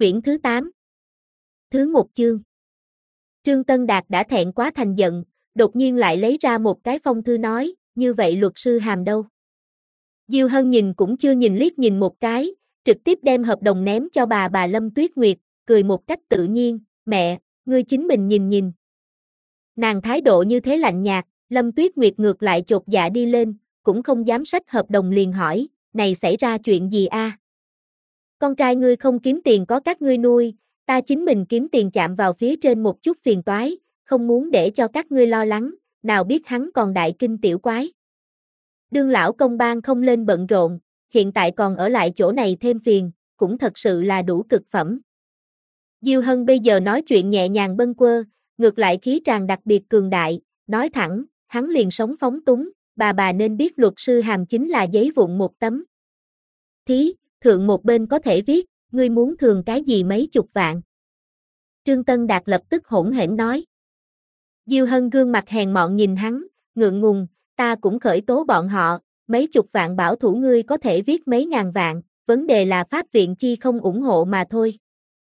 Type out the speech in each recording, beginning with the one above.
Quyển thứ 8. Thứ 1 chương. Trương Tân Đạt đã thẹn quá thành giận, đột nhiên lại lấy ra một cái phong thư nói, như vậy luật sư Hàm đâu? Diêu Hân nhìn cũng chưa nhìn liếc nhìn một cái, trực tiếp đem hợp đồng ném cho bà Lâm Tuyết Nguyệt, cười một cách tự nhiên, mẹ, ngươi chính mình nhìn nhìn. Nàng thái độ như thế lạnh nhạt, Lâm Tuyết Nguyệt ngược lại chột dạ đi lên, cũng không dám xách hợp đồng liền hỏi, này xảy ra chuyện gì a? Con trai ngươi không kiếm tiền có các ngươi nuôi, ta chính mình kiếm tiền chạm vào phía trên một chút phiền toái, không muốn để cho các ngươi lo lắng, nào biết hắn còn đại kinh tiểu quái. Đương lão công ban không lên bận rộn, hiện tại còn ở lại chỗ này thêm phiền, cũng thật sự là đủ cực phẩm. Diêu Hân bây giờ nói chuyện nhẹ nhàng bâng quơ, ngược lại khí tràn đặc biệt cường đại, nói thẳng, hắn liền sống phóng túng, bà nên biết luật sư Hàm chính là giấy vụn một tấm. Thí, thượng một bên có thể viết, ngươi muốn thường cái gì mấy chục vạn. Trương Tân Đạt lập tức hỗn hển nói. Diêu Hân gương mặt hèn mọn nhìn hắn, ngượng ngùng, ta cũng khởi tố bọn họ, mấy chục vạn bảo thủ ngươi có thể viết mấy ngàn vạn, vấn đề là pháp viện chi không ủng hộ mà thôi.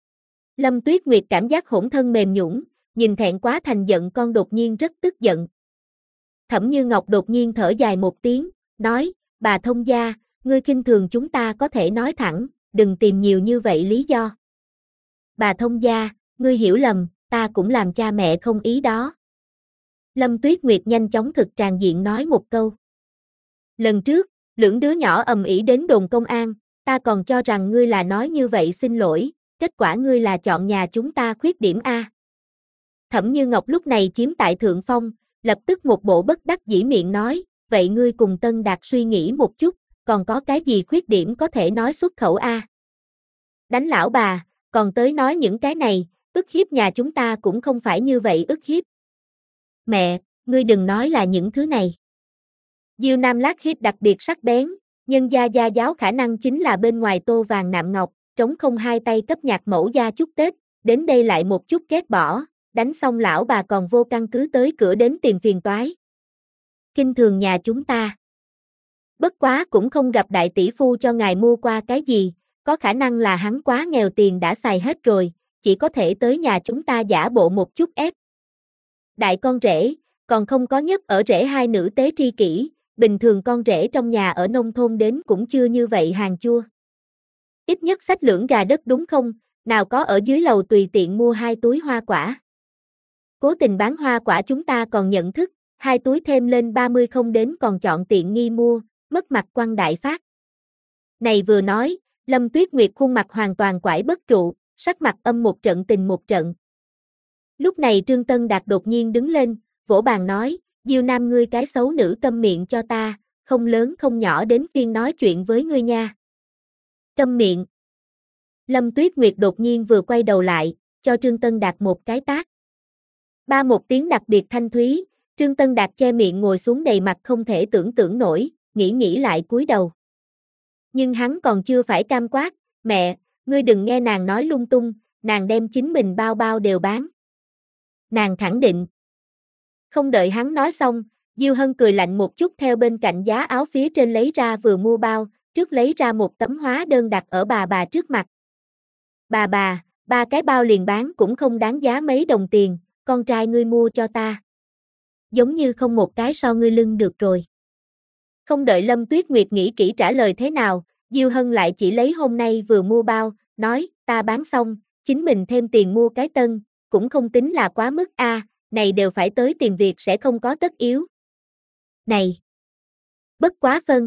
Lâm Tuyết Nguyệt cảm giác hỗn thân mềm nhũn, nhìn thẹn quá thành giận con đột nhiên rất tức giận. Thẩm Như Ngọc đột nhiên thở dài một tiếng, nói, bà thông gia, ngươi khinh thường chúng ta có thể nói thẳng, đừng tìm nhiều như vậy lý do. Bà thông gia, ngươi hiểu lầm, ta cũng làm cha mẹ không ý đó. Lâm Tuyết Nguyệt nhanh chóng thực tràn diện nói một câu. Lần trước, lưỡng đứa nhỏ ầm ĩ đến đồn công an, ta còn cho rằng ngươi là nói như vậy xin lỗi, kết quả ngươi là chọn nhà chúng ta khuyết điểm A. Thẩm Như Ngọc lúc này chiếm tại thượng phong, lập tức một bộ bất đắc dĩ miệng nói, vậy ngươi cùng Tân Đạt suy nghĩ một chút, còn có cái gì khuyết điểm có thể nói xuất khẩu A. Đánh lão bà, còn tới nói những cái này, ức hiếp nhà chúng ta cũng không phải như vậy ức hiếp. Mẹ, ngươi đừng nói là những thứ này. Diêu Nam Lát hít đặc biệt sắc bén, nhân gia gia giáo khả năng chính là bên ngoài tô vàng nạm ngọc, trống không hai tay cấp nhạc mẫu gia chúc Tết, đến đây lại một chút ghét bỏ, đánh xong lão bà còn vô căn cứ tới cửa đến tìm phiền toái. Kinh thường nhà chúng ta. Bất quá cũng không gặp đại tỷ phu cho ngài mua qua cái gì, có khả năng là hắn quá nghèo tiền đã xài hết rồi, chỉ có thể tới nhà chúng ta giả bộ một chút ép. Đại con rể, còn không có nhất ở rể hai nữ tế tri kỷ, bình thường con rể trong nhà ở nông thôn đến cũng chưa như vậy hàng chua. Ít nhất xách lưỡng gà đất đúng không, nào có ở dưới lầu tùy tiện mua 2 túi hoa quả. Cố tình bán hoa quả chúng ta còn nhận thức, 2 túi thêm lên 30 không đến còn chọn tiện nghi mua, mất mặt quăng đại phát. Này vừa nói, Lâm Tuyết Nguyệt khuôn mặt hoàn toàn quải bất trụ, sắc mặt âm một trận tình một trận. Lúc này Trương Tân Đạt đột nhiên đứng lên, vỗ bàn nói, Diêu Nam ngươi cái xấu nữ câm miệng cho ta, không lớn không nhỏ đến phiên nói chuyện với ngươi nha. Câm miệng. Lâm Tuyết Nguyệt đột nhiên vừa quay đầu lại, cho Trương Tân Đạt một cái tát. Ba một tiếng đặc biệt thanh thúy, Trương Tân Đạt che miệng ngồi xuống đầy mặt không thể tưởng tượng nổi, nghĩ lại cúi đầu. Nhưng hắn còn chưa phải cam quát, mẹ, ngươi đừng nghe nàng nói lung tung, nàng đem chính mình bao bao đều bán. Nàng khẳng định. Không đợi hắn nói xong, Diêu Hân cười lạnh một chút theo bên cạnh giá áo phía trên lấy ra vừa mua bao, trước lấy ra một tấm hóa đơn đặt ở bà trước mặt. Bà, ba cái bao liền bán cũng không đáng giá mấy đồng tiền, con trai ngươi mua cho ta. Giống như không một cái so ngươi lưng được rồi. Không đợi Lâm Tuyết Nguyệt nghĩ kỹ trả lời thế nào, Diêu Hân lại chỉ lấy hôm nay vừa mua bao, nói, ta bán xong, chính mình thêm tiền mua cái tân, cũng không tính là quá mức a, này đều phải tới tìm việc sẽ không có tất yếu. Này! Bất quá phân.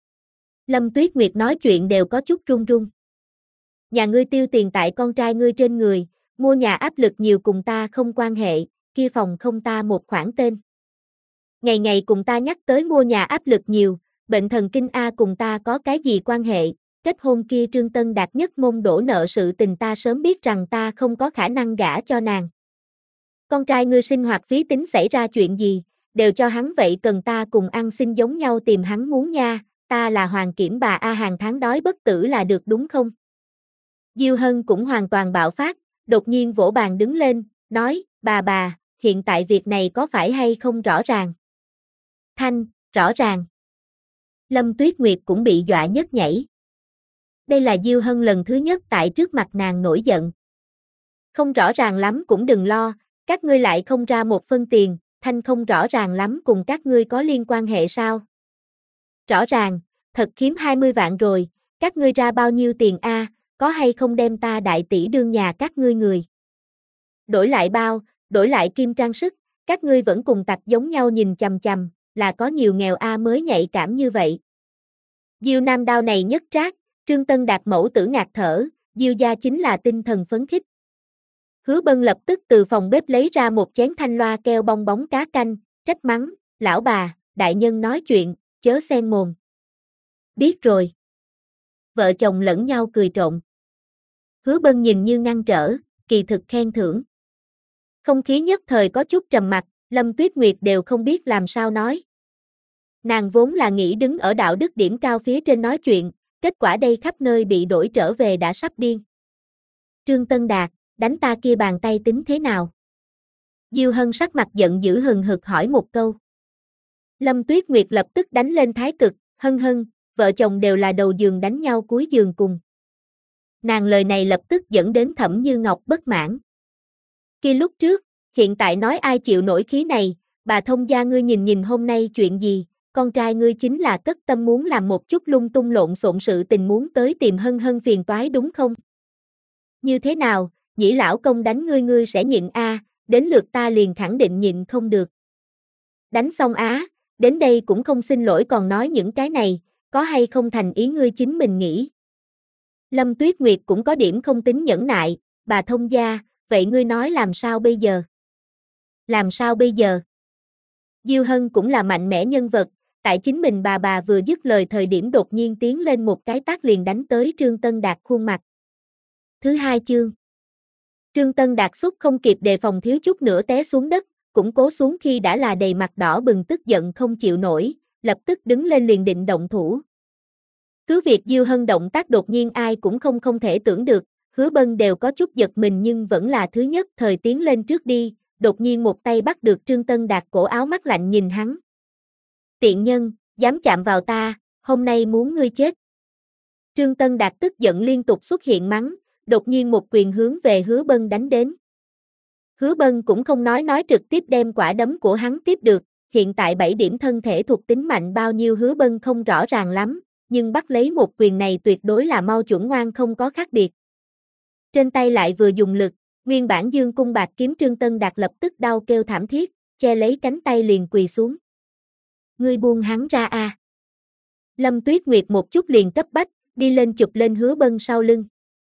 Lâm Tuyết Nguyệt nói chuyện đều có chút run run. Nhà ngươi tiêu tiền tại con trai ngươi trên người, mua nhà áp lực nhiều cùng ta không quan hệ, kia phòng không ta một khoản tên. Ngày ngày cùng ta nhắc tới mua nhà áp lực nhiều, bệnh thần kinh A cùng ta có cái gì quan hệ, kết hôn kia Trương Tân Đạt nhất môn đổ nợ sự tình ta sớm biết rằng ta không có khả năng gả cho nàng. Con trai ngươi sinh hoạt phí tính xảy ra chuyện gì, đều cho hắn vậy cần ta cùng ăn xin giống nhau tìm hắn muốn nha, ta là hoàng kiểm bà A hàng tháng đói bất tử là được đúng không? Diêu Hân cũng hoàn toàn bạo phát, đột nhiên vỗ bàn đứng lên, nói, bà, hiện tại việc này có phải hay không rõ ràng? Thanh, rõ ràng. Lâm Tuyết Nguyệt cũng bị dọa nhấc nhảy. Đây là Diêu Hân lần thứ nhất tại trước mặt nàng nổi giận. Không rõ ràng lắm cũng đừng lo, các ngươi lại không ra một phân tiền, thanh không rõ ràng lắm cùng các ngươi có liên quan hệ sao? Rõ ràng, thật khiếm 20 vạn rồi, các ngươi ra bao nhiêu tiền a, có hay không đem ta đại tỷ đương nhà các ngươi người? Đổi lại bao, đổi lại kim trang sức, các ngươi vẫn cùng tặc giống nhau nhìn chằm chằm, là có nhiều nghèo a mới nhạy cảm như vậy. Diêu Nam đao này nhất trác, Trương Tân Đạt mẫu tử ngạt thở, Diêu gia chính là tinh thần phấn khích. Hứa Bân lập tức từ phòng bếp lấy ra một chén thanh loa keo bong bóng cá canh, trách mắng, lão bà, đại nhân nói chuyện, chớ xen mồm. Biết rồi. Vợ chồng lẫn nhau cười trộn. Hứa Bân nhìn như ngăn trở, kỳ thực khen thưởng. Không khí nhất thời có chút trầm mặc, Lâm Tuyết Nguyệt đều không biết làm sao nói. Nàng vốn là nghĩ đứng ở đạo đức điểm cao phía trên nói chuyện, kết quả đây khắp nơi bị đổi trở về đã sắp điên. Trương Tân Đạt, đánh ta kia bàn tay tính thế nào? Diêu Hân sắc mặt giận dữ hừng hực hỏi một câu. Lâm Tuyết Nguyệt lập tức đánh lên thái cực, Hân Hân, vợ chồng đều là đầu giường đánh nhau cuối giường cùng. Nàng lời này lập tức dẫn đến Thẩm Như Ngọc bất mãn. Kia lúc trước, hiện tại nói ai chịu nổi khí này, bà thông gia ngươi nhìn nhìn hôm nay chuyện gì, con trai ngươi chính là cất tâm muốn làm một chút lung tung lộn xộn sự tình muốn tới tìm Hân Hân phiền toái đúng không? Như thế nào, nhĩ lão công đánh ngươi sẽ nhịn a, đến lượt ta liền khẳng định nhịn không được. Đánh xong á, đến đây cũng không xin lỗi còn nói những cái này, có hay không thành ý ngươi chính mình nghĩ. Lâm Tuyết Nguyệt cũng có điểm không tính nhẫn nại, bà thông gia, vậy ngươi nói làm sao bây giờ? Làm sao bây giờ? Diêu Hân cũng là mạnh mẽ nhân vật, tại chính mình bà vừa dứt lời thời điểm đột nhiên tiến lên một cái tát liền đánh tới Trương Tân Đạt khuôn mặt. Thứ 2 chương. Trương Tân Đạt xuất không kịp đề phòng thiếu chút nữa té xuống đất, cũng cố xuống khi đã là đầy mặt đỏ bừng tức giận không chịu nổi, lập tức đứng lên liền định động thủ. Cứ việc Diêu Hân động tác đột nhiên ai cũng không thể tưởng được, Hứa Bân đều có chút giật mình nhưng vẫn là thứ nhất thời tiến lên trước đi, đột nhiên một tay bắt được Trương Tân Đạt cổ áo mắt lạnh nhìn hắn. Tiện nhân, dám chạm vào ta, hôm nay muốn ngươi chết. Trương Tân Đạt tức giận liên tục xuất hiện mắng, đột nhiên một quyền hướng về Hứa Bân đánh đến. Hứa Bân cũng không nói trực tiếp đem quả đấm của hắn tiếp được, hiện tại 7 điểm thân thể thuộc tính mạnh bao nhiêu Hứa Bân không rõ ràng lắm, nhưng bắt lấy một quyền này tuyệt đối là mau chuẩn ngoan không có khác biệt. Trên tay lại vừa dùng lực, nguyên bản dương cung bạc kiếm Trương Tân Đạt lập tức đau kêu thảm thiết, che lấy cánh tay liền quỳ xuống. Ngươi buông hắn ra a. Lâm Tuyết Nguyệt một chút liền cấp bách, đi lên chụp lên Hứa Bân sau lưng.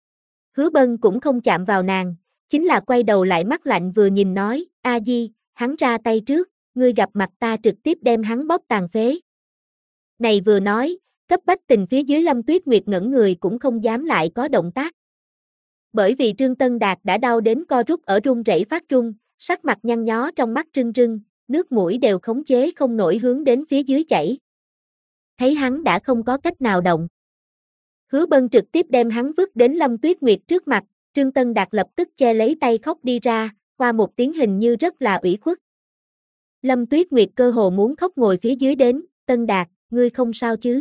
Hứa Bân cũng không chạm vào nàng, chính là quay đầu lại mắt lạnh vừa nhìn nói, A Di, hắn ra tay trước, ngươi gặp mặt ta trực tiếp đem hắn bóp tàn phế. Này vừa nói, cấp bách tình phía dưới Lâm Tuyết Nguyệt ngẩn người cũng không dám lại có động tác. Bởi vì Trương Tân Đạt đã đau đến co rút ở run rẩy phát run, sắc mặt nhăn nhó trong mắt rưng rưng, nước mũi đều khống chế không nổi hướng đến phía dưới chảy. Thấy hắn đã không có cách nào động. Hứa Bân trực tiếp đem hắn vứt đến Lâm Tuyết Nguyệt trước mặt, Trương Tân Đạt lập tức che lấy tay khóc đi ra, qua một tiếng hình như rất là ủy khuất. Lâm Tuyết Nguyệt cơ hồ muốn khóc ngồi phía dưới đến, Tân Đạt, ngươi không sao chứ?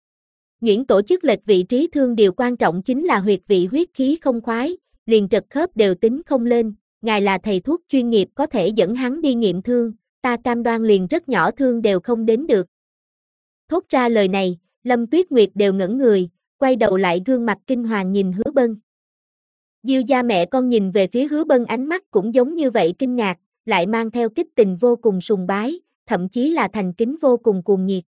Nhuyễn tổ chức lệch vị trí thương điều quan trọng chính là huyệt vị huyết khí không khoái, liền trật khớp đều tính không lên, ngài là thầy thuốc chuyên nghiệp có thể dẫn hắn đi nghiệm thương, ta cam đoan liền rất nhỏ thương đều không đến được. Thốt ra lời này, Lâm Tuyết Nguyệt đều ngẩn người, quay đầu lại gương mặt kinh hoàng nhìn Hứa Bân. Diêu gia mẹ con nhìn về phía Hứa Bân ánh mắt cũng giống như vậy kinh ngạc, lại mang theo kích tình vô cùng sùng bái, thậm chí là thành kính vô cùng cuồng nhiệt.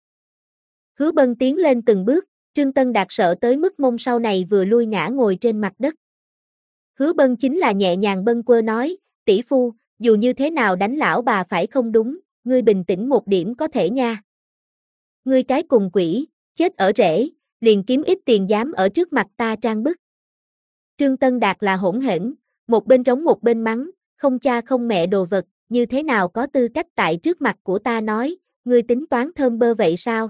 Hứa Bân tiến lên từng bước, Trương Tân Đạt sợ tới mức mông sau này vừa lui ngã ngồi trên mặt đất. Hứa Bân chính là nhẹ nhàng bâng quơ nói, tỷ phu, dù như thế nào đánh lão bà phải không đúng, ngươi bình tĩnh một điểm có thể nha. Ngươi cái cùng quỷ, chết ở rễ, liền kiếm ít tiền dám ở trước mặt ta trang bức. Trương Tân Đạt là hỗn hển, một bên trống một bên mắng, không cha không mẹ đồ vật, như thế nào có tư cách tại trước mặt của ta nói, ngươi tính toán thơm bơ vậy sao?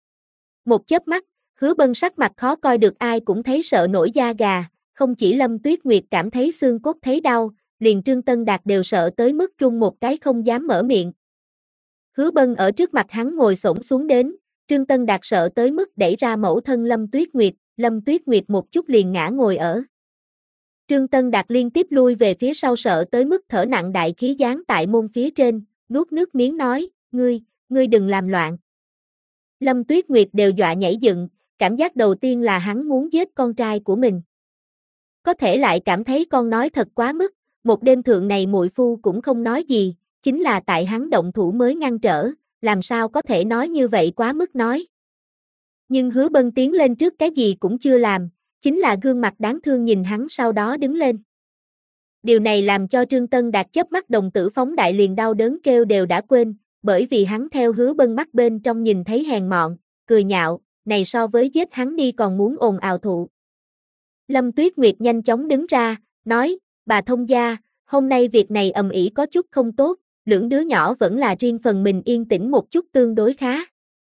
Một chớp mắt, Hứa Bân sắc mặt khó coi được ai cũng thấy sợ nổi da gà, không chỉ Lâm Tuyết Nguyệt cảm thấy xương cốt thấy đau, liền Trương Tân Đạt đều sợ tới mức run một cái không dám mở miệng. Hứa Bân ở trước mặt hắn ngồi xổm xuống đến, Trương Tân Đạt sợ tới mức đẩy ra mẫu thân Lâm Tuyết Nguyệt, Lâm Tuyết Nguyệt một chút liền ngã ngồi ở. Trương Tân Đạt liên tiếp lui về phía sau sợ tới mức thở nặng đại khí dán tại môn phía trên, nuốt nước miếng nói, ngươi đừng làm loạn. Lâm Tuyết Nguyệt đều dọa nhảy dựng, cảm giác đầu tiên là hắn muốn giết con trai của mình. Có thể lại cảm thấy con nói thật quá mức, một đêm thượng này muội phu cũng không nói gì, chính là tại hắn động thủ mới ngăn trở, làm sao có thể nói như vậy quá mức nói. Nhưng Hứa Bân tiến lên trước cái gì cũng chưa làm, chính là gương mặt đáng thương nhìn hắn sau đó đứng lên. Điều này làm cho Trương Tân Đạt chớp mắt đồng tử phóng đại liền đau đớn kêu đều đã quên, bởi vì hắn theo Hứa Bân mắt bên trong nhìn thấy hèn mọn, cười nhạo, này so với giết hắn đi còn muốn ồn ào thụ. Lâm Tuyết Nguyệt nhanh chóng đứng ra, nói, bà thông gia, hôm nay việc này ầm ĩ có chút không tốt, lưỡng đứa nhỏ vẫn là riêng phần mình yên tĩnh một chút tương đối khá.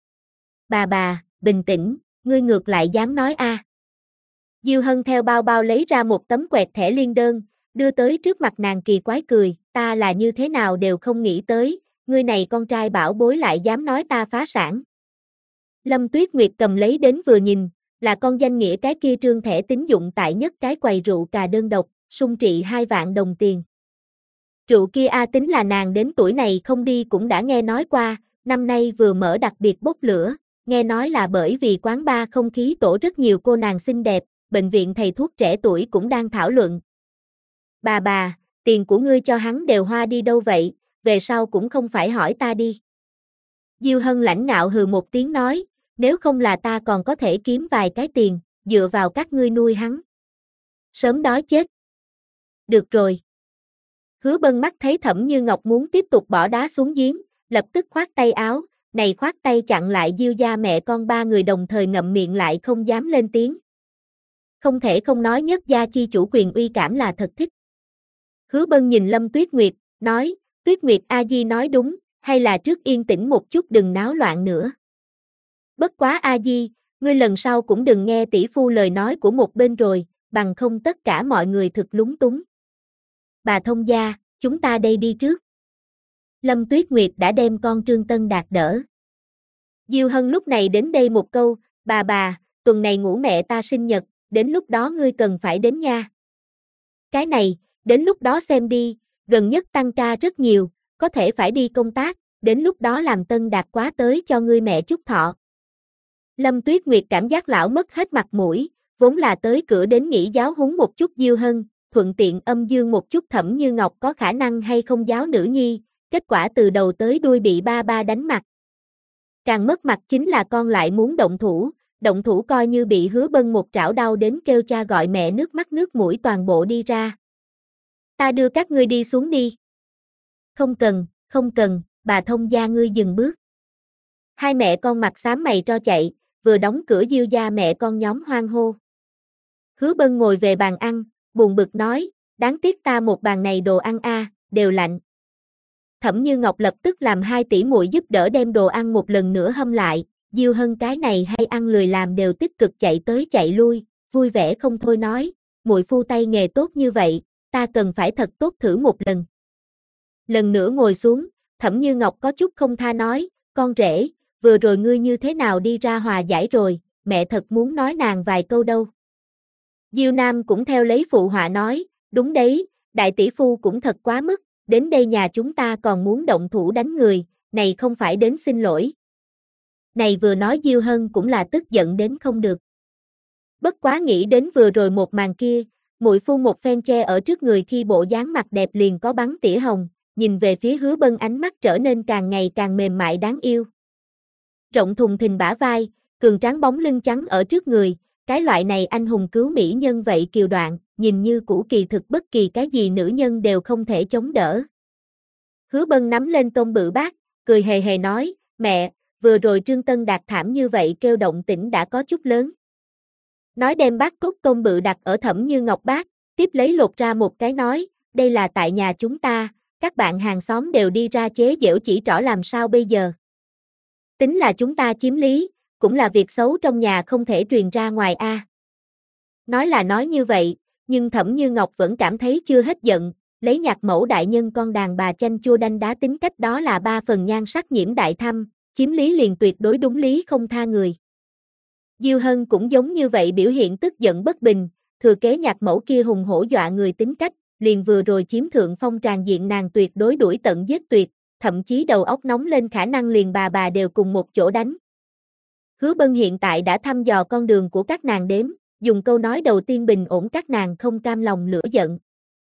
Bà, bình tĩnh, ngươi ngược lại dám nói a? Diêu Hân theo bao bao lấy ra một tấm quẹt thẻ liên đơn, đưa tới trước mặt nàng kỳ quái cười, ta là như thế nào đều không nghĩ tới, ngươi này con trai bảo bối lại dám nói ta phá sản. Lâm Tuyết Nguyệt cầm lấy đến vừa nhìn, là con danh nghĩa cái kia trương thẻ tín dụng tại nhất cái quầy rượu cà đơn độc, sung trị 2 vạn đồng tiền. Rượu kia tính là nàng đến tuổi này không đi cũng đã nghe nói qua, năm nay vừa mở đặc biệt bốc lửa, nghe nói là bởi vì quán bar không khí tổ rất nhiều cô nàng xinh đẹp, bệnh viện thầy thuốc trẻ tuổi cũng đang thảo luận. Bà, tiền của ngươi cho hắn đều hoa đi đâu vậy, về sau cũng không phải hỏi ta đi. Diêu Hân lãnh ngạo hừ một tiếng nói, nếu không là ta còn có thể kiếm vài cái tiền, dựa vào các ngươi nuôi hắn. Sớm đói chết. Được rồi. Hứa Bân mắt thấy Thẩm Như Ngọc muốn tiếp tục bỏ đá xuống giếng, lập tức khoát tay áo, này khoát tay chặn lại Diêu gia mẹ con ba người đồng thời ngậm miệng lại không dám lên tiếng. Không thể không nói nhất gia chi chủ quyền uy cảm là thật thích. Hứa Bân nhìn Lâm Tuyết Nguyệt, nói, Tuyết Nguyệt a di nói đúng, hay là trước yên tĩnh một chút đừng náo loạn nữa. Bất quá a di, ngươi lần sau cũng đừng nghe tỷ phu lời nói của một bên rồi, bằng không tất cả mọi người thực lúng túng. Bà thông gia, chúng ta đây đi trước. Lâm Tuyết Nguyệt đã đem con Trương Tân Đạt đỡ. Diêu Hân lúc này đến đây một câu, bà, tuần này ngủ mẹ ta sinh nhật, đến lúc đó ngươi cần phải đến nha. Cái này, đến lúc đó xem đi, gần nhất tăng ca rất nhiều, có thể phải đi công tác, đến lúc đó làm Tân Đạt quá tới cho ngươi mẹ chúc thọ. Lâm Tuyết Nguyệt cảm giác lão mất hết mặt mũi, vốn là tới cửa đến nghỉ giáo huấn một chút Diêu Hân, thuận tiện âm dương một chút Thẩm Như Ngọc có khả năng hay không giáo nữ nhi, kết quả từ đầu tới đuôi bị ba đánh mặt. Càng mất mặt chính là con lại muốn động thủ coi như bị Hứa Bân một trảo đau đến kêu cha gọi mẹ nước mắt nước mũi toàn bộ đi ra. Ta đưa các ngươi đi xuống đi. Không cần, bà thông gia ngươi dừng bước. Hai mẹ con mặt xám mày tro chạy, vừa đóng cửa Diêu gia mẹ con nhóm hoang hô. Hứa Bân ngồi về bàn ăn, buồn bực nói, đáng tiếc ta một bàn này đồ ăn đều lạnh. Thẩm Như Ngọc lập tức làm 2 tỷ muội giúp đỡ đem đồ ăn một lần nữa hâm lại, Diêu Hân cái này hay ăn lười làm đều tích cực chạy tới chạy lui, vui vẻ không thôi nói, muội phu tay nghề tốt như vậy, ta cần phải thật tốt thử một lần. Lần nữa ngồi xuống, Thẩm Như Ngọc có chút không tha nói, con rể, vừa rồi ngươi như thế nào đi ra hòa giải rồi, mẹ thật muốn nói nàng vài câu đâu. Diêu Nam cũng theo lấy phụ họa nói, đúng đấy, đại tỷ phu cũng thật quá mức, đến đây nhà chúng ta còn muốn động thủ đánh người, này không phải đến xin lỗi. Này vừa nói Diêu Hân cũng là tức giận đến không được. Bất quá nghĩ đến vừa rồi một màn kia, muội phu một phen che ở trước người khi bộ dáng mặt đẹp liền có bắn tỉa hồng, nhìn về phía Hứa Bân ánh mắt trở nên càng ngày càng mềm mại đáng yêu. Rộng thùng thình bả vai, cường tráng bóng lưng trắng ở trước người, cái loại này anh hùng cứu mỹ nhân vậy kiều đoạn, nhìn như cũ kỳ thực bất kỳ cái gì nữ nhân đều không thể chống đỡ. Hứa Bân nắm lên tôm bự bát, cười hề hề nói, mẹ, vừa rồi Trương Tân Đạt thảm như vậy kêu động tĩnh đã có chút lớn. Nói đem bát cốt tôm bự đặt ở Thẩm Như Ngọc bát, tiếp lấy lột ra một cái nói, đây là tại nhà chúng ta, các bạn hàng xóm đều đi ra chế giễu chỉ trỏ làm sao bây giờ. Tính là chúng ta chiếm lý, cũng là việc xấu trong nhà không thể truyền ra ngoài Nói là nói như vậy, nhưng Thẩm Như Ngọc vẫn cảm thấy chưa hết giận, lấy nhạc mẫu đại nhân con đàn bà chanh chua đanh đá tính cách đó là 3 phần nhan sắc nhiễm đại thăm, chiếm lý liền tuyệt đối đúng lý không tha người. Diêu Hân cũng giống như vậy biểu hiện tức giận bất bình, thừa kế nhạc mẫu kia hùng hổ dọa người tính cách, liền vừa rồi chiếm thượng phong tràn diện nàng tuyệt đối đuổi tận giết tuyệt, thậm chí đầu óc nóng lên khả năng liền bà đều cùng một chỗ đánh. Hứa Bân hiện tại đã thăm dò con đường của các nàng đếm, dùng câu nói đầu tiên bình ổn các nàng không cam lòng lửa giận.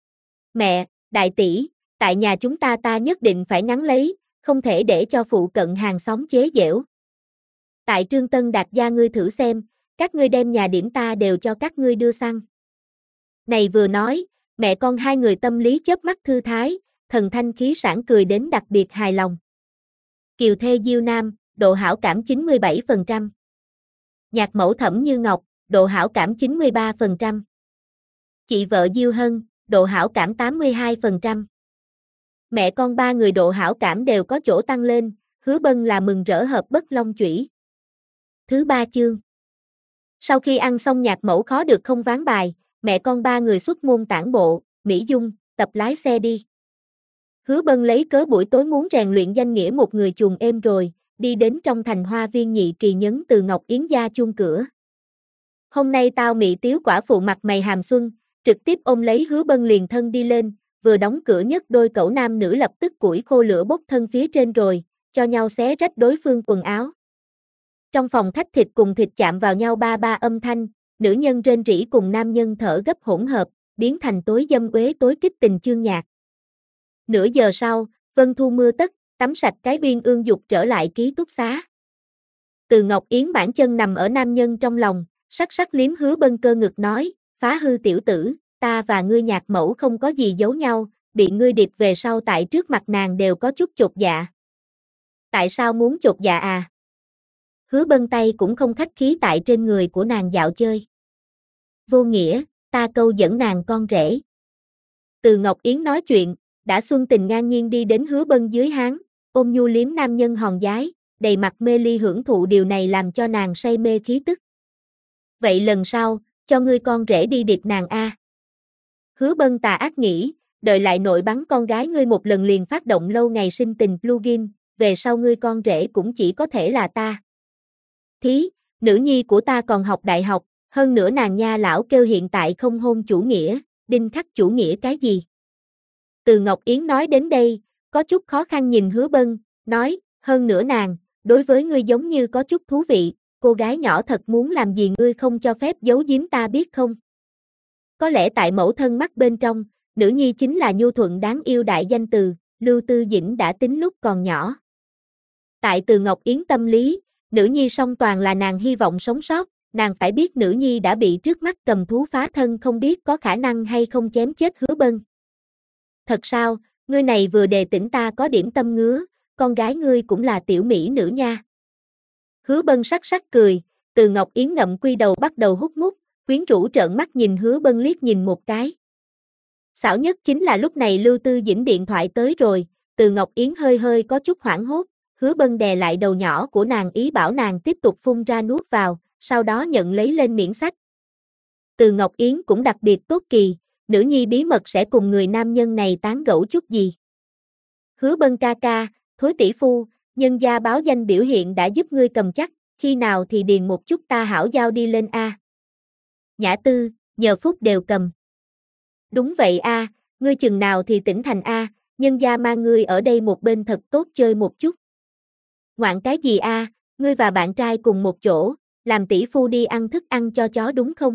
Mẹ, đại tỷ, tại nhà chúng ta nhất định phải ngắn lấy, không thể để cho phụ cận hàng xóm chế giễu. Tại Trương Tân Đạt gia ngươi thử xem, các ngươi đem nhà điểm ta đều cho các ngươi đưa xăng. Này vừa nói, mẹ con hai người tâm lý chớp mắt thư thái, thần thanh khí sảng cười đến đặc biệt hài lòng. Kiều thê Diêu Nam, độ hảo cảm 97%. Nhạc mẫu Thẩm Như Ngọc, độ hảo cảm 93%. Chị vợ Diêu Hân, độ hảo cảm 82%. Mẹ con ba người độ hảo cảm đều có chỗ tăng lên, Hứa Bân là mừng rỡ hợp bất long chủy. Thứ 3 chương. Sau khi ăn xong nhạc mẫu khó được không ván bài, mẹ con ba người xuất môn tản bộ, Mỹ Dung, tập lái xe đi. Hứa Bân lấy cớ buổi tối muốn rèn luyện danh nghĩa một người chuồng êm rồi, đi đến trong thành hoa viên nhị kỳ nhấn từ Ngọc Yến gia chuông cửa. Hôm nay tao Mỹ tiếu quả phụ mặt mày hàm xuân, trực tiếp ôm lấy Hứa Bân liền thân đi lên, vừa đóng cửa nhất đôi cẩu nam nữ lập tức củi khô lửa bốc thân phía trên rồi, cho nhau xé rách đối phương quần áo. Trong phòng khách thịt cùng thịt chạm vào nhau ba âm thanh, nữ nhân rên rỉ cùng nam nhân thở gấp hỗn hợp, biến thành tối dâm uế tối kích tình chương nhạc. Nửa giờ sau, vân thu mưa tất, tắm sạch cái biên ương dục trở lại ký túc xá. Từ Ngọc Yến bản chân nằm ở nam nhân trong lòng, sắc sắc liếm Hứa Bân cơ ngực nói, phá hư tiểu tử, ta và ngươi nhạc mẫu không có gì giấu nhau, bị ngươi điệp về sau tại trước mặt nàng đều có chút chột dạ. Tại sao muốn chột dạ à? Hứa Bân tay cũng không khách khí tại trên người của nàng dạo chơi. Vô nghĩa, ta câu dẫn nàng con rể. Từ Ngọc Yến nói chuyện, đã xuân tình ngang nhiên đi đến Hứa Bân dưới háng, ôm nhu liếm nam nhân hòn giái, đầy mặt mê ly hưởng thụ điều này làm cho nàng say mê khí tức. Vậy lần sau, cho ngươi con rể đi điệp nàng a. Hứa Bân tà ác nghĩ, đợi lại nội bắn con gái ngươi một lần liền phát động lâu ngày sinh tình plugin, về sau ngươi con rể cũng chỉ có thể là ta. Thí, nữ nhi của ta còn học đại học, hơn nữa nàng nha lão kêu hiện tại không hôn chủ nghĩa, đinh khắc chủ nghĩa cái gì? Từ Ngọc Yến nói đến đây, có chút khó khăn nhìn Hứa Bân, nói, hơn nữa nàng, đối với ngươi giống như có chút thú vị, cô gái nhỏ thật muốn làm gì ngươi không cho phép giấu giếm ta biết không? Có lẽ tại mẫu thân mắt bên trong, nữ nhi chính là nhu thuận đáng yêu đại danh từ, Lưu Tư Dĩnh đã tính lúc còn nhỏ. Tại Từ Ngọc Yến tâm lý, nữ nhi song toàn là nàng hy vọng sống sót, nàng phải biết nữ nhi đã bị trước mắt cầm thú phá thân không biết có khả năng hay không chém chết Hứa Bân. Thật sao, ngươi này vừa đề tỉnh ta có điểm tâm ngứa, con gái ngươi cũng là tiểu mỹ nữ nha. Hứa Bân sắc sắc cười, Từ Ngọc Yến ngậm quy đầu bắt đầu hút mút, quyến rũ trợn mắt nhìn Hứa Bân liếc nhìn một cái. Xảo nhất chính là lúc này Lưu Tư Dĩnh điện thoại tới rồi, Từ Ngọc Yến hơi hơi có chút hoảng hốt, Hứa Bân đè lại đầu nhỏ của nàng ý bảo nàng tiếp tục phun ra nuốt vào, sau đó nhận lấy lên miễn sách. Từ Ngọc Yến cũng đặc biệt tốt kỳ, nữ nhi bí mật sẽ cùng người nam nhân này tán gẫu chút gì. Hứa Bân ca ca, thối tỷ phu, nhân gia báo danh biểu hiện đã giúp ngươi cầm chắc, khi nào thì điền một chút ta hảo giao đi lên a. Nhã Tư, nhờ phúc đều cầm. Đúng vậy a, ngươi chừng nào thì tỉnh thành a, nhân gia mang ngươi ở đây một bên thật tốt chơi một chút. Ngoạn cái gì a, ngươi và bạn trai cùng một chỗ, làm tỷ phu đi ăn thức ăn cho chó đúng không?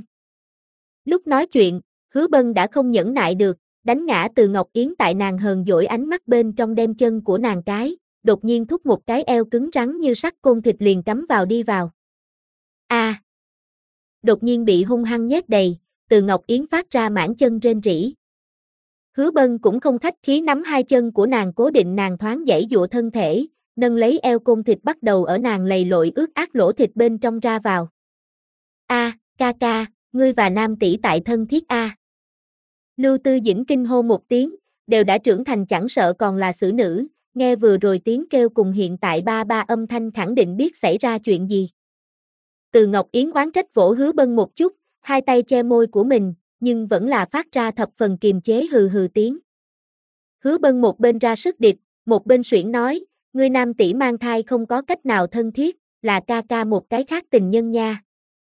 Lúc nói chuyện, Hứa Bân đã không nhẫn nại được, đánh ngã Từ Ngọc Yến tại nàng hờn dỗi ánh mắt bên trong đem chân của nàng cái, đột nhiên thúc một cái eo cứng rắn như sắt côn thịt liền cắm vào đi vào. A! Đột nhiên bị hung hăng nhét đầy, Từ Ngọc Yến phát ra mãn chân rên rỉ. Hứa Bân cũng không khách khí nắm hai chân của nàng cố định nàng thoáng giãy giụa thân thể, nâng lấy eo côn thịt bắt đầu ở nàng lầy lội ướt át lỗ thịt bên trong ra vào. A, ca ca, ngươi và nam tỷ tại thân thiết a. Lưu Tư Dĩnh kinh hô một tiếng, đều đã trưởng thành chẳng sợ còn là xử nữ, nghe vừa rồi tiếng kêu cùng hiện tại ba âm thanh khẳng định biết xảy ra chuyện gì. Từ Ngọc Yến oán trách vỗ Hứa Bân một chút, hai tay che môi của mình, nhưng vẫn là phát ra thập phần kiềm chế hừ hừ tiếng. Hứa Bân một bên ra sức điệp, một bên suyễn nói, ngươi nam tỷ mang thai không có cách nào thân thiết, là ca ca một cái khác tình nhân nha.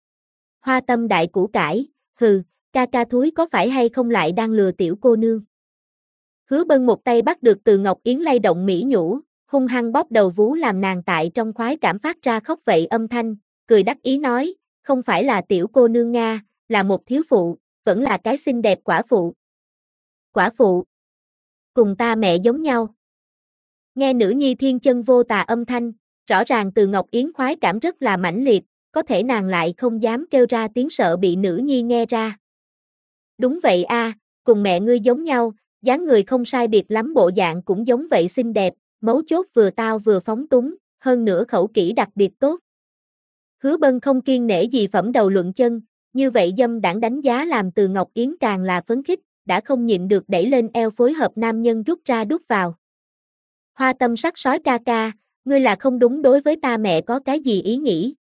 Hoa tâm đại củ cải, hừ, ca ca thúi có phải hay không lại đang lừa tiểu cô nương. Hứa Bân một tay bắt được Từ Ngọc Yến lay động mỹ nhũ, hung hăng bóp đầu vú làm nàng tại trong khoái cảm phát ra khóc vậy âm thanh, cười đắc ý nói, không phải là tiểu cô nương Nga, là một thiếu phụ, vẫn là cái xinh đẹp quả phụ. Quả phụ. Cùng ta mẹ giống nhau. Nghe nữ nhi thiên chân vô tà âm thanh, rõ ràng Từ Ngọc Yến khoái cảm rất là mãnh liệt, có thể nàng lại không dám kêu ra tiếng sợ bị nữ nhi nghe ra. Đúng vậy a, cùng mẹ ngươi giống nhau, dáng người không sai biệt lắm bộ dạng cũng giống vậy xinh đẹp, mấu chốt vừa tao vừa phóng túng, hơn nữa khẩu kỹ đặc biệt tốt. Hứa Bân không kiêng nể gì phẩm đầu luận chân, như vậy dâm đãng đánh giá làm Từ Ngọc Yến càng là phấn khích, đã không nhịn được đẩy lên eo phối hợp nam nhân rút ra đút vào. Hoa tâm sắc sói ca ca, ngươi là không đúng đối với ta mẹ có cái gì ý nghĩ.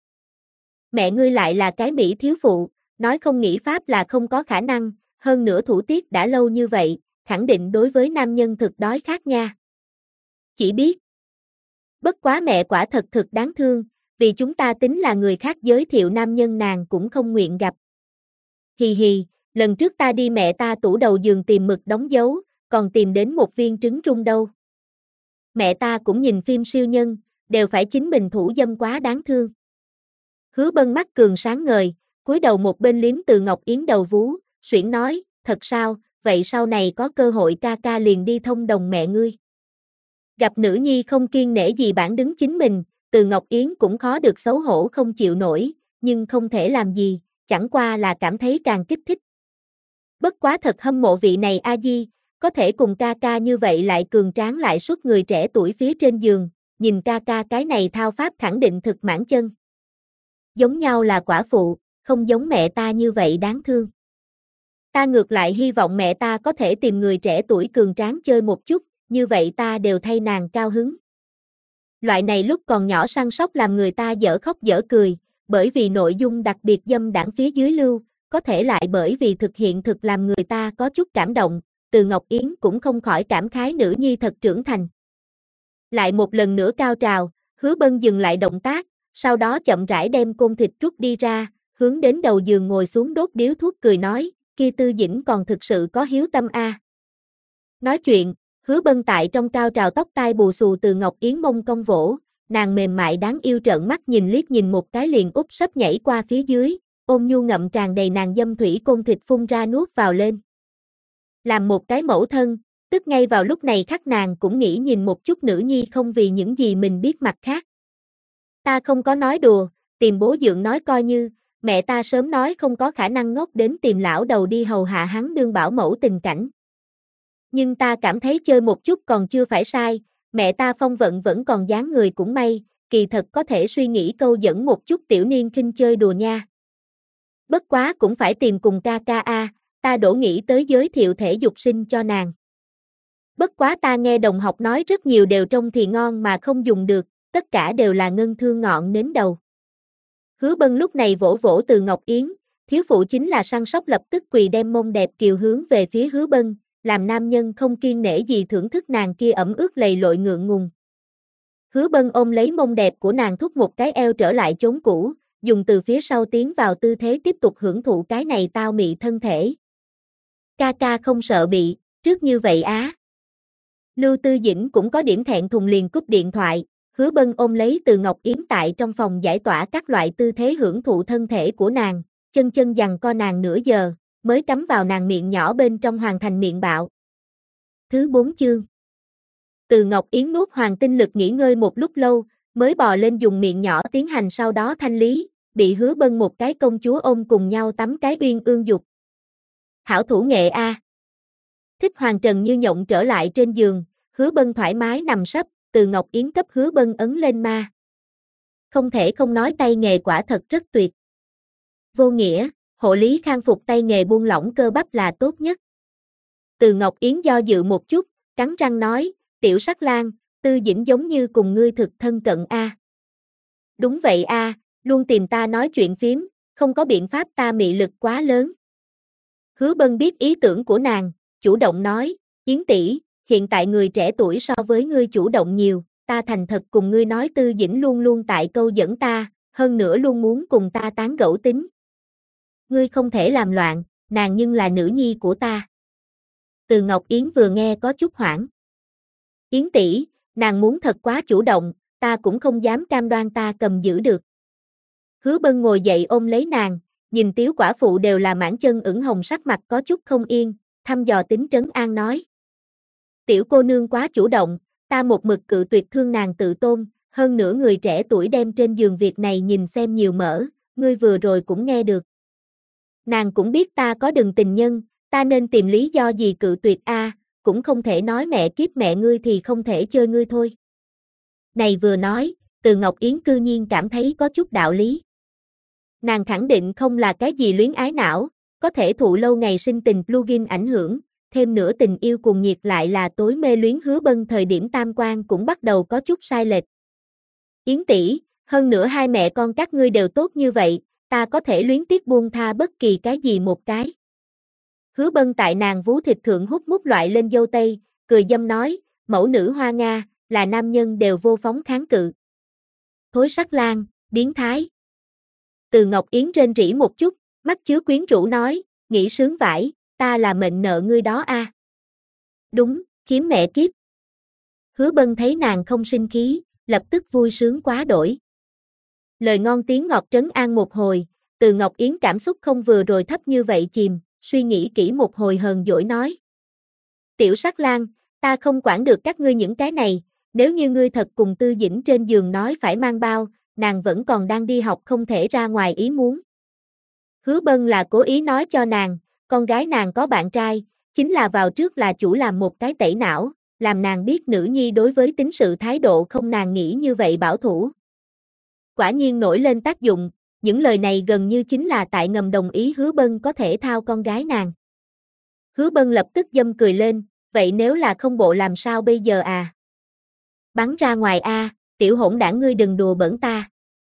Mẹ ngươi lại là cái mỹ thiếu phụ, nói không nghĩ pháp là không có khả năng, hơn nữa thủ tiết đã lâu như vậy, khẳng định đối với nam nhân thực đói khát nha. Chỉ biết. Bất quá mẹ quả thật thực đáng thương, vì chúng ta tính là người khác giới thiệu nam nhân nàng cũng không nguyện gặp. Hì hì, lần trước ta đi mẹ ta tủ đầu giường tìm mực đóng dấu, còn tìm đến một viên trứng rung đâu. Mẹ ta cũng nhìn phim siêu nhân, đều phải chính mình thủ dâm quá đáng thương. Hứa Bân mắt cường sáng ngời, cúi đầu một bên liếm Từ Ngọc Yến đầu vú, xuyển nói, thật sao, vậy sau này có cơ hội ca ca liền đi thông đồng mẹ ngươi. Gặp nữ nhi không kiêng nể gì bản đứng chính mình, Từ Ngọc Yến cũng khó được xấu hổ không chịu nổi, nhưng không thể làm gì, chẳng qua là cảm thấy càng kích thích. Bất quá thật hâm mộ vị này a di, có thể cùng ca ca như vậy lại cường tráng lại suốt người trẻ tuổi phía trên giường, nhìn ca ca cái này thao pháp khẳng định thực mãn chân. Giống nhau là quả phụ, không giống mẹ ta như vậy đáng thương. Ta ngược lại hy vọng mẹ ta có thể tìm người trẻ tuổi cường tráng chơi một chút, như vậy ta đều thay nàng cao hứng. Loại này lúc còn nhỏ săn sóc làm người ta dở khóc dở cười, bởi vì nội dung đặc biệt dâm đãng phía dưới lưu, có thể lại bởi vì thực hiện thực làm người ta có chút cảm động, Từ Ngọc Yến cũng không khỏi cảm khái nữ nhi thật trưởng thành. Lại một lần nữa cao trào, Hứa Bân dừng lại động tác, sau đó chậm rãi đem côn thịt rút đi ra, hướng đến đầu giường ngồi xuống đốt điếu thuốc cười nói, kia Tư Dĩnh còn thực sự có hiếu tâm a. Nói chuyện, Hứa Bân tại trong cao trào tóc tai bù xù Từ Ngọc Yến mông cong vỗ, nàng mềm mại đáng yêu trợn mắt nhìn liếc nhìn một cái liền úp sấp nhảy qua phía dưới, ôm nhu ngậm tràn đầy nàng dâm thủy côn thịt phun ra nuốt vào lên. Làm một cái mẫu thân, tức ngay vào lúc này khắc nàng cũng nghĩ nhìn một chút nữ nhi không vì những gì mình biết mặt khác. Ta không có nói đùa, tìm bố dượng nói coi như, mẹ ta sớm nói không có khả năng ngốc đến tìm lão đầu đi hầu hạ hắn đương bảo mẫu tình cảnh. Nhưng ta cảm thấy chơi một chút còn chưa phải sai, mẹ ta phong vận vẫn còn dáng người cũng may, kỳ thật có thể suy nghĩ câu dẫn một chút tiểu niên khinh chơi đùa nha. Bất quá cũng phải tìm cùng ca ca a, ta đổ nghĩ tới giới thiệu thể dục sinh cho nàng. Bất quá ta nghe đồng học nói rất nhiều đều trông thì ngon mà không dùng được, tất cả đều là ngân thương ngọn nến đầu. Hứa Bân lúc này vỗ vỗ Từ Ngọc Yến, thiếu phụ chính là săn sóc lập tức quỳ đem mông đẹp kiều hướng về phía Hứa Bân, làm nam nhân không kiêng nể gì thưởng thức nàng kia ẩm ướt lầy lội ngượng ngùng. Hứa Bân ôm lấy mông đẹp của nàng thúc một cái eo trở lại chốn cũ, dùng từ phía sau tiến vào tư thế tiếp tục hưởng thụ cái này tao mị thân thể. Ca ca không sợ bị, trước như vậy á. Lưu Tư Dĩnh cũng có điểm thẹn thùng liền cúp điện thoại, Hứa Bân ôm lấy Từ Ngọc Yến tại trong phòng giải tỏa các loại tư thế hưởng thụ thân thể của nàng, chân chân giằng co nàng nửa giờ, mới cắm vào nàng miệng nhỏ bên trong hoàn thành miệng bạo. Thứ 4 chương. Từ Ngọc Yến nuốt hoàng tinh lực nghỉ ngơi một lúc lâu, mới bò lên dùng miệng nhỏ tiến hành sau đó thanh lý, bị Hứa Bân một cái công chúa ôm cùng nhau tắm cái uyên ương dục. Hảo thủ nghệ a. Thích Hoàng Trần như nhộng trở lại trên giường, Hứa Bân thoải mái nằm sấp, Từ Ngọc Yến cấp Hứa Bân ấn lên ma. Không thể không nói tay nghề quả thật rất tuyệt. Vô nghĩa, hộ lý khang phục tay nghề buông lỏng cơ bắp là tốt nhất. Từ Ngọc Yến do dự một chút, cắn răng nói, tiểu sắc lang, Tư Dĩnh giống như cùng ngươi thực thân cận a. Đúng vậy a, luôn tìm ta nói chuyện phím, không có biện pháp ta mị lực quá lớn. Hứa Bân biết ý tưởng của nàng, chủ động nói, Yến tỷ, hiện tại người trẻ tuổi so với ngươi chủ động nhiều, ta thành thật cùng ngươi nói Tư Dĩnh luôn luôn tại câu dẫn ta, hơn nữa luôn muốn cùng ta tán gẫu tính. ngươi không thể làm loạn, nàng nhưng là nữ nhi của ta. Từ Ngọc Yến vừa nghe có chút hoảng. Yến tỷ, nàng muốn thật quá chủ động, ta cũng không dám cam đoan ta cầm giữ được. Hứa Bân ngồi dậy ôm lấy nàng, nhìn Tiếu quả phụ đều là mãn chân ửng hồng sắc mặt có chút không yên, thăm dò tính trấn an nói. Tiểu cô nương quá chủ động, ta một mực cự tuyệt thương nàng tự tôn, hơn nữa người trẻ tuổi đem trên giường việc này nhìn xem nhiều mỡ, ngươi vừa rồi cũng nghe được. Nàng cũng biết ta có đừng tình nhân, ta nên tìm lý do gì cự tuyệt a, cũng không thể nói mẹ kiếp mẹ ngươi thì không thể chơi ngươi thôi. Này vừa nói, Từ Ngọc Yến cư nhiên cảm thấy có chút đạo lý. Nàng khẳng định không là cái gì luyến ái não, có thể thụ lâu ngày sinh tình plugin ảnh hưởng, thêm nữa tình yêu cùng nhiệt lại là tối mê luyến Hứa Bân thời điểm tam quan cũng bắt đầu có chút sai lệch. Yến tỷ, hơn nữa hai mẹ con các ngươi đều tốt như vậy, ta có thể luyến tiếc buông tha bất kỳ cái gì một cái. Hứa Bân tại nàng vú thịt thượng hút mút loại lên dâu tây, cười dâm nói, mẫu nữ Hoa Nga, là nam nhân đều vô phóng kháng cự. Thối sắc lang, biến thái. Từ Ngọc Yến rên rỉ một chút, mắt chứa quyến rũ nói, nghĩ sướng vãi, ta là mệnh nợ ngươi đó a. Đúng, kiếm mẹ kiếp. Hứa Bân thấy nàng không sinh khí, lập tức vui sướng quá đổi. Lời ngon tiếng ngọt trấn an một hồi, Từ Ngọc Yến cảm xúc không vừa rồi thấp như vậy chìm, suy nghĩ kỹ một hồi hờn dỗi nói. Tiểu sắc lang, ta không quản được các ngươi những cái này, nếu như ngươi thật cùng Tư Dĩnh trên giường nói phải mang bao, nàng vẫn còn đang đi học không thể ra ngoài ý muốn. Hứa Bân là cố ý nói cho nàng, con gái nàng có bạn trai, chính là vào trước là chủ làm một cái tẩy não, làm nàng biết nữ nhi đối với tính sự thái độ không nàng nghĩ như vậy bảo thủ. Quả nhiên nổi lên tác dụng, những lời này gần như chính là tại ngầm đồng ý Hứa Bân có thể thao con gái nàng. Hứa Bân lập tức dâm cười lên, vậy nếu là không bộ làm sao bây giờ à? Bắn ra ngoài a, tiểu hỗn đảng ngươi đừng đùa bỡn ta.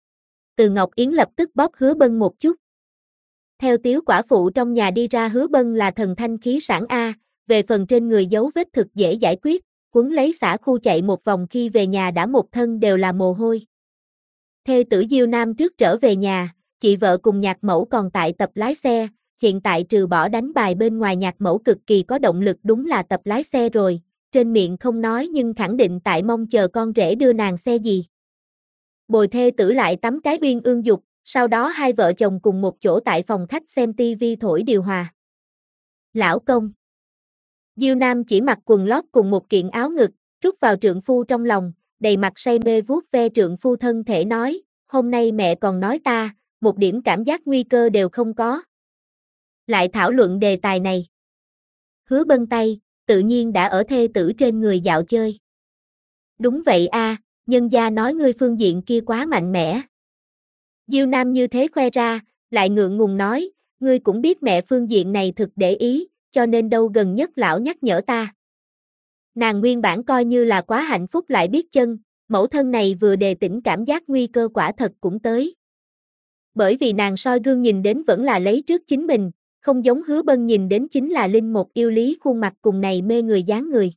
Từ Ngọc Yến lập tức bóp Hứa Bân một chút. Theo Tiếu quả phụ trong nhà đi ra Hứa Bân là thần thanh khí sản a, về phần trên người dấu vết thực dễ giải quyết, quấn lấy xả khu chạy một vòng khi về nhà đã một thân đều là mồ hôi. Thê tử Diêu Nam trước trở về nhà, chị vợ cùng nhạc mẫu còn tại tập lái xe, hiện tại trừ bỏ đánh bài bên ngoài nhạc mẫu cực kỳ có động lực đúng là tập lái xe rồi, trên miệng không nói nhưng khẳng định tại mong chờ con rể đưa nàng xe gì. Bồi thê tử lại tắm cái uyên ương dục, sau đó hai vợ chồng cùng một chỗ tại phòng khách xem tivi thổi điều hòa. Lão công. Diêu Nam chỉ mặc quần lót cùng một kiện áo ngực, rút vào trượng phu trong lòng, đầy mặt say mê vuốt ve trượng phu thân thể nói, hôm nay mẹ còn nói ta, một điểm cảm giác nguy cơ đều không có. Lại thảo luận đề tài này. Hứa Bân tay, tự nhiên đã ở thê tử trên người dạo chơi. Đúng vậy a, nhân gia nói ngươi phương diện kia quá mạnh mẽ. Diêu Nam như thế khoe ra, lại ngượng ngùng nói, ngươi cũng biết mẹ phương diện này thực để ý, cho nên đâu gần nhất lão nhắc nhở ta. Nàng nguyên bản coi như là quá hạnh phúc lại biết chân, mẫu thân này vừa đề tỉnh cảm giác nguy cơ quả thật cũng tới. Bởi vì nàng soi gương nhìn đến vẫn là lấy trước chính mình, không giống Hứa Bân nhìn đến chính là linh một yêu lý khuôn mặt cùng này mê người dáng người.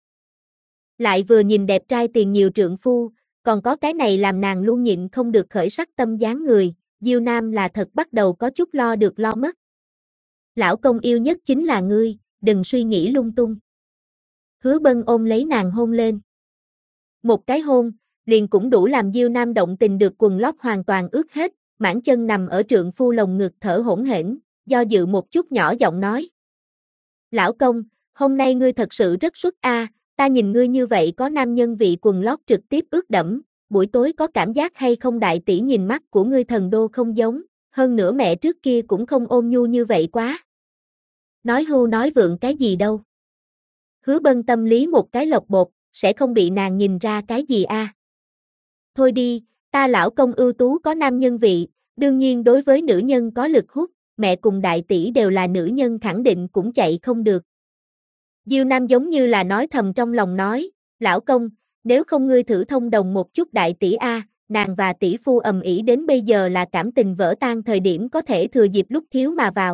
Lại vừa nhìn đẹp trai tiền nhiều trượng phu, còn có cái này làm nàng luôn nhịn không được khởi sắc tâm dáng người, Diêu Nam là thật bắt đầu có chút lo được lo mất. Lão công yêu nhất chính là ngươi, đừng suy nghĩ lung tung. Hứa Bân ôm lấy nàng hôn lên. Một cái hôn, liền cũng đủ làm Diêu Nam động tình được quần lót hoàn toàn ướt hết, mãn chân nằm ở trượng phu lồng ngực thở hổn hển, do dự một chút nhỏ giọng nói. Lão công, hôm nay ngươi thật sự rất xuất a, ta nhìn ngươi như vậy có nam nhân vị quần lót trực tiếp ướt đẫm, buổi tối có cảm giác hay không đại tỷ nhìn mắt của ngươi thần đô không giống, hơn nữa mẹ trước kia cũng không ôm nhu như vậy quá. Nói hưu nói vượng cái gì đâu. Hứa Bân tâm lý một cái lộc bột, sẽ không bị nàng nhìn ra cái gì a. Thôi đi, ta lão công ưu tú có nam nhân vị, đương nhiên đối với nữ nhân có lực hút, mẹ cùng đại tỷ đều là nữ nhân khẳng định cũng chạy không được. Diêu Nam giống như là nói thầm trong lòng nói, lão công, nếu không ngươi thử thông đồng một chút đại tỷ a, nàng và tỷ phu ầm ĩ đến bây giờ là cảm tình vỡ tan thời điểm có thể thừa dịp lúc thiếu mà vào.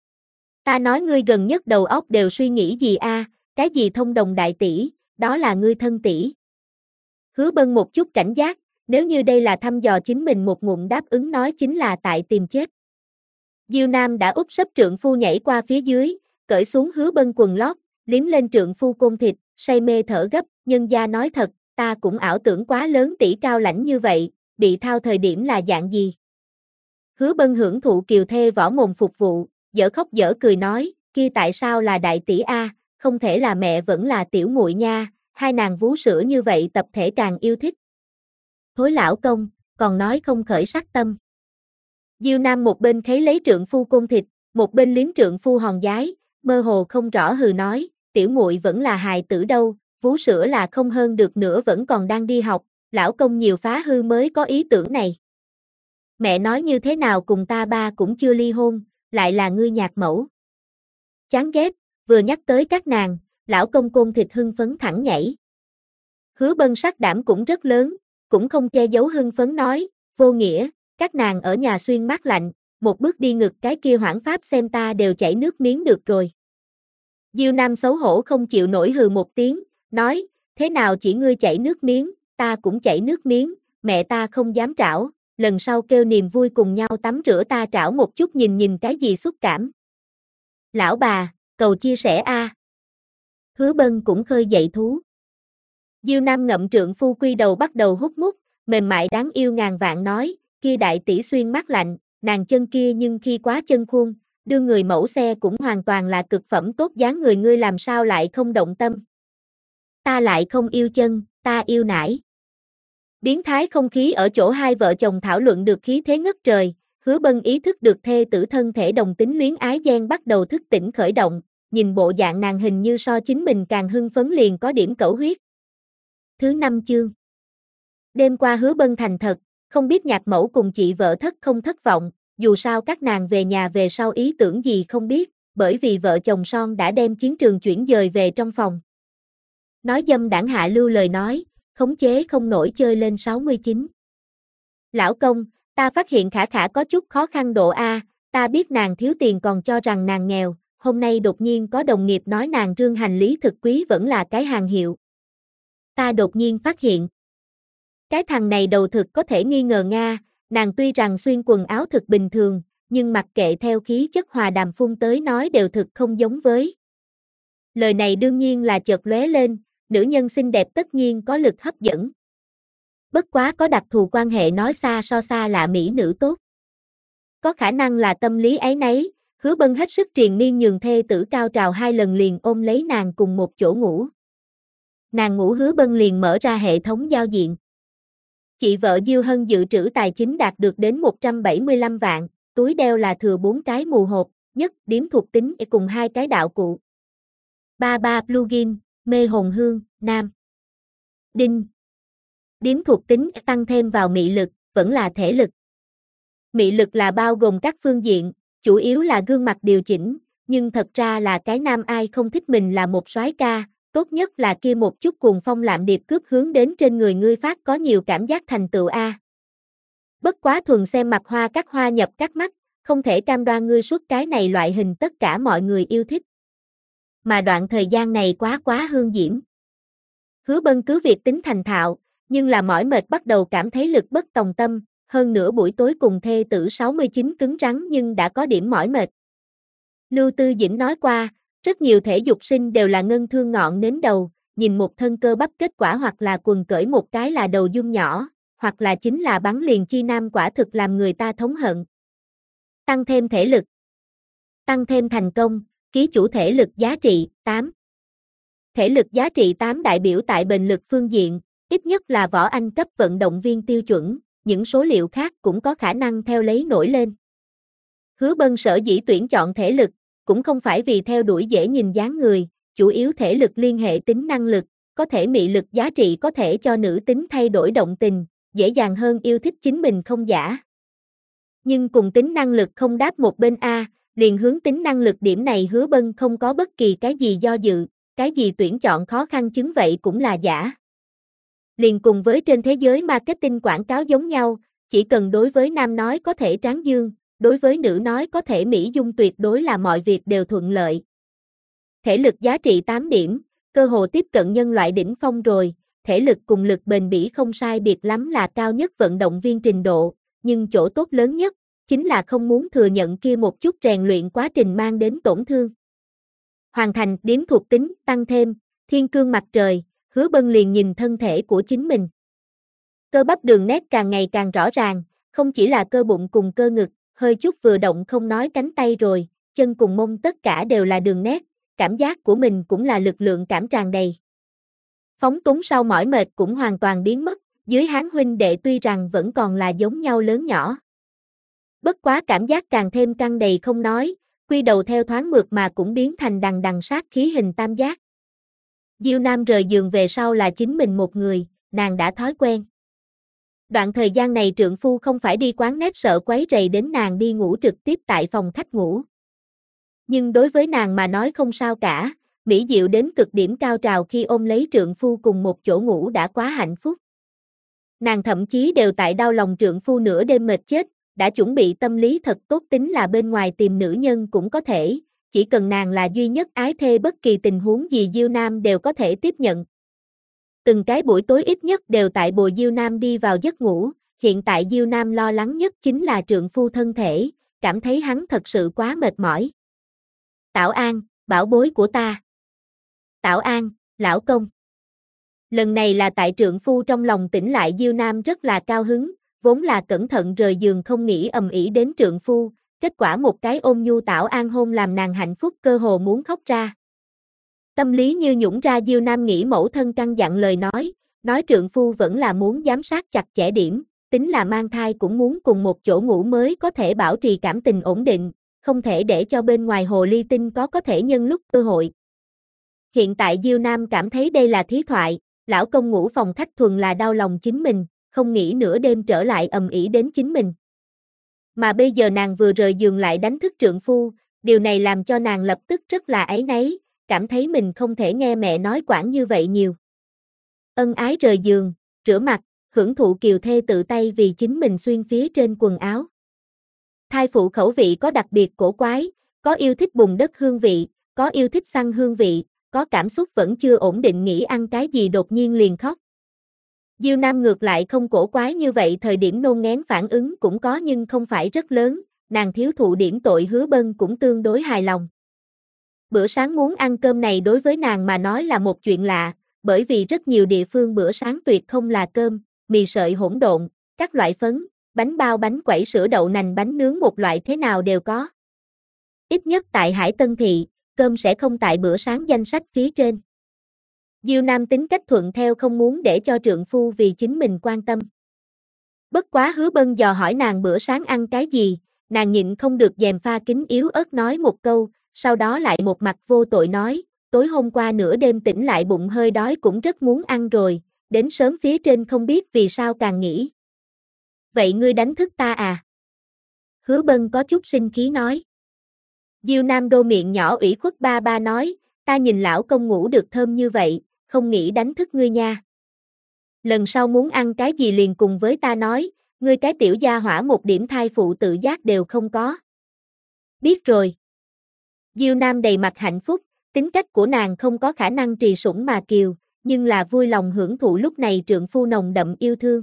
Ta nói ngươi gần nhất đầu óc đều suy nghĩ gì a, cái gì thông đồng đại tỷ, đó là ngươi thân tỷ. Hứa Bân một chút cảnh giác, nếu như đây là thăm dò chính mình một ngụm đáp ứng nói chính là tại tìm chết. Diêu Nam đã úp sấp trượng phu nhảy qua phía dưới, cởi xuống Hứa Bân quần lót, liếm lên trượng phu côn thịt, say mê thở gấp, nhân gia nói thật, ta cũng ảo tưởng quá lớn tỷ cao lãnh như vậy, bị thao thời điểm là dạng gì. Hứa Bân hưởng thụ kiều thê võ mồm phục vụ, dở khóc dở cười nói, kia tại sao là đại tỷ a, không thể là mẹ vẫn là tiểu muội nha, hai nàng vú sữa như vậy tập thể càng yêu thích. Thối lão công, còn nói không khởi sắc tâm. Diêu Nam một bên khấy lấy trượng phu côn thịt, một bên liếm trượng phu hòn giái, mơ hồ không rõ hừ nói, tiểu muội vẫn là hài tử đâu, vú sữa là không hơn được nữa vẫn còn đang đi học, lão công nhiều phá hư mới có ý tưởng này. Mẹ nói như thế nào cùng ta ba cũng chưa ly hôn, lại là ngươi nhạc mẫu. Chán ghét, vừa nhắc tới các nàng, lão công côn thịt hưng phấn thẳng nhảy. Hứa Bân sắc đảm cũng rất lớn, cũng không che giấu hưng phấn nói, vô nghĩa, các nàng ở nhà xuyên mát lạnh, một bước đi ngực cái kia hoảng pháp xem ta đều chảy nước miếng được rồi. Diêu Nam xấu hổ không chịu nổi hừ một tiếng, nói, thế nào chỉ ngươi chảy nước miếng, ta cũng chảy nước miếng, mẹ ta không dám trảo, lần sau kêu niềm vui cùng nhau tắm rửa ta trảo một chút nhìn nhìn cái gì xúc cảm. Lão bà, cầu chia sẻ a. Hứa Bân cũng khơi dậy thú. Diêu Nam ngậm trượng phu quy đầu bắt đầu hút mút, mềm mại đáng yêu ngàn vạn nói, kia đại tỷ xuyên mát lạnh, nàng chân kia nhưng khi quá chân khuôn, đưa người mẫu xe cũng hoàn toàn là cực phẩm tốt dáng người ngươi làm sao lại không động tâm. Ta lại không yêu chân, ta yêu nải. Biến thái không khí ở chỗ hai vợ chồng thảo luận được khí thế ngất trời, Hứa Bân ý thức được thê tử thân thể đồng tính luyến ái ghen bắt đầu thức tỉnh khởi động, nhìn bộ dạng nàng hình như so chính mình càng hưng phấn liền có điểm cẩu huyết. Thứ 5 chương. Đêm qua Hứa Bân thành thật, không biết nhạc mẫu cùng chị vợ thất không thất vọng, dù sao các nàng về nhà về sau ý tưởng gì không biết, bởi vì vợ chồng son đã đem chiến trường chuyển dời về trong phòng. Nói dâm đảng hạ lưu lời nói, khống chế không nổi chơi lên 69. Lão công, ta phát hiện Khả Khả có chút khó khăn độ A, ta biết nàng thiếu tiền còn cho rằng nàng nghèo, hôm nay đột nhiên có đồng nghiệp nói nàng rương hành lý thực quý vẫn là cái hàng hiệu. Ta đột nhiên phát hiện. Cái thằng này đầu thực có thể nghi ngờ Nga, nàng tuy rằng xuyên quần áo thực bình thường, nhưng mặc kệ theo khí chất hòa đàm phun tới nói đều thực không giống với. Lời này đương nhiên là chợt lóe lên, nữ nhân xinh đẹp tất nhiên có lực hấp dẫn. Bất quá có đặc thù quan hệ nói xa so xa là mỹ nữ tốt. Có khả năng là tâm lý áy náy, Hứa Bân hết sức triền miên nhường thê tử cao trào 2 lần liền ôm lấy nàng cùng một chỗ ngủ. Nàng ngủ Hứa Bân liền mở ra hệ thống giao diện. Chị vợ Diêu Hân dự trữ tài chính đạt được đến 175 vạn, túi đeo là thừa 4 cái mù hộp, nhất điểm thuộc tính cùng 2 cái đạo cụ. 33 plugin, mê hồn hương, nam. Đinh. Điểm thuộc tính tăng thêm vào mị lực, vẫn là thể lực. Mị lực là bao gồm các phương diện, chủ yếu là gương mặt điều chỉnh, nhưng thật ra là cái nam ai không thích mình là một soái ca, tốt nhất là kia một chút cuồng phong lạm điệp cướp hướng đến trên người ngươi phát có nhiều cảm giác thành tựu a. Bất quá thuần xem mặt hoa các hoa nhập các mắt, không thể cam đoan ngươi suốt cái này loại hình tất cả mọi người yêu thích. Mà đoạn thời gian này quá hương diễm. Hứa Bân cứ việc tính thành thạo, nhưng là mỏi mệt bắt đầu cảm thấy lực bất tòng tâm, hơn nửa buổi tối cùng thê tử 69 cứng rắn nhưng đã có điểm mỏi mệt. Lưu Tư Dĩnh nói qua, rất nhiều thể dục sinh đều là ngân thương ngọn đến đầu, nhìn một thân cơ bắp kết quả hoặc là quần cởi một cái là đầu dung nhỏ, hoặc là chính là bắn liền chi nam quả thực làm người ta thống hận. Tăng thêm thể lực. Tăng thêm thành công, ký chủ thể lực giá trị 8. Thể lực giá trị 8 đại biểu tại bền lực phương diện, ít nhất là võ anh cấp vận động viên tiêu chuẩn, những số liệu khác cũng có khả năng theo lấy nổi lên. Hứa Bân sở dĩ tuyển chọn thể lực, cũng không phải vì theo đuổi dễ nhìn dáng người, chủ yếu thể lực liên hệ tính năng lực, có thể mị lực giá trị có thể cho nữ tính thay đổi động tình, dễ dàng hơn yêu thích chính mình không giả. Nhưng cùng tính năng lực không đáp một bên A, liền hướng tính năng lực điểm này Hứa Bân không có bất kỳ cái gì do dự, cái gì tuyển chọn khó khăn chứng vậy cũng là giả. Liền cùng với trên thế giới marketing quảng cáo giống nhau, chỉ cần đối với nam nói có thể tráng dương, đối với nữ nói có thể mỹ dung tuyệt đối là mọi việc đều thuận lợi. Thể lực giá trị 8 điểm, cơ hồ tiếp cận nhân loại đỉnh phong rồi, thể lực cùng lực bền bỉ không sai biệt lắm là cao nhất vận động viên trình độ, nhưng chỗ tốt lớn nhất, chính là không muốn thừa nhận kia một chút rèn luyện quá trình mang đến tổn thương. Hoàn thành điểm thuộc tính, tăng thêm, thiên cương mặt trời, Hứa Bân liền nhìn thân thể của chính mình. Cơ bắp đường nét càng ngày càng rõ ràng, không chỉ là cơ bụng cùng cơ ngực, hơi chút vừa động không nói cánh tay rồi, chân cùng mông tất cả đều là đường nét, cảm giác của mình cũng là lực lượng cảm tràn đầy. Phóng túng sau mỏi mệt cũng hoàn toàn biến mất, dưới Hán huynh đệ tuy rằng vẫn còn là giống nhau lớn nhỏ. Bất quá cảm giác càng thêm căng đầy không nói, quy đầu theo thoáng mượt mà cũng biến thành đằng đằng sát khí hình tam giác. Diêu Nam rời giường về sau là chính mình một người, nàng đã thói quen. Đoạn thời gian này trượng phu không phải đi quán nét sợ quấy rầy đến nàng đi ngủ trực tiếp tại phòng khách ngủ. Nhưng đối với nàng mà nói không sao cả, mỹ diệu đến cực điểm cao trào khi ôm lấy trượng phu cùng một chỗ ngủ đã quá hạnh phúc. Nàng thậm chí đều tại đau lòng trượng phu nửa đêm mệt chết, đã chuẩn bị tâm lý thật tốt tính là bên ngoài tìm nữ nhân cũng có thể, chỉ cần nàng là duy nhất ái thê bất kỳ tình huống gì Diêu Nam đều có thể tiếp nhận. Từng cái buổi tối ít nhất đều tại bồi Diêu Nam đi vào giấc ngủ, hiện tại Diêu Nam lo lắng nhất chính là trượng phu thân thể, cảm thấy hắn thật sự quá mệt mỏi. Tảo An, bảo bối của ta. Tảo An, lão công. Lần này là tại trượng phu trong lòng tỉnh lại Diêu Nam rất là cao hứng, vốn là cẩn thận rời giường không nghĩ ầm ĩ đến trượng phu, kết quả một cái ôm nhu Tảo An hôn làm nàng hạnh phúc cơ hồ muốn khóc ra. Tâm lý như nhũng ra Diêu Nam nghĩ mẫu thân căn dặn lời nói trượng phu vẫn là muốn giám sát chặt chẽ điểm, tính là mang thai cũng muốn cùng một chỗ ngủ mới có thể bảo trì cảm tình ổn định, không thể để cho bên ngoài hồ ly tinh có thể nhân lúc cơ hội. Hiện tại Diêu Nam cảm thấy đây là thí thoại, lão công ngủ phòng khách thuần là đau lòng chính mình, không nghĩ nửa đêm trở lại ầm ĩ đến chính mình. Mà bây giờ nàng vừa rời giường lại đánh thức trượng phu, điều này làm cho nàng lập tức rất là áy náy, cảm thấy mình không thể nghe mẹ nói quản như vậy nhiều. Ân ái rời giường, rửa mặt, hưởng thụ kiều thê tự tay vì chính mình xuyên phía trên quần áo. Thai phụ khẩu vị có đặc biệt cổ quái, có yêu thích bùn đất hương vị, có yêu thích xăng hương vị, có cảm xúc vẫn chưa ổn định nghĩ ăn cái gì đột nhiên liền khóc. Diêu Nam ngược lại không cổ quái như vậy, thời điểm nôn ngén phản ứng cũng có nhưng không phải rất lớn, nàng thiếu thụ điểm tội Hứa Bân cũng tương đối hài lòng. Bữa sáng muốn ăn cơm này đối với nàng mà nói là một chuyện lạ, bởi vì rất nhiều địa phương bữa sáng tuyệt không là cơm, mì sợi hỗn độn, các loại phấn, bánh bao bánh quẩy sữa đậu nành bánh nướng một loại thế nào đều có. Ít nhất tại Hải Tân Thị, cơm sẽ không tại bữa sáng danh sách phía trên. Diêu Nam tính cách thuận theo không muốn để cho trượng phu vì chính mình quan tâm. Bất quá Hứa Bân dò hỏi nàng bữa sáng ăn cái gì, nàng nhịn không được dèm pha kính yếu ớt nói một câu, sau đó lại một mặt vô tội nói, tối hôm qua nửa đêm tỉnh lại bụng hơi đói cũng rất muốn ăn rồi, đến sớm phía trên không biết vì sao càng nghĩ. Vậy ngươi đánh thức ta à? Hứa Bân có chút sinh khí nói. Diêu Nam đô miệng nhỏ ủy khuất ba ba nói, ta nhìn lão công ngủ được thơm như vậy, không nghĩ đánh thức ngươi nha. Lần sau muốn ăn cái gì liền cùng với ta nói, ngươi cái tiểu gia hỏa một điểm thai phụ tự giác đều không có. Biết rồi. Diêu Nam đầy mặt hạnh phúc, tính cách của nàng không có khả năng trì sủng mà kiều, nhưng là vui lòng hưởng thụ lúc này trượng phu nồng đậm yêu thương.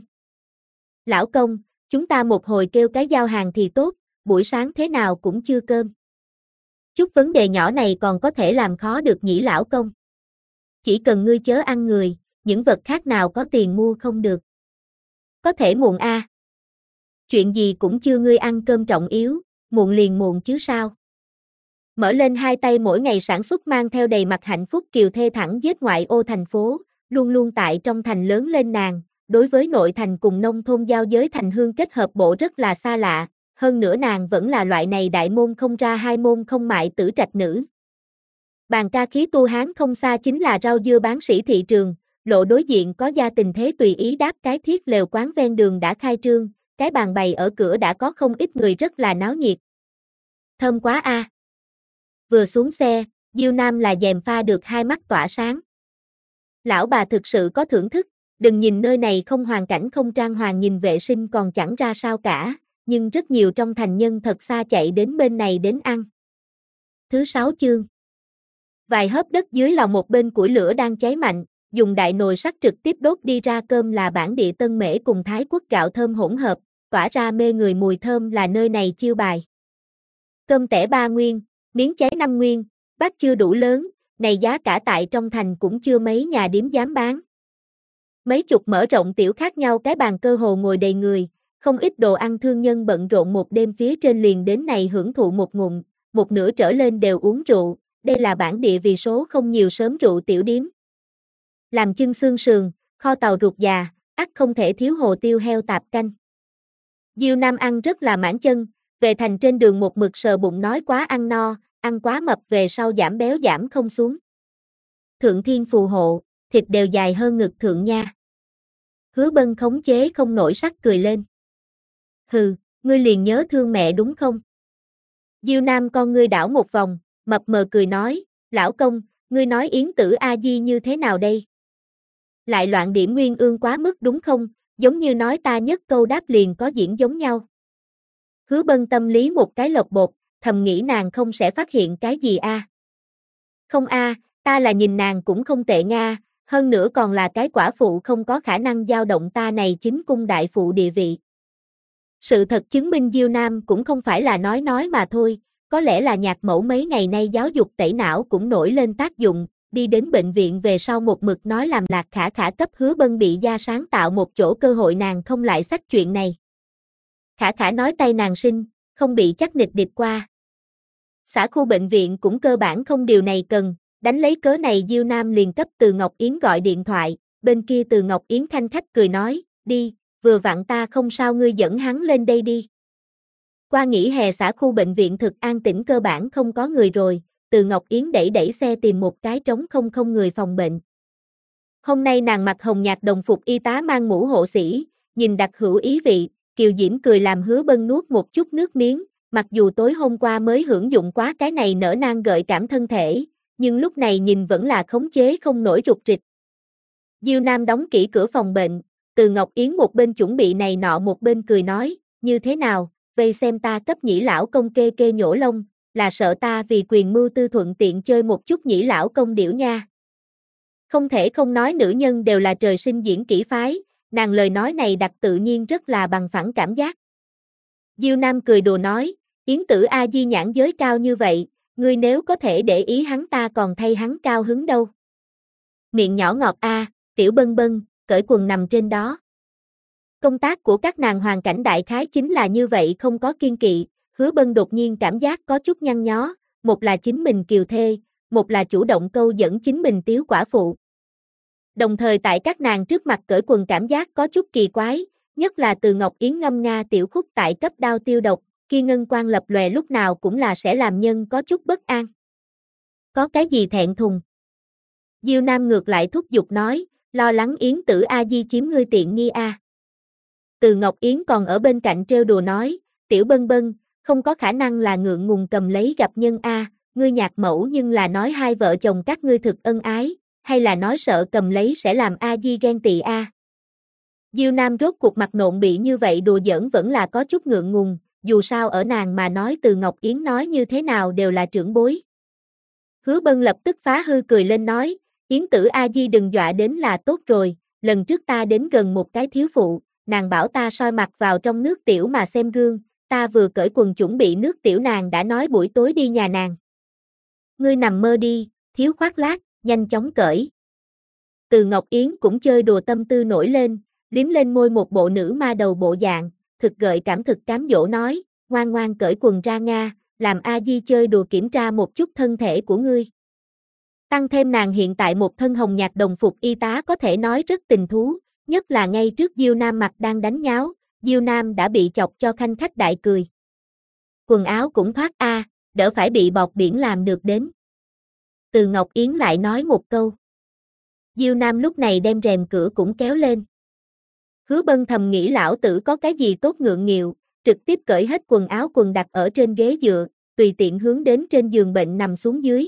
Lão công, chúng ta một hồi kêu cái giao hàng thì tốt, buổi sáng thế nào cũng chưa cơm. Chút vấn đề nhỏ này còn có thể làm khó được nhỉ lão công. Chỉ cần ngươi chớ ăn người, những vật khác nào có tiền mua không được. Có thể muộn a. Chuyện gì cũng chưa ngươi ăn cơm trọng yếu, muộn liền muộn chứ sao. Mở lên hai tay mỗi ngày sản xuất mang theo đầy mặt hạnh phúc kiều thê thẳng giết ngoại ô thành phố, luôn luôn tại trong thành lớn lên nàng, đối với nội thành cùng nông thôn giao giới thành hương kết hợp bộ rất là xa lạ, hơn nữa nàng vẫn là loại này đại môn không ra hai môn không mại tử trạch nữ. Bàn ca khí tu hán không xa chính là rau dưa bán sỉ thị trường, lộ đối diện có gia tình thế tùy ý đáp cái thiết lều quán ven đường đã khai trương, cái bàn bày ở cửa đã có không ít người rất là náo nhiệt. Thơm quá a. Vừa xuống xe, Diêu Nam là dèm pha được hai mắt tỏa sáng. Lão bà thực sự có thưởng thức, đừng nhìn nơi này không hoàn cảnh không trang hoàng nhìn vệ sinh còn chẳng ra sao cả, nhưng rất nhiều trong thành nhân thật xa chạy đến bên này đến ăn. Thứ 6 chương. Vài hớp đất dưới lò một bên củi lửa đang cháy mạnh, dùng đại nồi sắt trực tiếp đốt đi ra cơm là bản địa Tân Mễ cùng Thái Quốc gạo thơm hỗn hợp, tỏa ra mê người mùi thơm là nơi này chiêu bài. Cơm tẻ 3 nguyên, miếng cháy 5 nguyên, bát chưa đủ lớn, này giá cả tại trong thành cũng chưa mấy nhà điếm dám bán. Mấy chục mở rộng tiểu khác nhau cái bàn cơ hồ ngồi đầy người, không ít đồ ăn thương nhân bận rộn một đêm phía trên liền đến này hưởng thụ một ngụm, một nửa trở lên đều uống rượu, đây là bản địa vì số không nhiều sớm rượu tiểu điếm. Làm chân xương sườn, kho tàu ruột già, ắt không thể thiếu hồ tiêu heo tạp canh. Diêu Nam ăn rất là mãn chân, về thành trên đường một mực sờ bụng nói quá ăn no, ăn quá mập về sau giảm béo giảm không xuống. Thượng thiên phù hộ, thịt đều dài hơn ngực thượng nha. Hứa Bân khống chế không nổi sắc cười lên. Hừ, ngươi liền nhớ thương mẹ đúng không? Diêu Nam con ngươi đảo một vòng, mập mờ cười nói, lão công, ngươi nói Yến Tử A Di như thế nào đây? Lại loạn điểm nguyên ương quá mức đúng không? Giống như nói ta nhất câu đáp liền có diễn giống nhau. Hứa Bân tâm lý một cái lột bột, thầm nghĩ nàng không sẽ phát hiện cái gì a. Không a, ta là nhìn nàng cũng không tệ nga, hơn nữa còn là cái quả phụ không có khả năng dao động ta này chính cung đại phụ địa vị. Sự thật chứng minh Diêu Nam cũng không phải là nói mà thôi, có lẽ là nhạc mẫu mấy ngày nay giáo dục tẩy não cũng nổi lên tác dụng, đi đến bệnh viện về sau một mực nói làm Lạc Khả Khả cấp Hứa Bân bị gia sáng tạo một chỗ cơ hội nàng không lại sách chuyện này. Khả Khả nói tay nàng sinh, không bị chắc nịch địch qua. Xã khu bệnh viện cũng cơ bản không điều này cần, đánh lấy cớ này Diêu Nam liền cấp Từ Ngọc Yến gọi điện thoại, bên kia Từ Ngọc Yến khanh khách cười nói, đi, vừa vặn ta không sao ngươi dẫn hắn lên đây đi. Qua nghỉ hè xã khu bệnh viện thực an tĩnh cơ bản không có người rồi, Từ Ngọc Yến đẩy xe tìm một cái trống không người phòng bệnh. Hôm nay nàng mặc hồng nhạt đồng phục y tá mang mũ hộ sĩ, nhìn đặc hữu ý vị, kiều diễm cười làm Hứa Bân nuốt một chút nước miếng, mặc dù tối hôm qua mới hưởng dụng quá cái này nở nang gợi cảm thân thể, nhưng lúc này nhìn vẫn là khống chế không nổi rụt rịch. Diêu Nam đóng kỹ cửa phòng bệnh, Từ Ngọc Yến một bên chuẩn bị này nọ một bên cười nói, như thế nào, vây xem ta cấp nhĩ lão công kê nhổ lông, là sợ ta vì quyền mưu tư thuận tiện chơi một chút nhĩ lão công điểu nha. Không thể không nói nữ nhân đều là trời sinh diễn kỹ phái, nàng lời nói này đặt tự nhiên rất là bằng phẳng cảm giác. Diêu Nam cười đùa nói, Yến Tử A Di nhãn giới cao như vậy, ngươi nếu có thể để ý hắn ta còn thay hắn cao hứng đâu. Miệng nhỏ ngọt a, tiểu Bân Bân, cởi quần nằm trên đó. Công tác của các nàng hoàn cảnh đại khái chính là như vậy không có kiên kỵ, Hứa Bân đột nhiên cảm giác có chút nhăn nhó, một là chính mình kiều thê, một là chủ động câu dẫn chính mình tiếu quả phụ. Đồng thời tại các nàng trước mặt cởi quần cảm giác có chút kỳ quái, nhất là Từ Ngọc Yến ngâm nga tiểu khúc tại cấp đao tiêu độc, kia ngân quang lập lòe lúc nào cũng là sẽ làm nhân có chút bất an. Có cái gì thẹn thùng? Diêu Nam ngược lại thúc giục nói, lo lắng Yến Tử A Di chiếm ngươi tiện nghi a. Từ Ngọc Yến còn ở bên cạnh trêu đùa nói, tiểu Bân Bân, không có khả năng là ngượng ngùng cầm lấy gặp nhân a, ngươi nhạc mẫu nhưng là nói hai vợ chồng các ngươi thực ân ái, hay là nói sợ cầm lấy sẽ làm A Di ghen tị a. Diêu Nam rốt cuộc mặt nộn bị như vậy đùa giỡn vẫn là có chút ngượng ngùng, dù sao ở nàng mà nói Từ Ngọc Yến nói như thế nào đều là trưởng bối. Hứa Bân lập tức phá hư cười lên nói, Yến Tử A Di đừng dọa đến là tốt rồi, lần trước ta đến gần một cái thiếu phụ, nàng bảo ta soi mặt vào trong nước tiểu mà xem gương, ta vừa cởi quần chuẩn bị nước tiểu nàng đã nói buổi tối đi nhà nàng. Ngươi nằm mơ đi, thiếu khoác lác, nhanh chóng cởi. Từ Ngọc Yến cũng chơi đùa tâm tư nổi lên, liếm lên môi một bộ nữ ma đầu bộ dạng, thực gợi cảm thực cám dỗ nói, ngoan ngoan cởi quần ra Nga, làm A Di chơi đùa kiểm tra một chút thân thể của ngươi. Tăng thêm nàng hiện tại một thân hồng nhạt đồng phục y tá có thể nói rất tình thú, nhất là ngay trước Diêu Nam mặt đang đánh nháo, Diêu Nam đã bị chọc cho khanh khách đại cười. Quần áo cũng thoát a, đỡ phải bị bọt biển làm được đến. Từ Ngọc Yến lại nói một câu. Diêu Nam lúc này đem rèm cửa cũng kéo lên. Hứa Bân thầm nghĩ lão tử có cái gì tốt ngượng nghịu, trực tiếp cởi hết quần áo quần đặt ở trên ghế dựa, tùy tiện hướng đến trên giường bệnh nằm xuống dưới.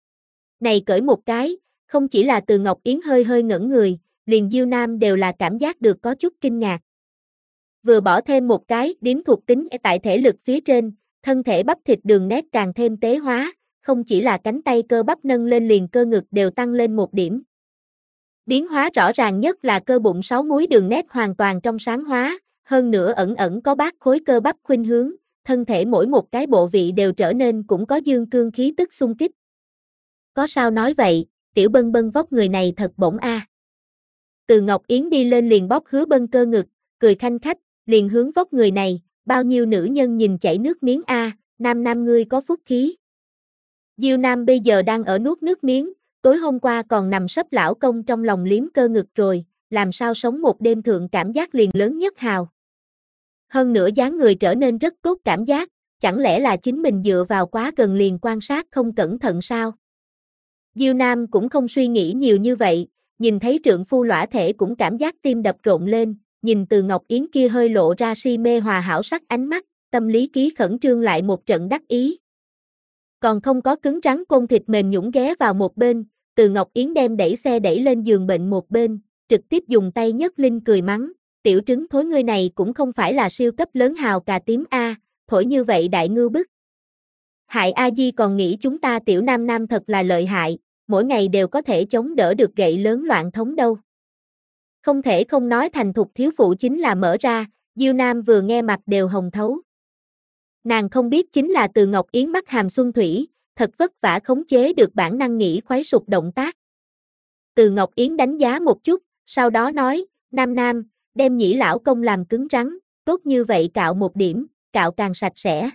Này cởi một cái, không chỉ là Từ Ngọc Yến hơi ngẩn người, liền Diêu Nam đều là cảm giác được có chút kinh ngạc. Vừa bỏ thêm một cái điểm thuộc tính tại thể lực phía trên, thân thể bắp thịt đường nét càng thêm tế hóa, không chỉ là cánh tay cơ bắp nâng lên liền cơ ngực đều tăng lên một điểm. Biến hóa rõ ràng nhất là cơ bụng 6 múi đường nét hoàn toàn trong sáng hóa, hơn nữa ẩn ẩn có bát khối cơ bắp khuynh hướng, thân thể mỗi một cái bộ vị đều trở nên cũng có dương cương khí tức xung kích. Có sao nói vậy, Tiểu Bân Bân vóc người này thật bổng a. Từ Ngọc Yến đi lên liền bóp Hứa Bân cơ ngực, cười khanh khách, liền hướng vóc người này, bao nhiêu nữ nhân nhìn chảy nước miếng a, Nam Nam ngươi có phúc khí. Diêu Nam bây giờ đang ở nuốt nước miếng, tối hôm qua còn nằm sấp lão công trong lòng liếm cơ ngực rồi, làm sao sống một đêm thượng cảm giác liền lớn nhất hào. Hơn nữa dáng người trở nên rất tốt cảm giác, chẳng lẽ là chính mình dựa vào quá gần liền quan sát không cẩn thận sao? Diêu Nam cũng không suy nghĩ nhiều như vậy, nhìn thấy trượng phu lõa thể cũng cảm giác tim đập rộn lên, nhìn Từ Ngọc Yến kia hơi lộ ra si mê hòa hảo sắc ánh mắt, tâm lý ký khẩn trương lại một trận đắc ý. Còn không có cứng rắn côn thịt mềm nhũn ghé vào một bên, Từ Ngọc Yến đem đẩy xe đẩy lên giường bệnh một bên, trực tiếp dùng tay nhấc Linh cười mắng, tiểu trứng thối ngươi này cũng không phải là siêu cấp lớn hào cà tím a, thổi như vậy đại ngưu bức. Hại A Di còn nghĩ chúng ta tiểu nam nam thật là lợi hại, mỗi ngày đều có thể chống đỡ được gậy lớn loạn thống đâu. Không thể không nói thành thục thiếu phụ chính là mở ra, Diêu Nam vừa nghe mặt đều hồng thấu. Nàng không biết chính là Từ Ngọc Yến mắt hàm xuân thủy, thật vất vả khống chế được bản năng nghĩ khoái sục động tác. Từ Ngọc Yến đánh giá một chút, sau đó nói, Nam Nam, đem nhĩ lão công làm cứng rắn, tốt như vậy cạo một điểm, cạo càng sạch sẽ.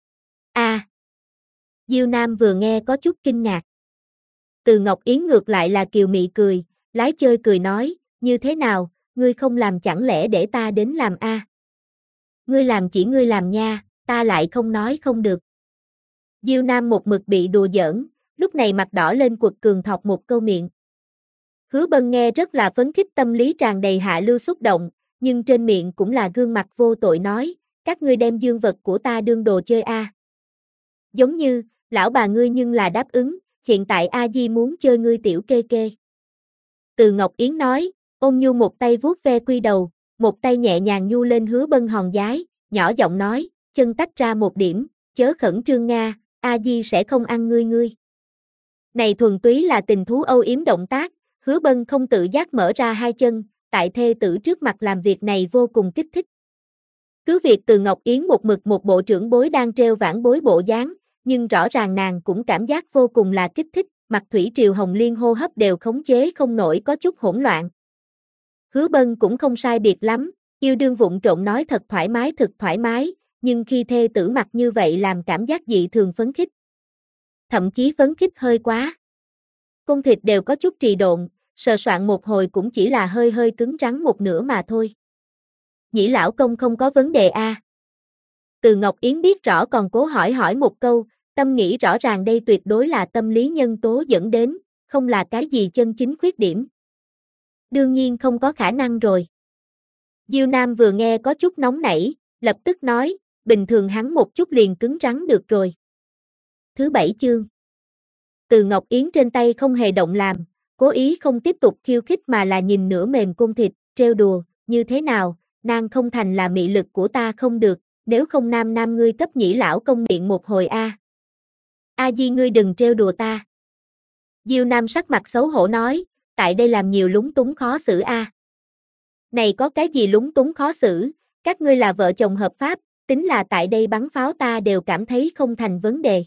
Diêu Nam vừa nghe có chút kinh ngạc. Từ Ngọc Yến ngược lại là kiều mị cười, lái chơi cười nói, như thế nào, ngươi không làm chẳng lẽ để ta đến làm a? Ngươi làm chỉ ngươi làm nha, ta lại không nói không được. Diêu Nam một mực bị đùa giỡn, lúc này mặt đỏ lên quật cường thọc một câu miệng. Hứa Bân nghe rất là phấn khích, tâm lý tràn đầy hạ lưu xúc động, nhưng trên miệng cũng là gương mặt vô tội nói, các ngươi đem dương vật của ta đương đồ chơi a. Giống như, lão bà ngươi nhưng là đáp ứng, hiện tại A Di muốn chơi ngươi tiểu kê kê. Từ Ngọc Yến nói, ôn nhu một tay vuốt ve quy đầu, một tay nhẹ nhàng nhu lên Hứa Bân hòn giái, nhỏ giọng nói, chân tách ra một điểm, chớ khẩn trương nga, A Di sẽ không ăn ngươi. Này thuần túy là tình thú âu yếm động tác, Hứa Bân không tự giác mở ra hai chân, tại thê tử trước mặt làm việc này vô cùng kích thích. Cứ việc Từ Ngọc Yến một mực một bộ trưởng bối đang treo vãn bối bộ dáng, nhưng rõ ràng nàng cũng cảm giác vô cùng là kích thích, mặt thủy triều hồng liên hô hấp đều khống chế không nổi có chút hỗn loạn. Hứa Bân cũng không sai biệt lắm, yêu đương vụng trộn nói thật thoải mái, nhưng khi thê tử mặt như vậy làm cảm giác dị thường phấn khích. Thậm chí phấn khích hơi quá. Cung thịt đều có chút trì độn, sờ soạn một hồi cũng chỉ là hơi cứng rắn một nửa mà thôi. Nhĩ lão công không có vấn đề a. Từ Ngọc Yến biết rõ còn cố hỏi một câu, tâm nghĩ rõ ràng đây tuyệt đối là tâm lý nhân tố dẫn đến, không là cái gì chân chính khuyết điểm. Đương nhiên không có khả năng rồi. Diêu Nam vừa nghe có chút nóng nảy, lập tức nói, bình thường hắn một chút liền cứng rắn được rồi. Thứ 7 chương. Từ Ngọc Yến trên tay không hề động làm, cố ý không tiếp tục khiêu khích mà là nhìn nửa mềm cung thịt, trêu đùa, như thế nào, nàng không thành là mị lực của ta không được, nếu không Nam Nam ngươi cấp nhĩ lão công miệng một hồi a. A Di ngươi đừng trêu đùa ta. Diêu Nam sắc mặt xấu hổ nói, tại đây làm nhiều lúng túng khó xử a. Này có cái gì lúng túng khó xử, các ngươi là vợ chồng hợp pháp, tính là tại đây bắn pháo ta đều cảm thấy không thành vấn đề.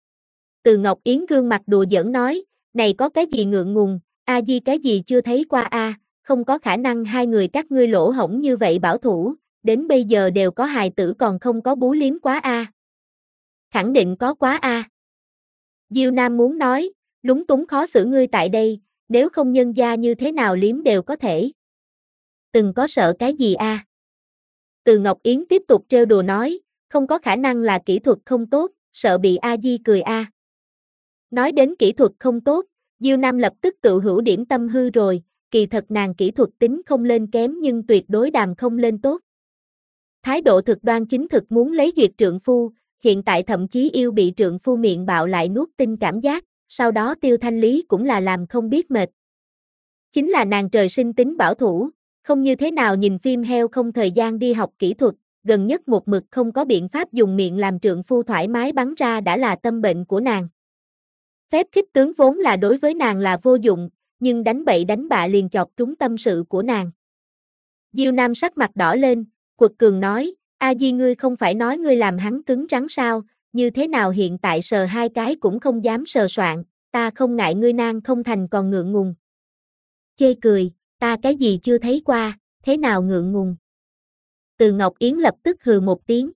Từ Ngọc Yến gương mặt đùa giỡn nói, này có cái gì ngượng ngùng, A Di cái gì chưa thấy qua a, không có khả năng hai người các ngươi lỗ hổng như vậy bảo thủ, đến bây giờ đều có hài tử còn không có bú liếm quá a. Khẳng định có quá a. Diêu Nam muốn nói, lúng túng khó xử ngươi tại đây, nếu không nhân gia như thế nào liếm đều có thể. Từng có sợ cái gì a? Từ Ngọc Yến tiếp tục trêu đùa nói, không có khả năng là kỹ thuật không tốt, sợ bị A Di cười a. Nói đến kỹ thuật không tốt, Diêu Nam lập tức tự hữu điểm tâm hư rồi, kỳ thật nàng kỹ thuật tính không lên kém nhưng tuyệt đối đàm không lên tốt. Thái độ thực đoan chính thực muốn lấy duyệt trượng phu, hiện tại thậm chí yêu bị trượng phu miệng bạo lại nuốt tinh cảm giác, sau đó Tiêu Thanh Lý cũng là làm không biết mệt. Chính là nàng trời sinh tính bảo thủ, không như thế nào nhìn phim heo không thời gian đi học kỹ thuật, gần nhất một mực không có biện pháp dùng miệng làm trượng phu thoải mái bắn ra đã là tâm bệnh của nàng. Phép khích tướng vốn là đối với nàng là vô dụng, nhưng đánh bậy đánh bạ liền chọc trúng tâm sự của nàng. Diêu Nam sắc mặt đỏ lên, quật cường nói, A Di ngươi không phải nói ngươi làm hắn cứng rắn sao, như thế nào hiện tại sờ hai cái cũng không dám sờ soạn, ta không ngại ngươi nang không thành còn ngượng ngùng. Chê cười, ta cái gì chưa thấy qua, thế nào ngượng ngùng. Từ Ngọc Yến lập tức hừ một tiếng.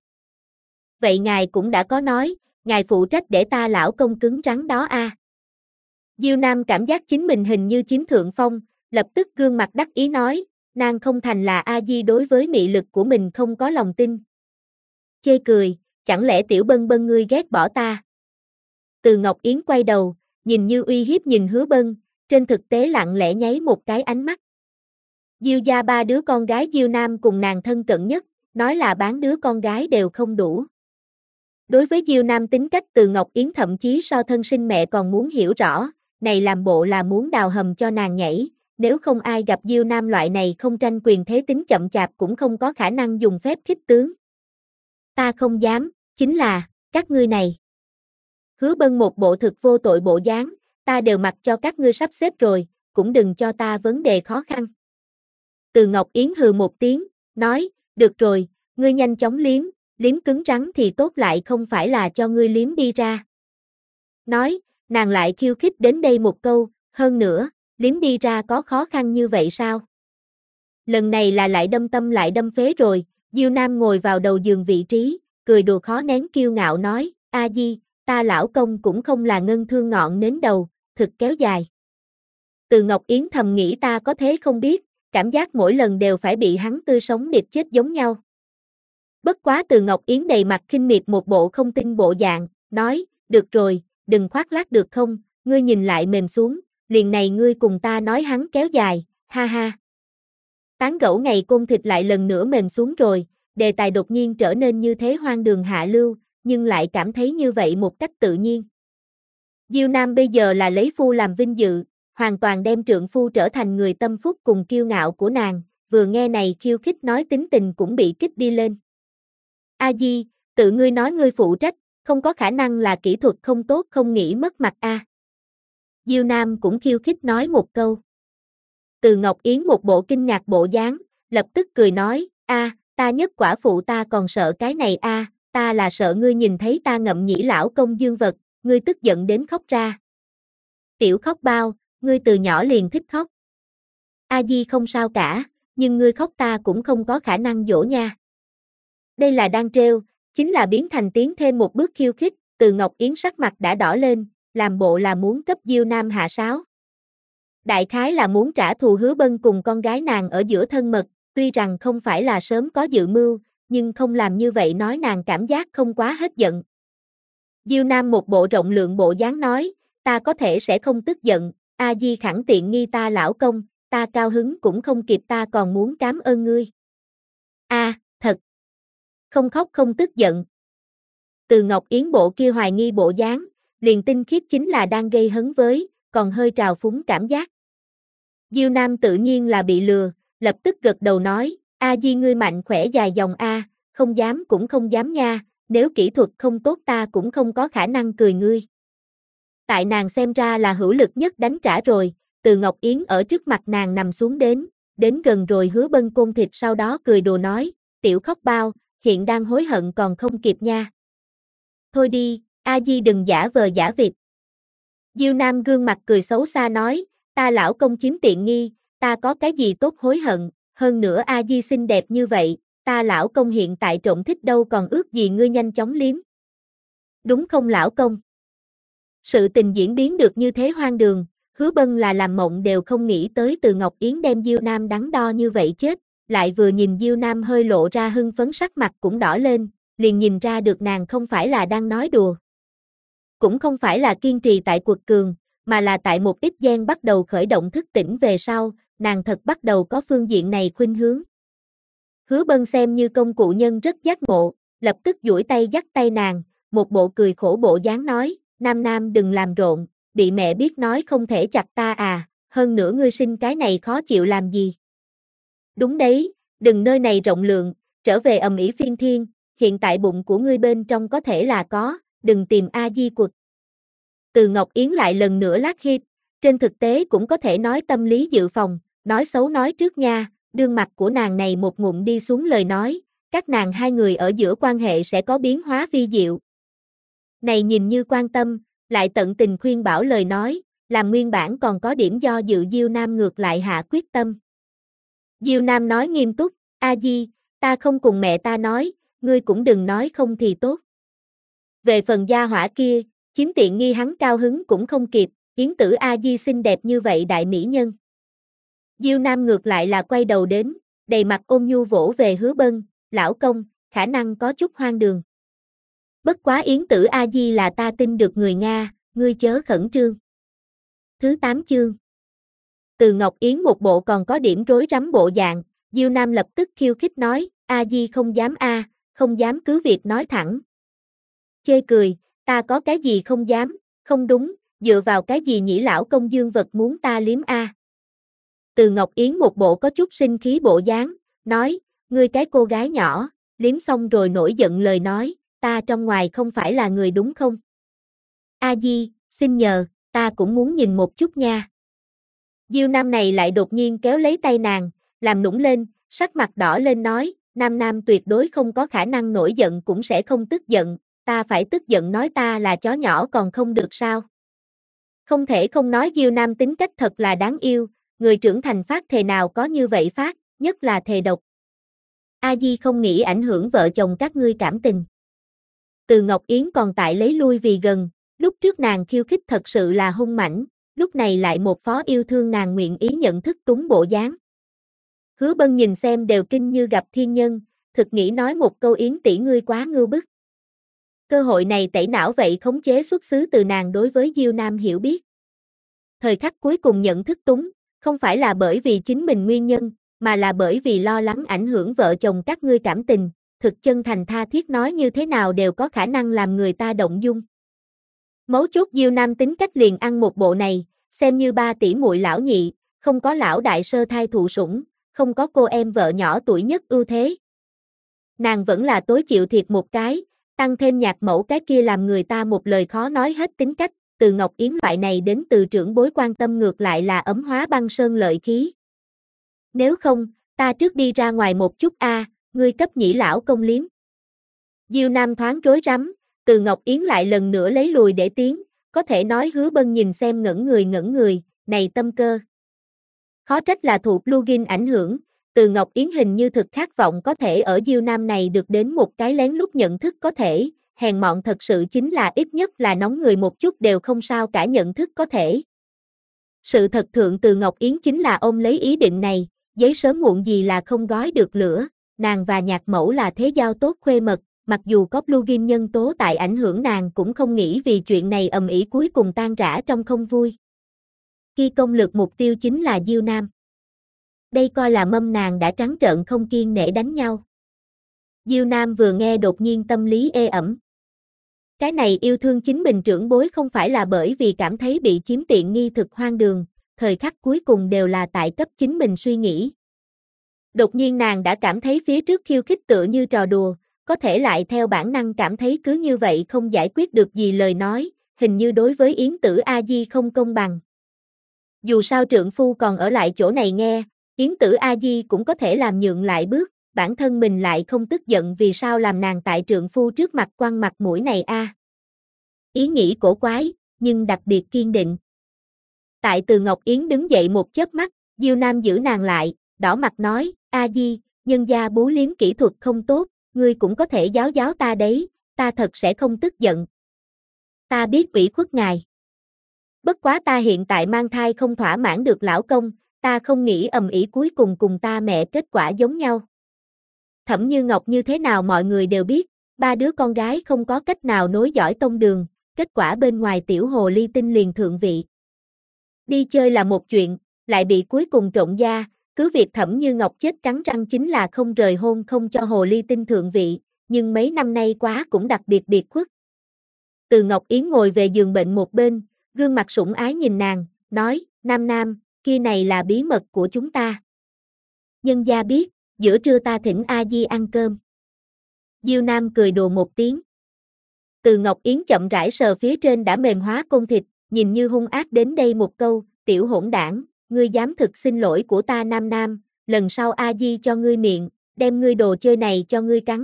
Vậy ngài cũng đã có nói, ngài phụ trách để ta lão công cứng rắn đó a. Diêu Nam cảm giác chính mình hình như chiếm thượng phong, lập tức gương mặt đắc ý nói, nàng không thành là A Di đối với mị lực của mình không có lòng tin. Chê cười, chẳng lẽ Tiểu Bân Bân ngươi ghét bỏ ta? Từ Ngọc Yến quay đầu, nhìn như uy hiếp nhìn Hứa Bân, trên thực tế lặng lẽ nháy một cái ánh mắt. Diêu gia ba đứa con gái Diêu Nam cùng nàng thân cận nhất, nói là bán đứa con gái đều không đủ. Đối với Diêu Nam tính cách Từ Ngọc Yến thậm chí so thân sinh mẹ còn muốn hiểu rõ, này làm bộ là muốn đào hầm cho nàng nhảy, nếu không ai gặp Diêu Nam loại này không tranh quyền thế tính chậm chạp cũng không có khả năng dùng phép khích tướng. Ta không dám, chính là, các ngươi này. Hứa Bân một bộ thực vô tội bộ dáng, ta đều mặc cho các ngươi sắp xếp rồi, cũng đừng cho ta vấn đề khó khăn. Từ Ngọc Yến hừ một tiếng, nói, được rồi, ngươi nhanh chóng liếm cứng rắn thì tốt lại không phải là cho ngươi liếm đi ra. Nói, nàng lại khiêu khích đến đây một câu, hơn nữa, liếm đi ra có khó khăn như vậy sao? Lần này là lại đâm tâm lại đâm phế rồi, Diêu Nam ngồi vào đầu giường vị trí, cười đùa khó nén kiêu ngạo nói, A Di, ta lão công cũng không là ngân thương ngọn nến đầu, thực kéo dài. Từ Ngọc Yến thầm nghĩ ta có thế không biết, cảm giác mỗi lần đều phải bị hắn tươi sống điệp chết giống nhau. Bất quá Từ Ngọc Yến đầy mặt khinh miệt một bộ không tin bộ dạng, nói, được rồi, đừng khoác lác được không, ngươi nhìn lại mềm xuống, liền này ngươi cùng ta nói hắn kéo dài, ha ha. Tán gẫu ngày côn thịt lại lần nữa mềm xuống rồi, đề tài đột nhiên trở nên như thế hoang đường hạ lưu, nhưng lại cảm thấy như vậy một cách tự nhiên. Diêu Nam bây giờ là lấy phu làm vinh dự, hoàn toàn đem trượng phu trở thành người tâm phúc cùng kiêu ngạo của nàng, vừa nghe này khiêu khích nói tính tình cũng bị kích đi lên. A Di, tự ngươi nói ngươi phụ trách, không có khả năng là kỹ thuật không tốt không nghĩ mất mặt a. Diêu Nam cũng khiêu khích nói một câu. Từ Ngọc Yến một bộ kinh ngạc bộ dáng, lập tức cười nói, ta nhất quả phụ ta còn sợ cái này ta là sợ ngươi nhìn thấy ta ngậm nhĩ lão công dương vật, ngươi tức giận đến khóc ra. Tiểu khóc bao, ngươi từ nhỏ liền thích khóc. A Di không sao cả, nhưng ngươi khóc ta cũng không có khả năng dỗ nha. Đây là đang trêu, chính là biến thành tiến thêm một bước khiêu khích, Từ Ngọc Yến sắc mặt đã đỏ lên, làm bộ là muốn cấp Diêu Nam hạ sáo. Đại khái là muốn trả thù Hứa Bân cùng con gái nàng ở giữa thân mật, tuy rằng không phải là sớm có dự mưu, nhưng không làm như vậy nói nàng cảm giác không quá hết giận. Diêu Nam một bộ rộng lượng bộ dáng nói, ta có thể sẽ không tức giận, A Di khẳng tiện nghi ta lão công, ta cao hứng cũng không kịp ta còn muốn cảm ơn ngươi. Thật. Không khóc không tức giận. Từ Ngọc Yến bộ kia hoài nghi bộ dáng, liền tinh khiết chính là đang gây hấn với, còn hơi trào phúng cảm giác. Diêu Nam tự nhiên là bị lừa, lập tức gật đầu nói, A Di ngươi mạnh khỏe dài dòng a, không dám cũng không dám nha, nếu kỹ thuật không tốt ta cũng không có khả năng cười ngươi. Tại nàng xem ra là hữu lực nhất đánh trả rồi, Từ Ngọc Yến ở trước mặt nàng nằm xuống đến gần rồi Hứa Bân côn thịt sau đó cười đùa nói, tiểu khóc bao, hiện đang hối hận còn không kịp nha. Thôi đi, A Di đừng giả vờ giả vịt. Diêu Nam gương mặt cười xấu xa nói, ta lão công chiếm tiện nghi, ta có cái gì tốt hối hận, hơn nữa A Di xinh đẹp như vậy, ta lão công hiện tại trộn thích đâu còn ước gì ngươi nhanh chóng liếm. Đúng không lão công? Sự tình diễn biến được như thế hoang đường, Hứa Bân là làm mộng đều không nghĩ tới Từ Ngọc Yến đem Diêu Nam đắn đo như vậy chết, lại vừa nhìn Diêu Nam hơi lộ ra hưng phấn sắc mặt cũng đỏ lên, liền nhìn ra được nàng không phải là đang nói đùa. Cũng không phải là kiên trì tại quật cường, mà là tại một ít gen bắt đầu khởi động thức tỉnh về sau, nàng thật bắt đầu có phương diện này khuynh hướng. Hứa Bân xem như công cụ nhân rất giác ngộ, lập tức duỗi tay dắt tay nàng, một bộ cười khổ bộ dáng nói, Nam Nam đừng làm rộn, bị mẹ biết nói không thể chặt ta à, hơn nữa ngươi sinh cái này khó chịu làm gì. Đúng đấy, đừng nơi này rộng lượng, trở về ầm ĩ phiên thiên, hiện tại bụng của ngươi bên trong có thể là có, đừng tìm A Di quật. Từ Ngọc Yến lại lần nữa lát hít, trên thực tế cũng có thể nói tâm lý dự phòng, nói xấu nói trước nha, đương mặt của nàng này một ngụm đi xuống lời nói, các nàng hai người ở giữa quan hệ sẽ có biến hóa vi diệu. Này nhìn như quan tâm, lại tận tình khuyên bảo lời nói, làm nguyên bản còn có điểm do dự Diêu Nam ngược lại hạ quyết tâm. Diêu Nam nói nghiêm túc, A Di, ta không cùng mẹ ta nói, ngươi cũng đừng nói không thì tốt. Về phần gia hỏa kia, chiếm tiện nghi hắn cao hứng cũng không kịp, Yến Tử A Di xinh đẹp như vậy đại mỹ nhân. Diêu Nam ngược lại là quay đầu đến, đầy mặt ôn nhu vỗ về Hứa Bân, lão công, khả năng có chút hoang đường. Bất quá Yến Tử A Di là ta tin được người Nga, ngươi chớ khẩn trương. Thứ 8 chương. Từ Ngọc Yến một bộ còn có điểm rối rắm bộ dạng, Diêu Nam lập tức khiêu khích nói, A Di không dám không dám cứ việc nói thẳng. Chê cười, ta có cái gì không dám, không đúng, dựa vào cái gì nhĩ lão công dương vật muốn ta liếm a? Từ Ngọc Yến một bộ có chút sinh khí bộ dáng, nói, ngươi cái cô gái nhỏ, liếm xong rồi nổi giận lời nói, ta trong ngoài không phải là người đúng không? A Di, xin nhờ, ta cũng muốn nhìn một chút nha. Diêu Nam này lại đột nhiên kéo lấy tay nàng, làm nũng lên, sắc mặt đỏ lên nói, Nam tuyệt đối không có khả năng nổi giận cũng sẽ không tức giận, ta phải tức giận nói ta là chó nhỏ còn không được sao? Không thể không nói Diêu Nam tính cách thật là đáng yêu, người trưởng thành phát thề nào có như vậy phát, nhất là thề độc. A Di không nghĩ ảnh hưởng vợ chồng các ngươi cảm tình. Từ Ngọc Yến còn tại lấy lui vì gần, lúc trước nàng khiêu khích thật sự là hung mãnh, lúc này lại một phó yêu thương nàng nguyện ý nhận thức túng bộ dáng. Hứa Bân nhìn xem đều kinh như gặp thiên nhân, thực nghĩ nói một câu Yến tỷ ngươi quá ngưu bức. Cơ hội này tẩy não vậy khống chế xuất xứ từ nàng đối với Diêu Nam hiểu biết. Thời khắc cuối cùng nhận thức túng, không phải là bởi vì chính mình nguyên nhân, mà là bởi vì lo lắng ảnh hưởng vợ chồng các ngươi cảm tình, thực chân thành tha thiết nói như thế nào đều có khả năng làm người ta động dung. Mấu chốt Diêu Nam tính cách liền ăn một bộ này, xem như ba tỷ muội lão nhị, không có lão đại sơ thai thụ sủng, không có cô em vợ nhỏ tuổi nhất ưu thế. Nàng vẫn là tối chịu thiệt một cái, tăng thêm nhạc mẫu cái kia làm người ta một lời khó nói hết tính cách, từ Ngọc Yến loại này đến từ trưởng bối quan tâm ngược lại là ấm hóa băng sơn lợi khí. Nếu không, ta trước đi ra ngoài một chút ngươi cấp nhĩ lão công liếm. Diêu Nam thoáng rối rắm, từ Ngọc Yến lại lần nữa lấy lùi để tiến, có thể nói Hứa Bân nhìn xem ngẩn người, này tâm cơ. Khó trách là thụ plugin ảnh hưởng, từ Ngọc Yến hình như thực khát vọng có thể ở Diêu Nam này được đến một cái lén lút nhận thức có thể, hèn mọn thật sự chính là ít nhất là nóng người một chút đều không sao cả nhận thức có thể. Sự thật thượng từ Ngọc Yến chính là ôm lấy ý định này, giấy sớm muộn gì là không gói được lửa, nàng và nhạc mẫu là thế giao tốt khuê mật, mặc dù có plugin nhân tố tại ảnh hưởng nàng cũng không nghĩ vì chuyện này ầm ĩ cuối cùng tan rã trong không vui. Khi công lực mục tiêu chính là Diêu Nam. Đây coi là mâm nàng đã trắng trợn không kiêng nể đánh nhau. Diêu Nam vừa nghe đột nhiên tâm lý ê ẩm. Cái này yêu thương chính mình trưởng bối không phải là bởi vì cảm thấy bị chiếm tiện nghi thực hoang đường, thời khắc cuối cùng đều là tại cấp chính mình suy nghĩ. Đột nhiên nàng đã cảm thấy phía trước khiêu khích tựa như trò đùa, có thể lại theo bản năng cảm thấy cứ như vậy không giải quyết được gì lời nói, hình như đối với Yến Tử A Di không công bằng. Dù sao trượng phu còn ở lại chỗ này nghe, Yến Tử A Di cũng có thể làm nhượng lại bước, bản thân mình lại không tức giận vì sao làm nàng tại trượng phu trước mặt quăng mặt mũi này Ý nghĩ cổ quái, nhưng đặc biệt kiên định. Tại từ Ngọc Yến đứng dậy một chớp mắt, Diêu Nam giữ nàng lại, đỏ mặt nói, A Di, nhân gia bú liếm kỹ thuật không tốt, ngươi cũng có thể giáo giáo ta đấy, ta thật sẽ không tức giận. Ta biết ủy khuất ngài. Bất quá ta hiện tại mang thai không thỏa mãn được lão công, ta không nghĩ ầm ĩ cuối cùng ta mẹ kết quả giống nhau. Thẩm Như Ngọc như thế nào mọi người đều biết, ba đứa con gái không có cách nào nối dõi tông đường, kết quả bên ngoài tiểu hồ ly tinh liền thượng vị. Đi chơi là một chuyện, lại bị cuối cùng trộn da, cứ việc Thẩm Như Ngọc chết cắn răng chính là không rời hôn không cho hồ ly tinh thượng vị, nhưng mấy năm nay quá cũng đặc biệt biệt khuất. Từ Ngọc Yến ngồi về giường bệnh một bên, gương mặt sủng ái nhìn nàng, nói, Nam, kia này là bí mật của chúng ta. Nhân gia biết, giữa trưa ta thỉnh A Di ăn cơm. Diêu Nam cười đùa một tiếng. Từ Ngọc Yến chậm rãi sờ phía trên đã mềm hóa côn thịt, nhìn như hung ác đến đây một câu, tiểu hỗn đảng, ngươi dám thực xin lỗi của ta Nam, lần sau A Di cho ngươi miệng, đem ngươi đồ chơi này cho ngươi cắn.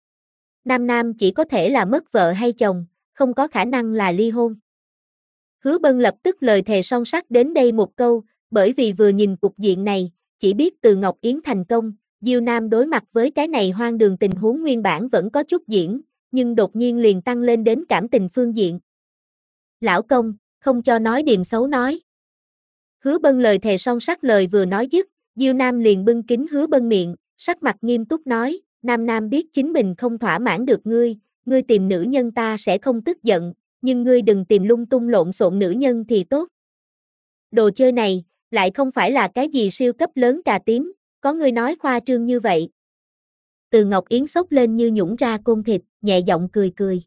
Nam Nam chỉ có thể là mất vợ hay chồng, không có khả năng là ly hôn. Hứa Bân lập tức lời thề son sắt đến đây một câu, bởi vì vừa nhìn cục diện này, chỉ biết Từ Ngọc Yến thành công, Diêu Nam đối mặt với cái này hoang đường tình huống nguyên bản vẫn có chút diễn, nhưng đột nhiên liền tăng lên đến cảm tình phương diện. Lão công, không cho nói điềm xấu nói. Hứa Bân lời thề son sắt lời vừa nói dứt, Diêu Nam liền bưng kín Hứa Bân miệng, sắc mặt nghiêm túc nói, Nam Nam biết chính mình không thỏa mãn được ngươi tìm nữ nhân ta sẽ không tức giận, nhưng ngươi đừng tìm lung tung lộn xộn nữ nhân thì tốt. Đồ chơi này, lại không phải là cái gì siêu cấp lớn cà tím, có ngươi nói khoa trương như vậy. Từ Ngọc Yến xốc lên như nhũng ra côn thịt, nhẹ giọng cười cười.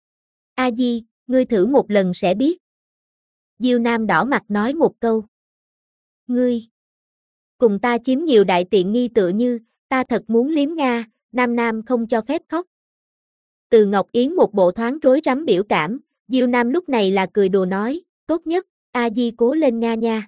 A Di, ngươi thử một lần sẽ biết. Diêu Nam đỏ mặt nói một câu. Ngươi, cùng ta chiếm nhiều đại tiện nghi tựa như, ta thật muốn liếm Nga, Nam Nam không cho phép khóc. Từ Ngọc Yến một bộ thoáng rối rắm biểu cảm, Diêu Nam lúc này là cười đùa nói, tốt nhất, A Di cố lên Nga nha.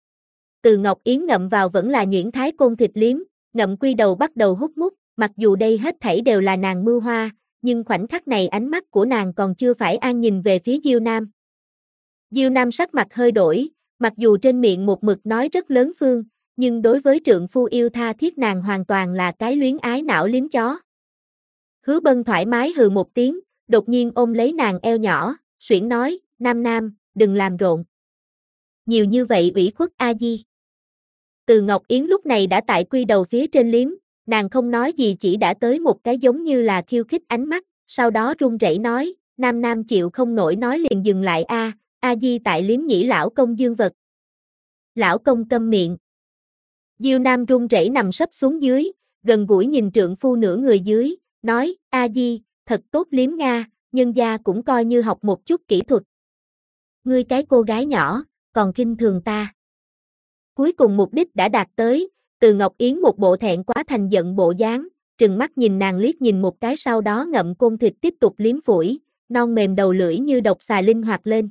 Từ Ngọc Yến ngậm vào vẫn là nhuyễn thái côn thịt liếm, ngậm quy đầu bắt đầu hút mút, mặc dù đây hết thảy đều là nàng mưu hoa, nhưng khoảnh khắc này ánh mắt của nàng còn chưa phải an nhìn về phía Diêu Nam. Diêu Nam sắc mặt hơi đổi, mặc dù trên miệng một mực nói rất lớn phương, nhưng đối với trượng phu yêu tha thiết nàng hoàn toàn là cái luyến ái não liếm chó. Hứa Bân thoải mái hừ một tiếng, đột nhiên ôm lấy nàng eo nhỏ, xuyển nói, Nam Nam, đừng làm rộn. Nhiều như vậy ủy khuất A Di. Từ Ngọc Yến lúc này đã tại quy đầu phía trên liếm, nàng không nói gì chỉ đã tới một cái giống như là khiêu khích ánh mắt, sau đó run rẩy nói, Nam Nam chịu không nổi nói liền dừng lại A Di tại liếm nhĩ lão công dương vật. Lão công câm miệng. Diêu Nam run rẩy nằm sấp xuống dưới, gần gũi nhìn trượng phu nửa người dưới, nói, A Di, thật tốt liếm Nga, nhân gia cũng coi như học một chút kỹ thuật. Ngươi cái cô gái nhỏ, còn khinh thường ta. Cuối cùng mục đích đã đạt tới, Từ Ngọc Yến một bộ thẹn quá thành giận bộ dáng, trừng mắt nhìn nàng liếc nhìn một cái sau đó ngậm côn thịt tiếp tục liếm phủi, non mềm đầu lưỡi như độc xà linh hoạt lên.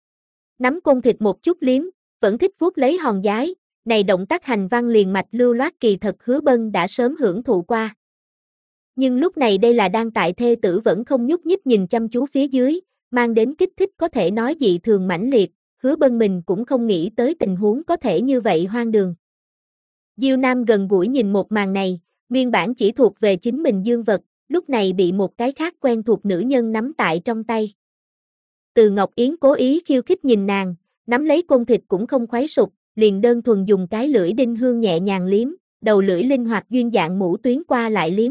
Nắm côn thịt một chút liếm, vẫn thích vuốt lấy hòn giái, này động tác hành văn liền mạch lưu loát kỳ thật Hứa Bân đã sớm hưởng thụ qua. Nhưng lúc này đây là đang tại thê tử vẫn không nhúc nhích nhìn chăm chú phía dưới, mang đến kích thích có thể nói dị thường mãnh liệt, Hứa Bân mình cũng không nghĩ tới tình huống có thể như vậy hoang đường. Diêu Nam gần gũi nhìn một màn này, nguyên bản chỉ thuộc về chính mình dương vật, lúc này bị một cái khác quen thuộc nữ nhân nắm tại trong tay. Từ Ngọc Yến cố ý khiêu khích nhìn nàng, nắm lấy côn thịt cũng không khuấy sụp, liền đơn thuần dùng cái lưỡi đinh hương nhẹ nhàng liếm, đầu lưỡi linh hoạt duyên dạng mũ tuyến qua lại liếm.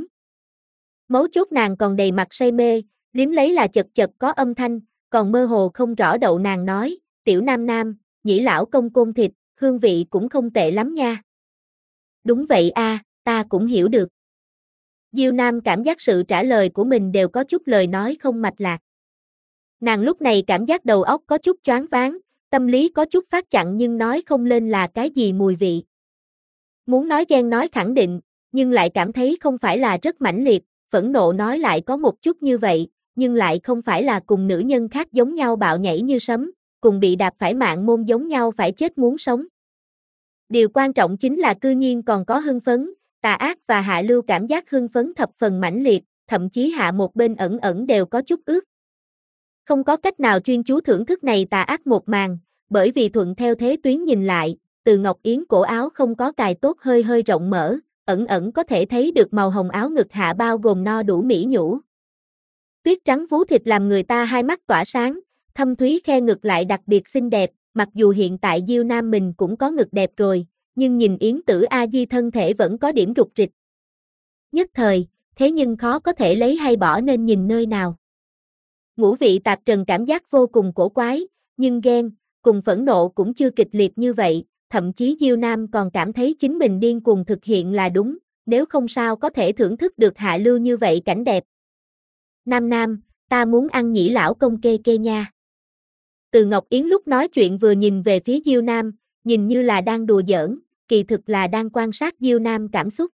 Mấu chốt nàng còn đầy mặt say mê, liếm lấy là chật chật có âm thanh, còn mơ hồ không rõ đậu nàng nói, tiểu Nam Nam, nhĩ lão công côn thịt, hương vị cũng không tệ lắm nha. Đúng vậy ta cũng hiểu được. Diêu Nam cảm giác sự trả lời của mình đều có chút lời nói không mạch lạc. Nàng lúc này cảm giác đầu óc có chút choáng váng, tâm lý có chút phát chặn nhưng nói không lên là cái gì mùi vị. Muốn nói ghen nói khẳng định, nhưng lại cảm thấy không phải là rất mãnh liệt, phẫn nộ nói lại có một chút như vậy, nhưng lại không phải là cùng nữ nhân khác giống nhau bạo nhảy như sấm, cùng bị đạp phải mạng môn giống nhau phải chết muốn sống. Điều quan trọng chính là cư nhiên còn có hưng phấn, tà ác và hạ lưu cảm giác hưng phấn thập phần mãnh liệt, thậm chí hạ một bên ẩn ẩn đều có chút ướt. Không có cách nào chuyên chú thưởng thức này tà ác một màn, bởi vì thuận theo thế tuyến nhìn lại, Từ Ngọc Yến cổ áo không có cài tốt hơi hơi rộng mở, ẩn ẩn có thể thấy được màu hồng áo ngực hạ bao gồm no đủ mỹ nhũ. Tuyết trắng vú thịt làm người ta hai mắt tỏa sáng, thâm thúy khe ngực lại đặc biệt xinh đẹp, mặc dù hiện tại Diêu Nam mình cũng có ngực đẹp rồi, nhưng nhìn Yến Tử A Di thân thể vẫn có điểm rục rịch. Nhất thời, thế nhưng khó có thể lấy hay bỏ nên nhìn nơi nào. Ngũ vị tạp trần cảm giác vô cùng cổ quái, nhưng ghen, cùng phẫn nộ cũng chưa kịch liệt như vậy, thậm chí Diêu Nam còn cảm thấy chính mình điên cuồng thực hiện là đúng, nếu không sao có thể thưởng thức được hạ lưu như vậy cảnh đẹp. Nam Nam, ta muốn ăn nhĩ lão công kê kê nha. Từ Ngọc Yến lúc nói chuyện vừa nhìn về phía Diêu Nam, nhìn như là đang đùa giỡn, kỳ thực là đang quan sát Diêu Nam cảm xúc.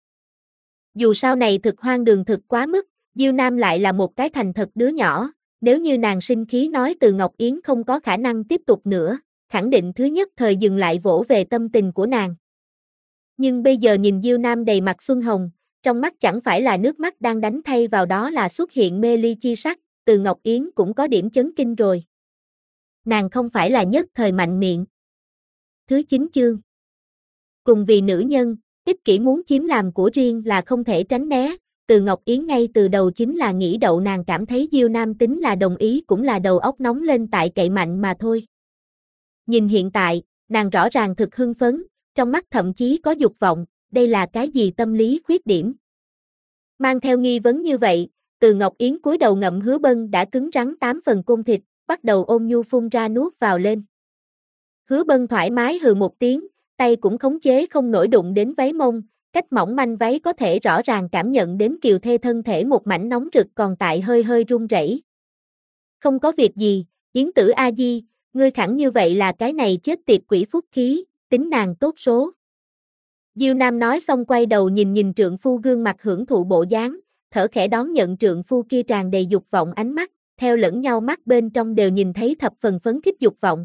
Dù sau này thực hoang đường thực quá mức, Diêu Nam lại là một cái thành thật đứa nhỏ, nếu như nàng sinh khí nói Từ Ngọc Yến không có khả năng tiếp tục nữa, khẳng định thứ nhất thời dừng lại vỗ về tâm tình của nàng. Nhưng bây giờ nhìn Diêu Nam đầy mặt xuân hồng, trong mắt chẳng phải là nước mắt đang đánh thay vào đó là xuất hiện mê ly chi sắc, Từ Ngọc Yến cũng có điểm chấn kinh rồi. Nàng không phải là nhất thời mạnh miệng. Thứ 9 chương. Cùng vì nữ nhân, ích kỷ muốn chiếm làm của riêng là không thể tránh né, Từ Ngọc Yến ngay từ đầu chính là nghĩ đậu nàng cảm thấy Diêu Nam tính là đồng ý cũng là đầu óc nóng lên tại cậy mạnh mà thôi. Nhìn hiện tại, nàng rõ ràng thực hưng phấn, trong mắt thậm chí có dục vọng, đây là cái gì tâm lý khuyết điểm. Mang theo nghi vấn như vậy, Từ Ngọc Yến cúi đầu ngậm Hứa Bân đã cứng rắn 8 phần côn thịt, bắt đầu ôm nhu phun ra nuốt vào lên. Hứa Bân thoải mái hừ một tiếng, tay cũng khống chế không nổi đụng đến váy mông, cách mỏng manh váy có thể rõ ràng cảm nhận đến Kiều Thê thân thể một mảnh nóng rực còn tại hơi hơi run rẩy. Không có việc gì, Yến tử A Di, ngươi khẳng như vậy là cái này chết tiệt quỷ phúc khí, tính nàng tốt số. Diêu Nam nói xong quay đầu nhìn trượng phu gương mặt hưởng thụ bộ dáng, thở khẽ đón nhận trượng phu kia tràn đầy dục vọng ánh mắt, theo lẫn nhau mắt bên trong đều nhìn thấy thập phần phấn khích dục vọng.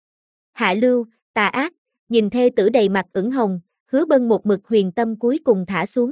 Hạ lưu, tà ác, nhìn thê tử đầy mặt ửng hồng, Hứa Bân một mực huyền tâm cuối cùng thả xuống.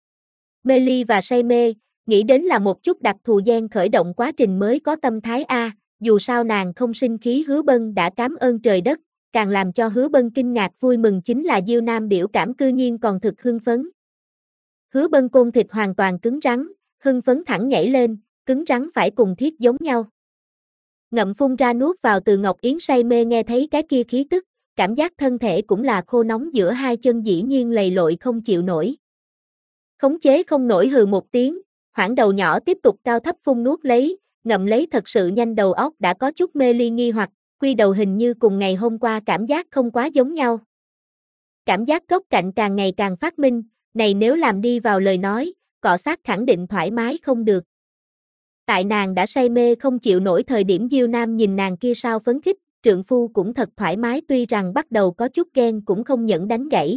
Mê ly và say mê, nghĩ đến là một chút đặc thù gen khởi động quá trình mới có tâm thái A, dù sao nàng không sinh khí Hứa Bân đã cảm ơn trời đất, càng làm cho Hứa Bân kinh ngạc vui mừng chính là Diêu Nam biểu cảm cư nhiên còn thực hưng phấn. Hứa Bân côn thịt hoàn toàn cứng rắn, hưng phấn thẳng nhảy lên, cứng rắn phải cùng thiết giống nhau. Ngậm phun ra nuốt vào Từ Ngọc Yến say mê nghe thấy cái kia khí tức, cảm giác thân thể cũng là khô nóng giữa hai chân dĩ nhiên lầy lội không chịu nổi. Khống chế không nổi hừ một tiếng, hoảng đầu nhỏ tiếp tục cao thấp phun nuốt lấy, ngậm lấy thật sự nhanh đầu óc đã có chút mê ly nghi hoặc, quy đầu hình như cùng ngày hôm qua cảm giác không quá giống nhau. Cảm giác góc cạnh càng ngày càng phát minh, này nếu làm đi vào lời nói, cọ sát khẳng định thoải mái không được. Tại nàng đã say mê không chịu nổi thời điểm Diêu Nam nhìn nàng kia sao phấn khích, trượng phu cũng thật thoải mái tuy rằng bắt đầu có chút ghen cũng không nhẫn đánh gãy.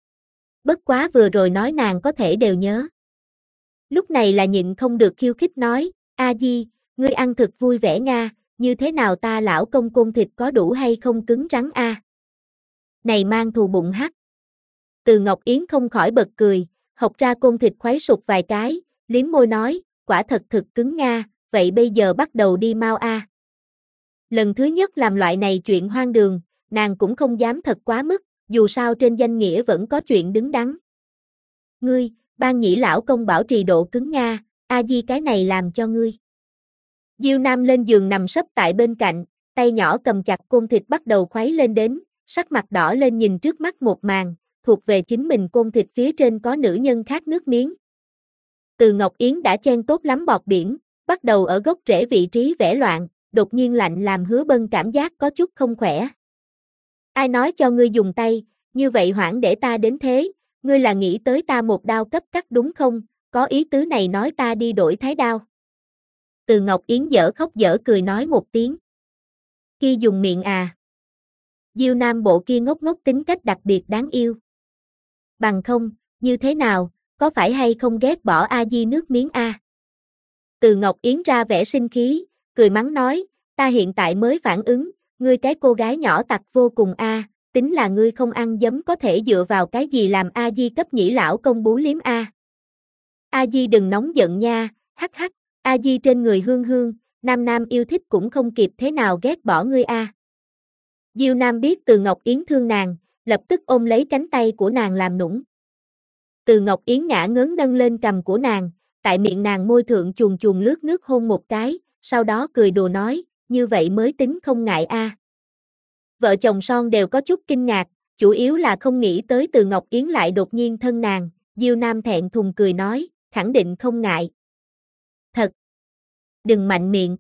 Bất quá vừa rồi nói nàng có thể đều nhớ. Lúc này là nhịn không được khiêu khích nói, A Di, ngươi ăn thực vui vẻ Nga, như thế nào ta lão công côn thịt có đủ hay không cứng rắn a? Này mang thù bụng hắc. Từ Ngọc Yến không khỏi bật cười, hộc ra côn thịt khuấy sụt vài cái, liếm môi nói, quả thật thực cứng Nga, vậy bây giờ bắt đầu đi mau a. Lần thứ nhất làm loại này chuyện hoang đường, nàng cũng không dám thật quá mức, dù sao trên danh nghĩa vẫn có chuyện đứng đắn. Ngươi, ban nhĩ lão công bảo trì độ cứng Nga, A Di cái này làm cho ngươi. Diêu Nam lên giường nằm sấp tại bên cạnh, tay nhỏ cầm chặt côn thịt bắt đầu khuấy lên đến, sắc mặt đỏ lên nhìn trước mắt một màn, thuộc về chính mình côn thịt phía trên có nữ nhân khác nước miếng. Từ Ngọc Yến đã chen tốt lắm bọt biển, bắt đầu ở gốc rễ vị trí vẽ loạn, đột nhiên lạnh làm Hứa Bân cảm giác có chút không khỏe. Ai nói cho ngươi dùng tay, như vậy hoảng để ta đến thế, ngươi là nghĩ tới ta một đao cấp cắt đúng không, có ý tứ này nói ta đi đổi thái đao. Từ Ngọc Yến dở khóc dở cười nói một tiếng. Kia dùng miệng à. Diêu Nam bộ kia ngốc ngốc tính cách đặc biệt đáng yêu. Bằng không, như thế nào, có phải hay không ghét bỏ A Di nước miếng a? Từ Ngọc Yến ra vẻ sinh khí, cười mắng nói, ta hiện tại mới phản ứng, ngươi cái cô gái nhỏ tặc vô cùng a, tính là ngươi không ăn giấm có thể dựa vào cái gì làm A Di cấp nhĩ lão công bú liếm a. A Di đừng nóng giận nha, hắc hắc, A Di trên người hương hương, nam nam yêu thích cũng không kịp thế nào ghét bỏ ngươi a. Diêu Nam biết Từ Ngọc Yến thương nàng, lập tức ôm lấy cánh tay của nàng làm nũng. Từ Ngọc Yến ngã ngớn nâng lên cằm của nàng, tại miệng nàng môi thượng chuồn chuồn lướt nước hôn một cái, sau đó cười đùa nói, như vậy mới tính không ngại a. Vợ chồng son đều có chút kinh ngạc, chủ yếu là không nghĩ tới Từ Ngọc Yến lại đột nhiên thân nàng, Diêu Nam thẹn thùng cười nói, khẳng định không ngại. Thật. Đừng mạnh miệng.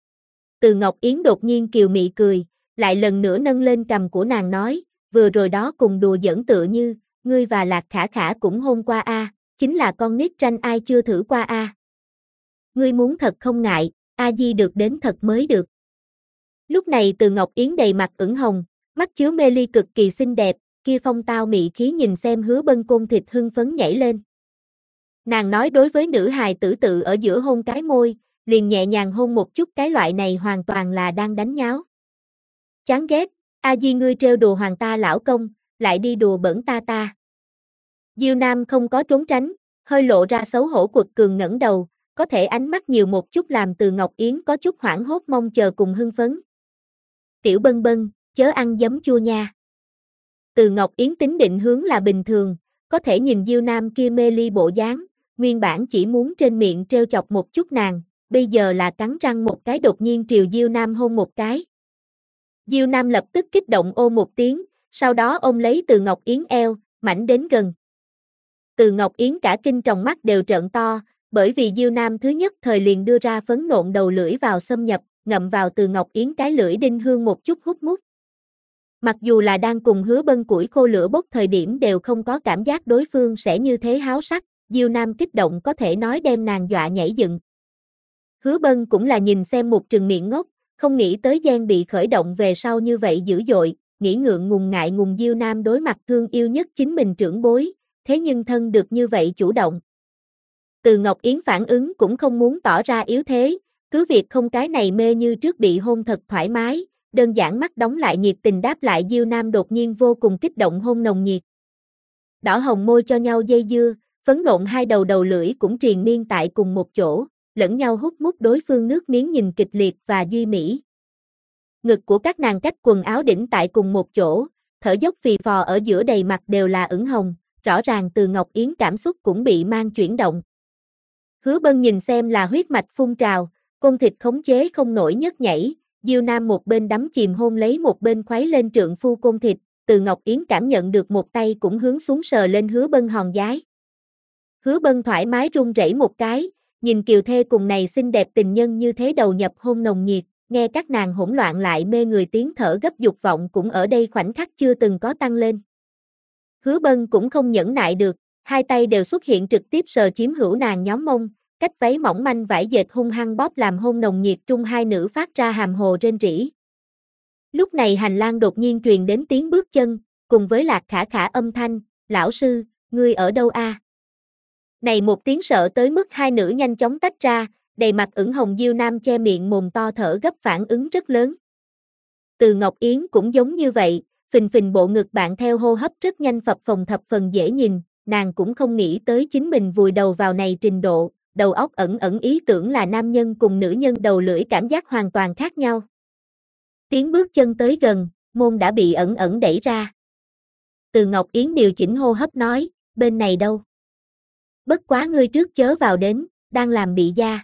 Từ Ngọc Yến đột nhiên kiều mị cười, lại lần nữa nâng lên cằm của nàng nói, vừa rồi đó cùng đùa giỡn tựa như, ngươi và Lạc Khả Khả cũng hôn qua a, chính là con nít tranh ai chưa thử qua a. Ngươi muốn thật không ngại, A Di được đến thật mới được. Lúc này Từ Ngọc Yến đầy mặt ửng hồng, mắt chứa mê ly cực kỳ xinh đẹp, kia phong tao mị khí nhìn xem Hứa Bân côn thịt hưng phấn nhảy lên. Nàng nói đối với nữ hài tử tự ở giữa hôn cái môi, liền nhẹ nhàng hôn một chút cái loại này hoàn toàn là đang đánh nháo. Chán ghét, A Di ngươi trêu đùa hoàng ta lão công, lại đi đùa bẩn ta ta. Diêu Nam không có trốn tránh, hơi lộ ra xấu hổ quật cường ngẩng đầu, có thể ánh mắt nhiều một chút làm Từ Ngọc Yến có chút hoảng hốt mong chờ cùng hưng phấn. Tiểu Bân Bân, chớ ăn giấm chua nha. Từ Ngọc Yến tính định hướng là bình thường, có thể nhìn Diêu Nam kia mê ly bộ dáng, nguyên bản chỉ muốn trên miệng trêu chọc một chút nàng, bây giờ là cắn răng một cái đột nhiên triều Diêu Nam hôn một cái. Diêu Nam lập tức kích động ô một tiếng, sau đó ôm lấy Từ Ngọc Yến eo, mảnh đến gần. Từ Ngọc Yến cả kinh tròng mắt đều trợn to, bởi vì Diêu Nam thứ nhất thời liền đưa ra phấn nộn đầu lưỡi vào xâm nhập, ngậm vào Từ Ngọc Yến cái lưỡi đinh hương một chút hút mút. Mặc dù là đang cùng Hứa Bân củi khô lửa bốc thời điểm đều không có cảm giác đối phương sẽ như thế háo sắc, Diêu Nam kích động có thể nói đem nàng dọa nhảy dựng. Hứa Bân cũng là nhìn xem một trừng miệng ngốc, không nghĩ tới gian bị khởi động về sau như vậy dữ dội, nghĩ ngượng ngùng ngại ngùng Diêu Nam đối mặt thương yêu nhất chính mình trưởng bối, thế nhưng thân được như vậy chủ động. Từ Ngọc Yến phản ứng cũng không muốn tỏ ra yếu thế, cứ việc không cái này mê như trước bị hôn thật thoải mái, đơn giản mắt đóng lại nhiệt tình đáp lại Diêu Nam đột nhiên vô cùng kích động hôn nồng nhiệt. Đỏ hồng môi cho nhau dây dưa, phấn nộn hai đầu đầu lưỡi cũng triền miên tại cùng một chỗ, lẫn nhau hút mút đối phương nước miếng nhìn kịch liệt và duy mỹ. Ngực của các nàng cách quần áo đỉnh tại cùng một chỗ, thở dốc phì phò ở giữa đầy mặt đều là ửng hồng, rõ ràng Từ Ngọc Yến cảm xúc cũng bị mang chuyển động. Hứa Bân nhìn xem là huyết mạch phun trào, côn thịt khống chế không nổi nhấc nhảy, Diêu Nam một bên đắm chìm hôn lấy một bên khuấy lên trượng phu côn thịt, Từ Ngọc Yến cảm nhận được một tay cũng hướng xuống sờ lên Hứa Bân hòn giái. Hứa Bân thoải mái run rẩy một cái, nhìn kiều thê cùng này xinh đẹp tình nhân như thế đầu nhập hôn nồng nhiệt, nghe các nàng hỗn loạn lại mê người tiếng thở gấp dục vọng cũng ở đây khoảnh khắc chưa từng có tăng lên. Hứa Bân cũng không nhẫn nại được, hai tay đều xuất hiện trực tiếp sờ chiếm hữu nàng nhóm mông, cách váy mỏng manh vải dệt hung hăng bóp làm hôn nồng nhiệt trung hai nữ phát ra hàm hồ rên rỉ. Lúc này hành lang đột nhiên truyền đến tiếng bước chân, cùng với Lạc Khả Khả âm thanh, lão sư, ngươi ở đâu a? Này một tiếng sợ tới mức hai nữ nhanh chóng tách ra, đầy mặt ửng hồng Diêu Nam che miệng mồm to thở gấp phản ứng rất lớn. Từ Ngọc Yến cũng giống như vậy, phình phình bộ ngực bạn theo hô hấp rất nhanh phập phồng thập phần dễ nhìn, nàng cũng không nghĩ tới chính mình vùi đầu vào này trình độ, đầu óc ẩn ẩn ý tưởng là nam nhân cùng nữ nhân đầu lưỡi cảm giác hoàn toàn khác nhau. Tiếng bước chân tới gần, môn đã bị ẩn ẩn đẩy ra. Từ Ngọc Yến điều chỉnh hô hấp nói, bên này đâu? Bất quá ngươi trước chớ vào đến, đang làm bị da.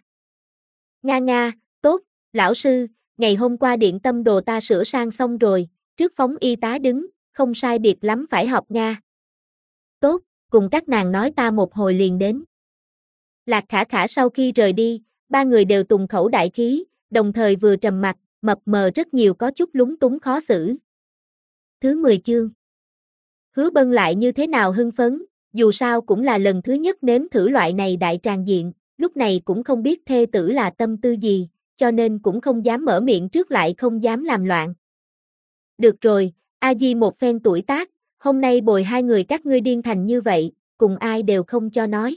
Nga nga, tốt, lão sư, ngày hôm qua điện tâm đồ ta sửa sang xong rồi, trước phóng y tá đứng, không sai biệt lắm phải học Nga. Tốt, cùng các nàng nói ta một hồi liền đến. Lạc Khả Khả sau khi rời đi, ba người đều tùng khẩu đại khí, đồng thời vừa trầm mặc, mập mờ rất nhiều có chút lúng túng khó xử. Thứ 10 chương. Hứa Bân lại như thế nào hưng phấn, dù sao cũng là lần thứ nhất nếm thử loại này đại tràng diện, lúc này cũng không biết thê tử là tâm tư gì, cho nên cũng không dám mở miệng trước lại không dám làm loạn. Được rồi, A Di một phen tuổi tác, hôm nay bồi hai người các ngươi điên thành như vậy, cùng ai đều không cho nói.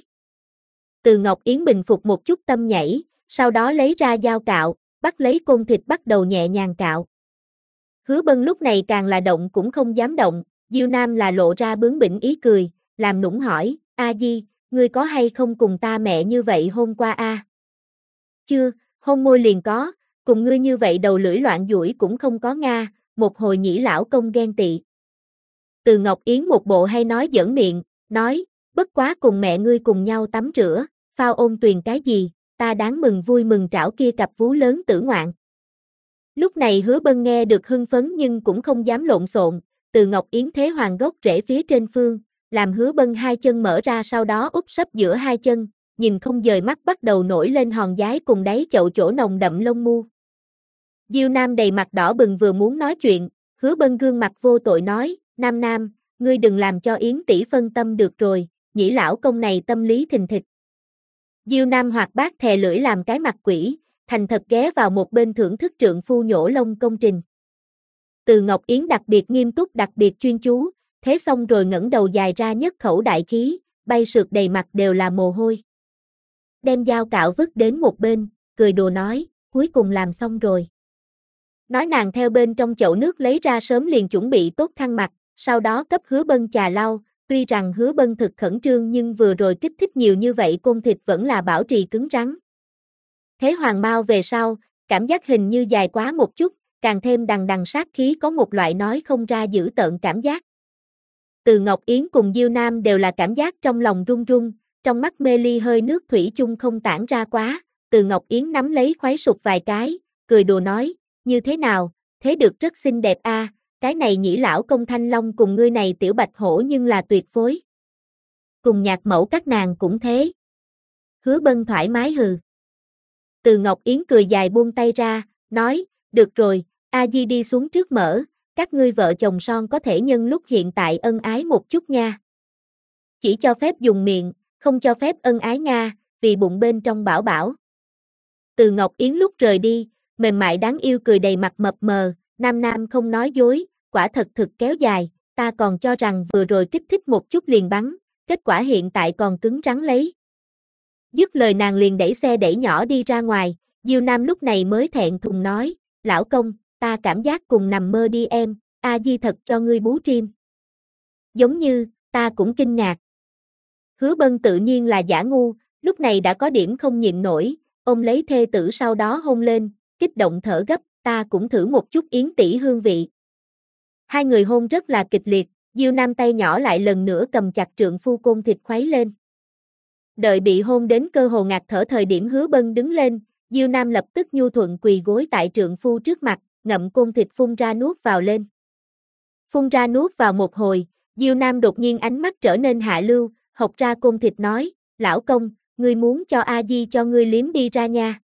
Từ Ngọc Yến bình phục một chút tâm nhảy, sau đó lấy ra dao cạo, bắt lấy côn thịt bắt đầu nhẹ nhàng cạo. Hứa Bân lúc này càng là động cũng không dám động, Diêu Nam là lộ ra bướng bỉnh ý cười, làm nũng hỏi, A Di, ngươi có hay không cùng ta mẹ như vậy hôm qua a? Chưa, hôn môi liền có, cùng ngươi như vậy đầu lưỡi loạn duỗi cũng không có nga, một hồi nhĩ lão công ghen tị. Từ Ngọc Yến một bộ hay nói giỡn miệng, nói, bất quá cùng mẹ ngươi cùng nhau tắm rửa, phao ôn tuyền cái gì, ta đáng mừng vui mừng trảo kia cặp vú lớn tử ngoạn. Lúc này Hứa Bân nghe được hưng phấn nhưng cũng không dám lộn xộn, Từ Ngọc Yến thế hoàng gốc rễ phía trên phương, làm Hứa Bân hai chân mở ra sau đó úp sấp giữa hai chân, nhìn không dời mắt bắt đầu nổi lên hòn giái cùng đáy chậu chỗ nồng đậm lông mu. Diêu Nam đầy mặt đỏ bừng vừa muốn nói chuyện, Hứa Bân gương mặt vô tội nói, Nam Nam, ngươi đừng làm cho Yến tỷ phân tâm được rồi, nhĩ lão công này tâm lý thình thịch. Diêu Nam hoạt bát thè lưỡi làm cái mặt quỷ, thành thật ghé vào một bên thưởng thức trượng phu nhổ lông công trình. Từ Ngọc Yến đặc biệt nghiêm túc đặc biệt chuyên chú, thế xong rồi ngẩng đầu dài ra nhất khẩu đại khí, bay sượt đầy mặt đều là mồ hôi. Đem dao cạo vứt đến một bên, cười đùa nói, cuối cùng làm xong rồi. Nói nàng theo bên trong chậu nước lấy ra sớm liền chuẩn bị tốt khăn mặt, sau đó cấp Hứa Bân chà lau, tuy rằng Hứa Bân thực khẩn trương nhưng vừa rồi kích thích nhiều như vậy côn thịt vẫn là bảo trì cứng rắn. Thế hoàng mao về sau, cảm giác hình như dài quá một chút, càng thêm đằng đằng sát khí có một loại nói không ra dữ tợn cảm giác. Từ Ngọc Yến cùng Diêu Nam đều là cảm giác trong lòng run run, trong mắt mê ly hơi nước thủy chung không tản ra quá, Từ Ngọc Yến nắm lấy khoái sụp vài cái, cười đùa nói, như thế nào, thế được rất xinh đẹp a, cái này nhĩ lão công Thanh Long cùng ngươi này tiểu bạch hổ nhưng là tuyệt phối. Cùng nhạc mẫu các nàng cũng thế. Hứa Bân thoải mái hừ. Từ Ngọc Yến cười dài buông tay ra, nói, được rồi, A Di đi xuống trước mở, các ngươi vợ chồng son có thể nhân lúc hiện tại ân ái một chút nha. Chỉ cho phép dùng miệng, không cho phép ân ái nga, vì bụng bên trong bảo bảo. Từ Ngọc Yến lúc rời đi, mềm mại đáng yêu cười đầy mặt mập mờ, nam nam không nói dối, quả thật thực kéo dài, ta còn cho rằng vừa rồi kích thích một chút liền bắn, kết quả hiện tại còn cứng rắn lấy. Dứt lời nàng liền đẩy xe đẩy nhỏ đi ra ngoài, Diêu Nam lúc này mới thẹn thùng nói, lão công, ta cảm giác cùng nằm mơ đi em, A Di thật cho ngươi bú tim. Giống như, ta cũng kinh ngạc. Hứa Bân tự nhiên là giả ngu, lúc này đã có điểm không nhịn nổi, ôm lấy thê tử sau đó hôn lên, kích động thở gấp, ta cũng thử một chút Yến tỷ hương vị. Hai người hôn rất là kịch liệt, Diêu Nam tay nhỏ lại lần nữa cầm chặt trượng phu côn thịt khuấy lên. Đợi bị hôn đến cơ hồ ngạt thở thời điểm Hứa Bân đứng lên, Diêu Nam lập tức nhu thuận quỳ gối tại trượng phu trước mặt, ngậm côn thịt phun ra nuốt vào lên. Phun ra nuốt vào một hồi, Diêu Nam đột nhiên ánh mắt trở nên hạ lưu, hộc ra côn thịt nói, lão công, ngươi muốn cho A Di cho ngươi liếm đi ra nha.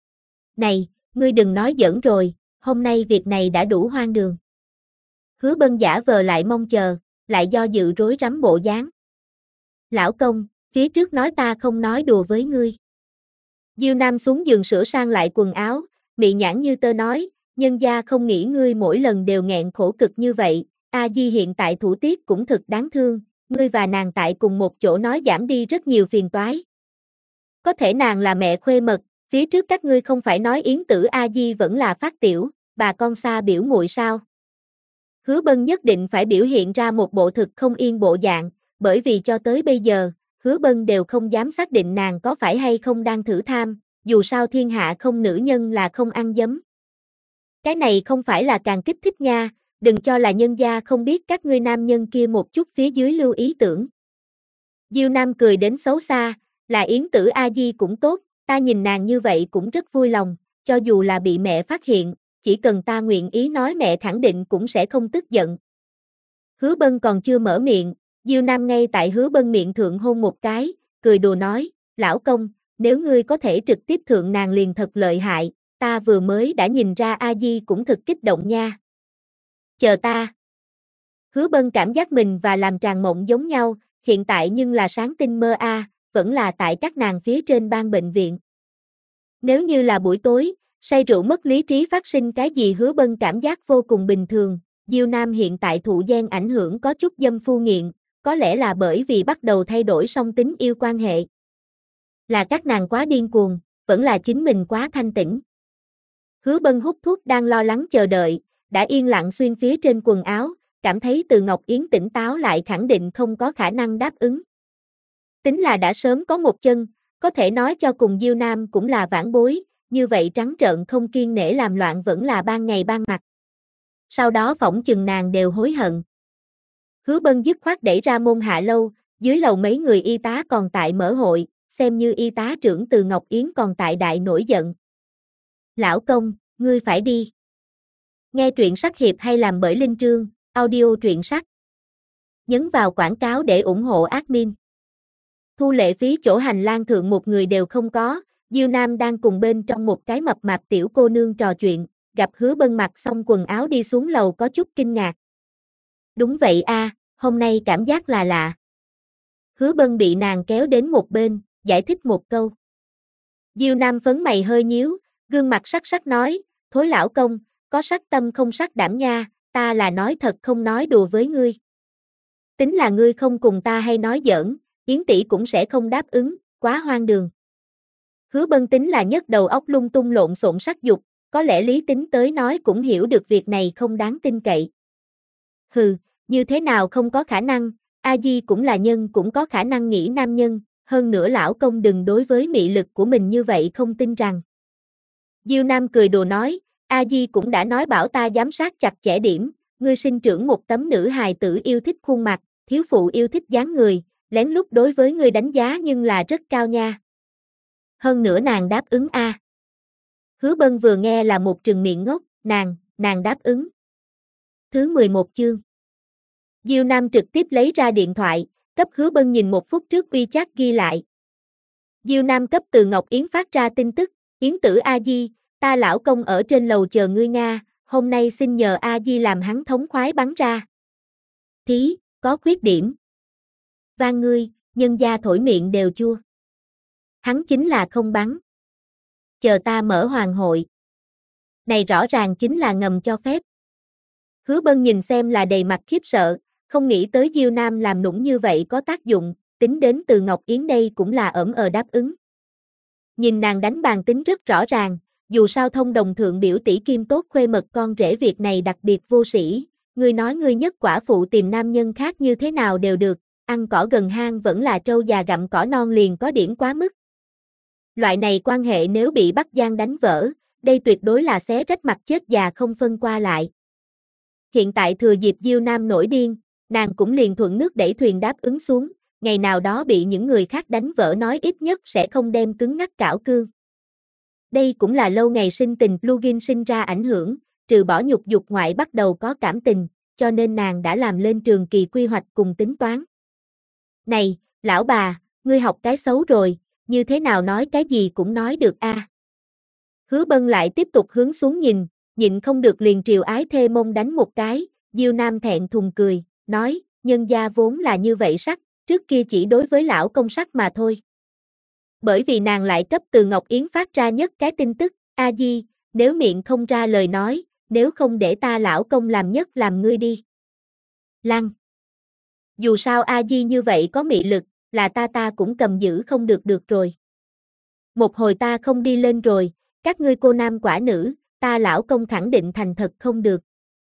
Này, ngươi đừng nói giỡn rồi, hôm nay việc này đã đủ hoang đường. Hứa Bân giả vờ lại mong chờ, lại do dự rối rắm bộ dáng. Lão công, phía trước nói ta không nói đùa với ngươi. Diêu Nam xuống giường sửa sang lại quần áo, mị nhãn như tơ nói, nhân gia không nghĩ ngươi mỗi lần đều nghẹn khổ cực như vậy, A Di hiện tại thủ tiết cũng thực đáng thương, ngươi và nàng tại cùng một chỗ nói giảm đi rất nhiều phiền toái. Có thể nàng là mẹ khuê mật, phía trước các ngươi không phải nói Yến tử A Di vẫn là phát tiểu, bà con xa biểu muội sao? Hứa Bân nhất định phải biểu hiện ra một bộ thực không yên bộ dạng, bởi vì cho tới bây giờ, Hứa Bân đều không dám xác định nàng có phải hay không đang thử tham, dù sao thiên hạ không nữ nhân là không ăn dấm. Cái này không phải là càng kích thích nha, đừng cho là nhân gia không biết các ngươi nam nhân kia một chút phía dưới lưu ý tưởng. Diêu Nam cười đến xấu xa, là Yến tử A Di cũng tốt, ta nhìn nàng như vậy cũng rất vui lòng, cho dù là bị mẹ phát hiện, chỉ cần ta nguyện ý nói mẹ khẳng định cũng sẽ không tức giận. Hứa Bân còn chưa mở miệng, Diêu Nam ngay tại Hứa Bân miệng thượng hôn một cái, cười đùa nói, lão công, nếu ngươi có thể trực tiếp thượng nàng liền thật lợi hại, ta vừa mới đã nhìn ra A Di cũng thực kích động nha. Chờ ta. Hứa Bân cảm giác mình và làm tràng mộng giống nhau, hiện tại nhưng là sáng tinh mơ vẫn là tại các nàng phía trên ban bệnh viện. Nếu như là buổi tối, say rượu mất lý trí phát sinh cái gì Hứa Bân cảm giác vô cùng bình thường, Diêu Nam hiện tại thụ gen ảnh hưởng có chút dâm phu nghiện, có lẽ là bởi vì bắt đầu thay đổi song tính yêu quan hệ. Là các nàng quá điên cuồng, vẫn là chính mình quá thanh tĩnh. Hứa Bân hút thuốc đang lo lắng chờ đợi, đã yên lặng xuyên phía trên quần áo, cảm thấy Từ Ngọc Yến tỉnh táo lại khẳng định không có khả năng đáp ứng. Tính là đã sớm có một chân, có thể nói cho cùng Diêu Nam cũng là vãn bối, như vậy trắng trợn không kiêng nể làm loạn vẫn là ban ngày ban mặt. Sau đó phỏng chừng nàng đều hối hận. Hứa Bân dứt khoát đẩy ra môn hạ lâu, dưới lầu mấy người y tá còn tại mở hội, xem như y tá trưởng Từ Ngọc Yến còn tại đại nổi giận. Lão công, ngươi phải đi. Nghe truyện sách hiệp hay làm bởi Linh Trương, audio truyện sách. Nhấn vào quảng cáo để ủng hộ admin. Thu lệ phí chỗ hành lang thượng một người đều không có, Diêu Nam đang cùng bên trong một cái mập mạp tiểu cô nương trò chuyện, gặp Hứa Bân mặc xong quần áo đi xuống lầu có chút kinh ngạc. Đúng vậy hôm nay cảm giác là lạ. Hứa Bân bị nàng kéo đến một bên, giải thích một câu. Diêu Nam phấn mày hơi nhíu, gương mặt sắc sắc nói, thối lão công, có sắc tâm không sắc đảm nha, ta là nói thật không nói đùa với ngươi. Tính là ngươi không cùng ta hay nói giỡn, Yến tỷ cũng sẽ không đáp ứng, quá hoang đường. Hứa Bân tính là nhất đầu óc lung tung lộn xộn sắc dục, có lẽ lý tính tới nói cũng hiểu được việc này không đáng tin cậy. Hừ, như thế nào không có khả năng, A Di cũng là nhân cũng có khả năng nghĩ nam nhân, hơn nữa lão công đừng đối với mị lực của mình như vậy không tin rằng. Diêu Nam cười đùa nói, A Di cũng đã nói bảo ta giám sát chặt chẽ điểm, ngươi sinh trưởng một tấm nữ hài tử yêu thích khuôn mặt, thiếu phụ yêu thích dáng người, lén lút đối với ngươi đánh giá nhưng là rất cao nha. Hơn nữa nàng đáp ứng a. Hứa Bân vừa nghe là một trừng miệng ngốc, nàng đáp ứng. Thứ 11 chương. Diêu Nam trực tiếp lấy ra điện thoại, cấp Hứa Bân nhìn một phút trước WeChat ghi lại. Diêu Nam cấp Từ Ngọc Yến phát ra tin tức, Yến tử A Di, ta lão công ở trên lầu chờ ngươi Nga, hôm nay xin nhờ A Di làm hắn thống khoái bắn ra. Thí, có khuyết điểm. Van ngươi, nhân gia thổi miệng đều chua. Hắn chính là không bắn. Chờ ta mở hoàng hội. Này rõ ràng chính là ngầm cho phép. Hứa Bân nhìn xem là đầy mặt khiếp sợ, không nghĩ tới Diêu Nam làm nũng như vậy có tác dụng, tính đến Từ Ngọc Yến đây cũng là đáp ứng. Nhìn nàng đánh bàn tính rất rõ ràng, dù sao thông đồng thượng biểu tỷ kim tốt khuê mật con rể việc này đặc biệt vô sĩ, ngươi nói ngươi nhất quả phụ tìm nam nhân khác như thế nào đều được, ăn cỏ gần hang vẫn là trâu già gặm cỏ non liền có điểm quá mức. Loại này quan hệ nếu bị bắt gian đánh vỡ, đây tuyệt đối là xé rách mặt chết già không phân qua lại. Hiện tại thừa dịp Diêu Nam nổi điên, nàng cũng liền thuận nước đẩy thuyền đáp ứng xuống, ngày nào đó bị những người khác đánh vỡ nói ít nhất sẽ không đem cứng ngắc cảo cương. Đây cũng là lâu ngày sinh tình plugin sinh ra ảnh hưởng, trừ bỏ nhục dục ngoại bắt đầu có cảm tình, cho nên nàng đã làm lên trường kỳ quy hoạch cùng tính toán. Này, lão bà, ngươi học cái xấu rồi, như thế nào nói cái gì cũng nói được a. Hứa Bân lại tiếp tục hướng xuống nhìn, nhịn không được liền triều ái thê mông đánh một cái, Diêu Nam thẹn thùng cười, nói, nhân gia vốn là như vậy sắc, trước kia chỉ đối với lão công sắc mà thôi. Bởi vì nàng lại cấp Từ Ngọc Yến phát ra nhất cái tin tức, A Di, nếu miệng không ra lời nói, nếu không để ta lão công làm nhất làm ngươi đi. Lăng. Dù sao A Di như vậy có mị lực, là ta cũng cầm giữ không được rồi. Một hồi ta không đi lên rồi, các ngươi cô nam quả nữ, ta lão công khẳng định thành thật không được.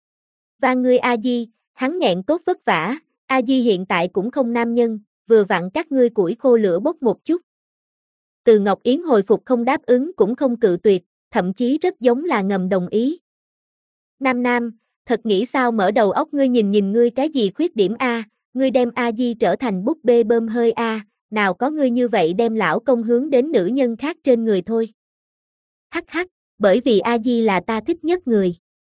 Và ngươi A Di, hắn nghẹn tốt vất vả, A Di hiện tại cũng không nam nhân, vừa vặn các ngươi củi khô lửa bốc một chút. Từ Ngọc Yến hồi phục không đáp ứng cũng không cự tuyệt, thậm chí rất giống là ngầm đồng ý. Nam, thật nghĩ sao mở đầu óc ngươi nhìn ngươi cái gì khuyết điểm a, ngươi đem A Di trở thành búp bê bơm hơi a, nào có ngươi như vậy đem lão công hướng đến nữ nhân khác trên người thôi. Hắc hắc, bởi vì A Di là ta thích nhất người.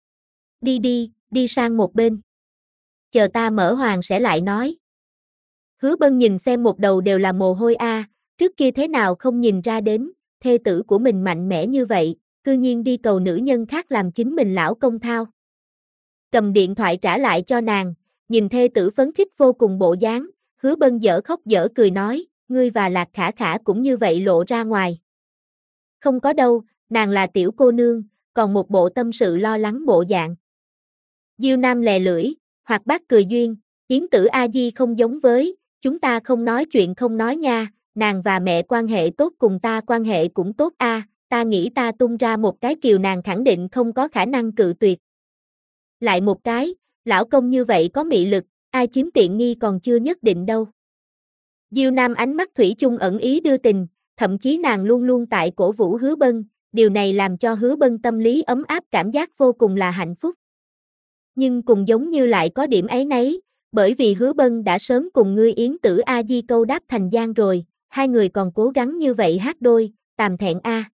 Đi sang một bên. Chờ ta mở hoàng sẽ lại nói. Hứa Bân nhìn xem một đầu đều là mồ hôi a, trước kia thế nào không nhìn ra đến, thê tử của mình mạnh mẽ như vậy, cư nhiên đi cầu nữ nhân khác làm chính mình lão công thao. Cầm điện thoại trả lại cho nàng, nhìn thê tử phấn khích vô cùng bộ dáng, Hứa Bân dở khóc dở cười nói, ngươi và Lạc Khả Khả cũng như vậy lộ ra ngoài. Không có đâu, nàng là tiểu cô nương, còn một bộ tâm sự lo lắng bộ dạng. Diêu Nam lè lưỡi, hoặc bác cười duyên, Yến tử A Di không giống với, chúng ta không nói chuyện không nói nha, nàng và mẹ quan hệ tốt cùng ta quan hệ cũng tốt a, ta nghĩ ta tung ra một cái kiều nàng khẳng định không có khả năng cự tuyệt. Lại một cái, lão công như vậy có mị lực, ai chiếm tiện nghi còn chưa nhất định đâu. Diêu Nam ánh mắt thủy chung ẩn ý đưa tình, thậm chí nàng luôn luôn tại cổ vũ Hứa Bân, điều này làm cho Hứa Bân tâm lý ấm áp cảm giác vô cùng là hạnh phúc. Nhưng cùng giống như lại có điểm áy náy, bởi vì Hứa Bân đã sớm cùng ngươi Yến tử A Di câu đáp thành gian rồi, hai người còn cố gắng như vậy hát đôi, tàm thẹn a.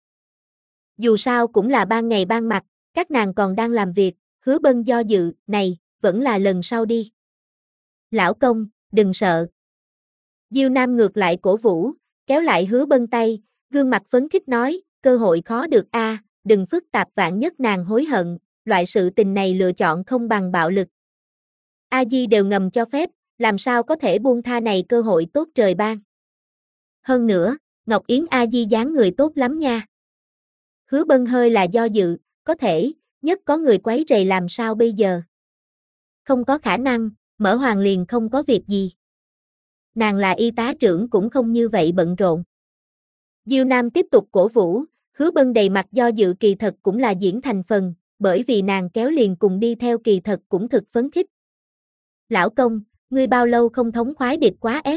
Dù sao cũng là ban ngày ban mặt, các nàng còn đang làm việc, Hứa Bân do dự, này, vẫn là lần sau đi. Lão công, đừng sợ. Diêu Nam ngược lại cổ vũ, kéo lại Hứa Bân tay, gương mặt phấn khích nói, cơ hội khó được a, đừng phức tạp vạn nhất nàng hối hận, loại sự tình này lựa chọn không bằng bạo lực. A Di đều ngầm cho phép, làm sao có thể buông tha này cơ hội tốt trời ban. Hơn nữa, Ngọc Yến A Di dáng người tốt lắm nha. Hứa Bân hơi là do dự, có thể, nhất có người quấy rầy làm sao bây giờ. Không có khả năng, mở hoàng liền không có việc gì. Nàng là y tá trưởng cũng không như vậy bận rộn. Diêu Nam tiếp tục cổ vũ, Hứa Bân đầy mặt do dự kỳ thật cũng là diễn thành phần, bởi vì nàng kéo liền cùng đi theo kỳ thật cũng thực phấn khích. Lão công, ngươi bao lâu không thống khoái điệp quá ép.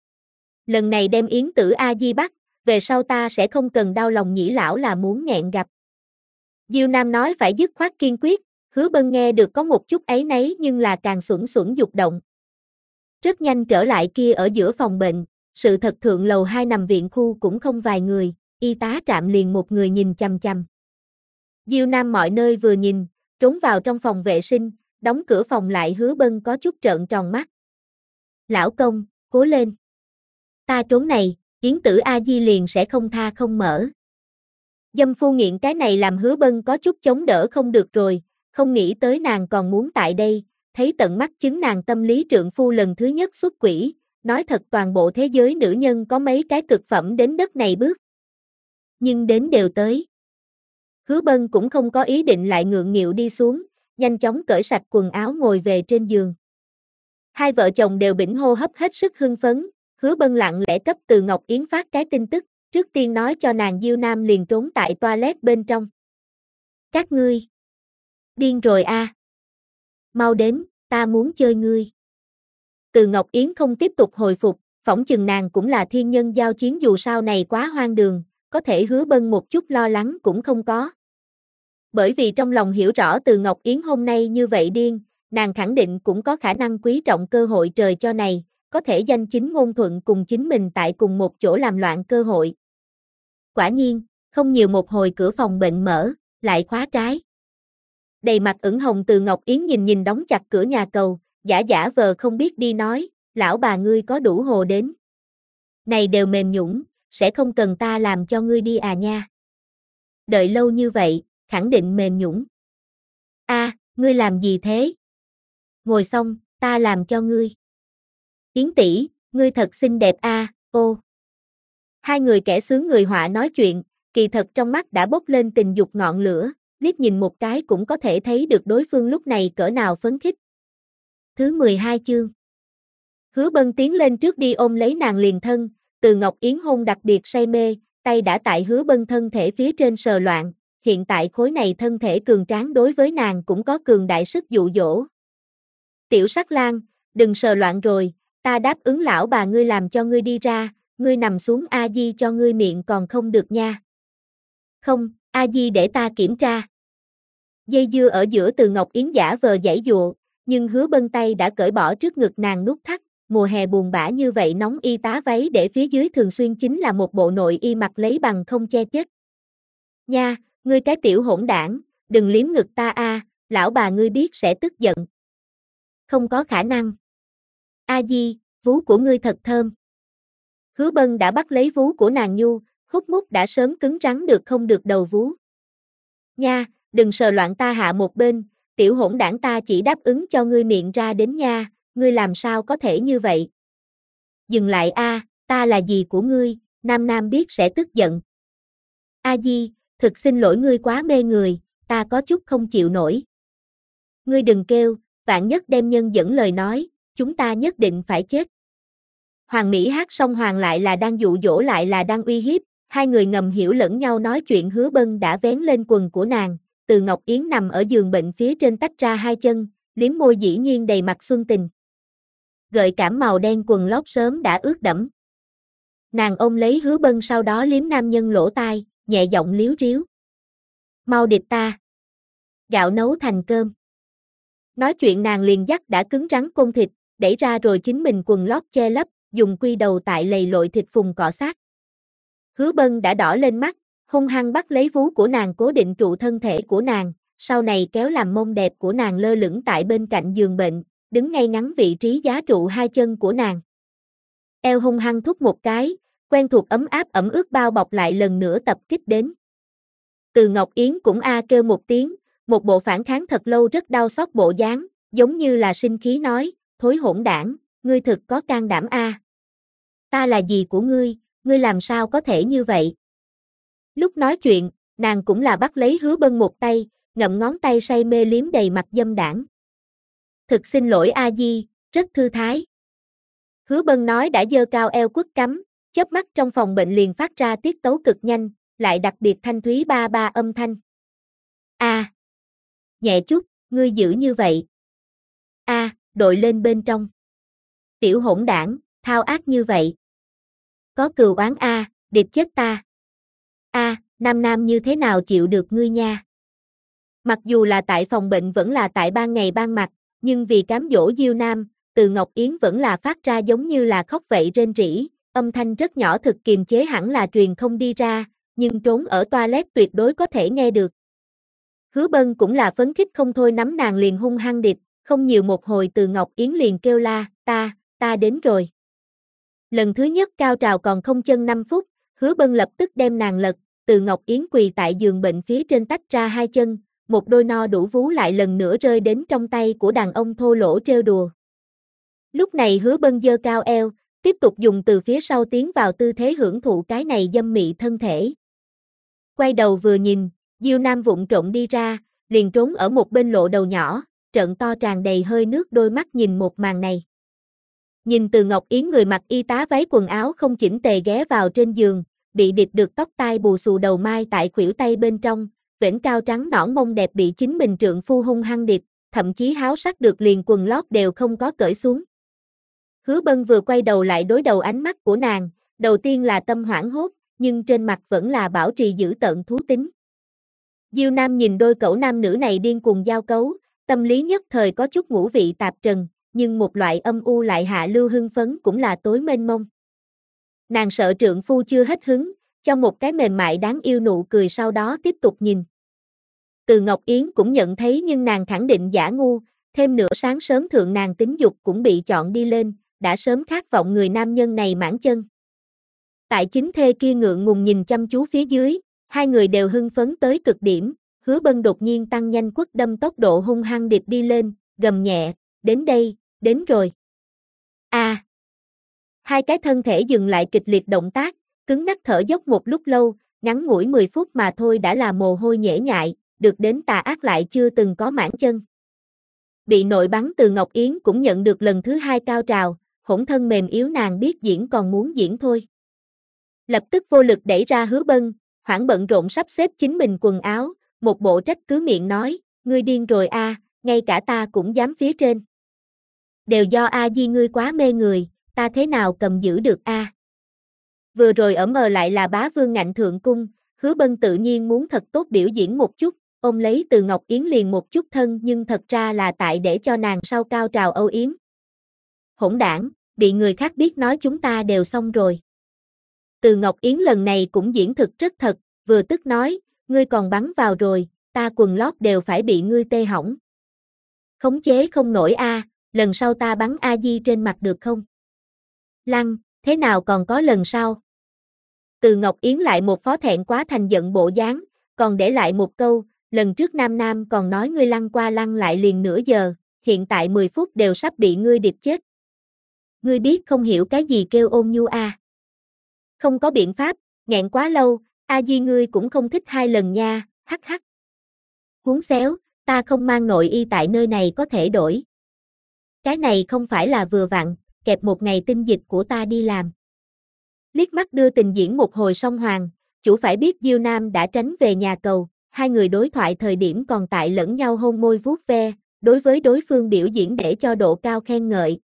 Lần này đem Yến Tử A Di bắt, về sau ta sẽ không cần đau lòng nhĩ lão là muốn nghẹn gặp. Diêu Nam nói phải dứt khoát kiên quyết, Hứa Bân nghe được có một chút áy náy nhưng là càng xuẩn xuẩn dục động. Rất nhanh trở lại kia ở giữa phòng bệnh, sự thật thượng lầu 2 nằm viện khu cũng không vài người, y tá trạm liền một người nhìn chằm chằm. Diêu Nam mọi nơi vừa nhìn, trốn vào trong phòng vệ sinh, đóng cửa phòng lại. Hứa Bân có chút trợn tròn mắt. Lão công, cố lên. Ta trốn này, Yến Tử A Di liền sẽ không tha không mở. Dâm phu nghiện cái này làm Hứa Bân có chút chống đỡ không được rồi, không nghĩ tới nàng còn muốn tại đây, thấy tận mắt chứng nàng tâm lý trượng phu lần thứ nhất xuất quỷ, nói thật toàn bộ thế giới nữ nhân có mấy cái cực phẩm đến đất này bước. Nhưng đến đều tới. Hứa Bân cũng không có ý định lại ngượng nghịu đi xuống, nhanh chóng cởi sạch quần áo ngồi về trên giường. Hai vợ chồng đều bỉnh hô hấp hết sức hưng phấn, Hứa Bân lặng lẽ cấp Từ Ngọc Yến phát cái tin tức, trước tiên nói cho nàng Diêu Nam liền trốn tại toilet bên trong. Các ngươi điên rồi a. Mau đến, ta muốn chơi ngươi. Từ Ngọc Yến không tiếp tục hồi phục, phỏng chừng nàng cũng là thiên nhân giao chiến dù sao này quá hoang đường, có thể Hứa Bân một chút lo lắng cũng không có. Bởi vì trong lòng hiểu rõ Từ Ngọc Yến hôm nay như vậy điên, nàng khẳng định cũng có khả năng quý trọng cơ hội trời cho này, có thể danh chính ngôn thuận cùng chính mình tại cùng một chỗ làm loạn cơ hội. Quả nhiên, không nhiều một hồi cửa phòng bệnh mở, lại khóa trái. Đầy mặt ửng hồng Từ Ngọc Yến nhìn đóng chặt cửa nhà cầu, giả giả vờ không biết đi nói, lão bà ngươi có đủ hồ đến. Này đều mềm nhũn, sẽ không cần ta làm cho ngươi đi à nha. Đợi lâu như vậy, khẳng định mềm nhũn. A, ngươi làm gì thế? Ngồi xong, ta làm cho ngươi. Yến tỷ, ngươi thật xinh đẹp a, ô. Hai người kẻ sướng người họa nói chuyện, kỳ thật trong mắt đã bốc lên tình dục ngọn lửa, liếc nhìn một cái cũng có thể thấy được đối phương lúc này cỡ nào phấn khích. Thứ 12 chương. Hứa Bân tiến lên trước đi ôm lấy nàng liền thân, Từ Ngọc Yến hôn đặc biệt say mê, tay đã tại Hứa Bân thân thể phía trên sờ loạn, hiện tại khối này thân thể cường tráng đối với nàng cũng có cường đại sức dụ dỗ. Tiểu Sắc Lang, đừng sờ loạn rồi, ta đáp ứng lão bà ngươi làm cho ngươi đi ra, ngươi nằm xuống A Di cho ngươi miệng còn không được nha. Không, A Di để ta kiểm tra. Dây dưa ở giữa Từ Ngọc Yến giả vờ giãy giụa, nhưng Hứa Bân tay đã cởi bỏ trước ngực nàng nút thắt, mùa hè buồn bã như vậy nóng y tá váy để phía dưới thường xuyên chính là một bộ nội y mặc lấy bằng không che chết. Nha, ngươi cái tiểu hỗn đảng, đừng liếm ngực ta a, lão bà ngươi biết sẽ tức giận. Không có khả năng. A Di, vú của ngươi thật thơm. Hứa Bân đã bắt lấy vú của nàng nhu, hút mút đã sớm cứng rắn được không được đầu vú. Nha, đừng sờ loạn ta hạ một bên, tiểu hỗn đảng ta chỉ đáp ứng cho ngươi miệng ra đến nha, ngươi làm sao có thể như vậy? Dừng lại a, ta là gì của ngươi, Nam Nam biết sẽ tức giận. A Di, thực xin lỗi ngươi quá mê người, ta có chút không chịu nổi. Ngươi đừng kêu, vạn nhất đem nhân dẫn lời nói, chúng ta nhất định phải chết. Hoàng Mỹ hát xong hoàng lại là đang dụ dỗ lại là đang uy hiếp, hai người ngầm hiểu lẫn nhau nói chuyện. Hứa Bân đã vén lên quần của nàng, Từ Ngọc Yến nằm ở giường bệnh phía trên tách ra hai chân, liếm môi dĩ nhiên đầy mặt xuân tình. Gợi cảm màu đen quần lót sớm đã ướt đẫm. Nàng ôm lấy Hứa Bân sau đó liếm nam nhân lỗ tai, nhẹ giọng líu ríu. Mau địch ta. Gạo nấu thành cơm. Nói chuyện nàng liền dắt đã cứng rắn côn thịt, đẩy ra rồi chính mình quần lót che lấp, dùng quy đầu tại lầy lội thịt phùng cọ sát. Hứa Bân đã đỏ lên mắt, hung hăng bắt lấy vú của nàng cố định trụ thân thể của nàng, sau này kéo làm mông đẹp của nàng lơ lửng tại bên cạnh giường bệnh, đứng ngay ngắn vị trí giá trụ hai chân của nàng. Eo hung hăng thúc một cái, quen thuộc ấm áp ẩm ướt bao bọc lại lần nữa tập kích đến. Từ Ngọc Yến cũng kêu một tiếng, một bộ phản kháng thật lâu rất đau xót bộ dáng, giống như là sinh khí nói, thối hỗn đảng, ngươi thực có can đảm a. Ta là gì của ngươi làm sao có thể như vậy? Lúc nói chuyện, nàng cũng là bắt lấy Hứa Bân một tay, ngậm ngón tay say mê liếm đầy mặt dâm đảng. Thực xin lỗi A Di, rất thư thái. Hứa Bân nói đã giơ cao eo quất cắm, chớp mắt trong phòng bệnh liền phát ra tiết tấu cực nhanh, lại đặc biệt thanh thúy ba ba âm thanh. A, nhẹ chút, ngươi giữ như vậy. A, đội lên bên trong. Tiểu hỗn đảng, thao ác như vậy. Có cừu oán a, điệp chết ta. A, Nam Nam như thế nào chịu được ngươi nha. Mặc dù là tại phòng bệnh vẫn là tại ban ngày ban mặt, nhưng vì cám dỗ Diêu Nam, Từ Ngọc Yến vẫn là phát ra giống như là khóc vậy rên rỉ, âm thanh rất nhỏ thực kiềm chế hẳn là truyền không đi ra, nhưng trốn ở toilet tuyệt đối có thể nghe được. Hứa Bân cũng là phấn khích không thôi nắm nàng liền hung hăng địch, không nhiều một hồi Từ Ngọc Yến liền kêu la, ta đến rồi. Lần thứ nhất cao trào còn không chân 5 phút, Hứa Bân lập tức đem nàng lật, Từ Ngọc Yến quỳ tại giường bệnh phía trên tách ra hai chân, một đôi no đủ vú lại lần nữa rơi đến trong tay của đàn ông thô lỗ trêu đùa. Lúc này Hứa Bân giơ cao eo, tiếp tục dùng từ phía sau tiến vào tư thế hưởng thụ cái này dâm mị thân thể. Quay đầu vừa nhìn, Diêu Nam vụng trộm đi ra, liền trốn ở một bên lộ đầu nhỏ, trợn to tràn đầy hơi nước đôi mắt nhìn một màn này. Nhìn Từ Ngọc Yến người mặc y tá váy quần áo không chỉnh tề ghé vào trên giường, bị điệp được tóc tai bù xù đầu mai tại khuỷu tay bên trong, vểnh cao trắng nõn mông đẹp bị chính mình trượng phu hung hăng điệp, thậm chí háo sắc được liền quần lót đều không có cởi xuống. Hứa Bân vừa quay đầu lại đối đầu ánh mắt của nàng, đầu tiên là tâm hoảng hốt, nhưng trên mặt vẫn là bảo trì giữ tợn thú tính. Diêu Nam nhìn đôi cẩu nam nữ này điên cuồng giao cấu, tâm lý nhất thời có chút ngũ vị tạp trần, nhưng một loại âm u lại hạ lưu hưng phấn cũng là tối mênh mông. Nàng sợ trượng phu chưa hết hứng, cho một cái mềm mại đáng yêu nụ cười sau đó tiếp tục nhìn. Từ Ngọc Yến cũng nhận thấy nhưng nàng khẳng định giả ngu, thêm nữa sáng sớm thượng nàng tính dục cũng bị chọn đi lên, đã sớm khát vọng người nam nhân này mãn chân. Tại chính thê kia ngượng ngùng nhìn chăm chú phía dưới, hai người đều hưng phấn tới cực điểm, Hứa Bân đột nhiên tăng nhanh quất đâm tốc độ hung hăng điệp đi lên, gầm nhẹ, đến đây, đến rồi. Hai cái thân thể dừng lại kịch liệt động tác, cứng ngắc thở dốc một lúc lâu, ngắn ngủi 10 phút mà thôi đã là mồ hôi nhễ nhại, được đến tà ác lại chưa từng có mãn chân. Bị nội bắn Từ Ngọc Yến cũng nhận được lần thứ hai cao trào, hỗn thân mềm yếu nàng biết diễn còn muốn diễn thôi. Lập tức vô lực đẩy ra Hứa Bân, hoảng bận rộn sắp xếp chính mình quần áo, một bộ trách cứ miệng nói, ngươi điên rồi a, ngay cả ta cũng dám phía trên. Đều do A Di ngươi quá mê người, ta thế nào cầm giữ được a? Vừa rồi ở mờ lại là bá vương ngạnh thượng cung, Hứa Bân tự nhiên muốn thật tốt biểu diễn một chút, ôm lấy Từ Ngọc Yến liền một chút thân nhưng thật ra là tại để cho nàng sau cao trào âu yếm. Hỗn đảng, bị người khác biết nói chúng ta đều xong rồi. Từ Ngọc Yến lần này cũng diễn thực rất thật, vừa tức nói, ngươi còn bắn vào rồi, ta quần lót đều phải bị ngươi tê hỏng. Khống chế không nổi a, lần sau ta bắn A Di trên mặt được không? Lăng, thế nào còn có lần sau? Từ Ngọc Yến lại một phó thẹn quá thành giận bộ dáng, còn để lại một câu, lần trước Nam Nam còn nói ngươi lăn qua lăn lại liền nửa giờ, hiện tại 10 phút đều sắp bị ngươi điệp chết. Ngươi biết không hiểu cái gì kêu ôn nhu a? Không có biện pháp, nghẹn quá lâu, A Di ngươi cũng không thích 2 lần nha, hắc hắc. Cuốn xéo, ta không mang nội y tại nơi này có thể đổi. Cái này không phải là vừa vặn, kẹp một ngày tinh dịch của ta đi làm. Liếc mắt đưa tình diễn một hồi song hoàng, chủ phải biết Diêu Nam đã tránh về nhà cầu, hai người đối thoại thời điểm còn tại lẫn nhau hôn môi vuốt ve, đối với đối phương biểu diễn để cho độ cao khen ngợi.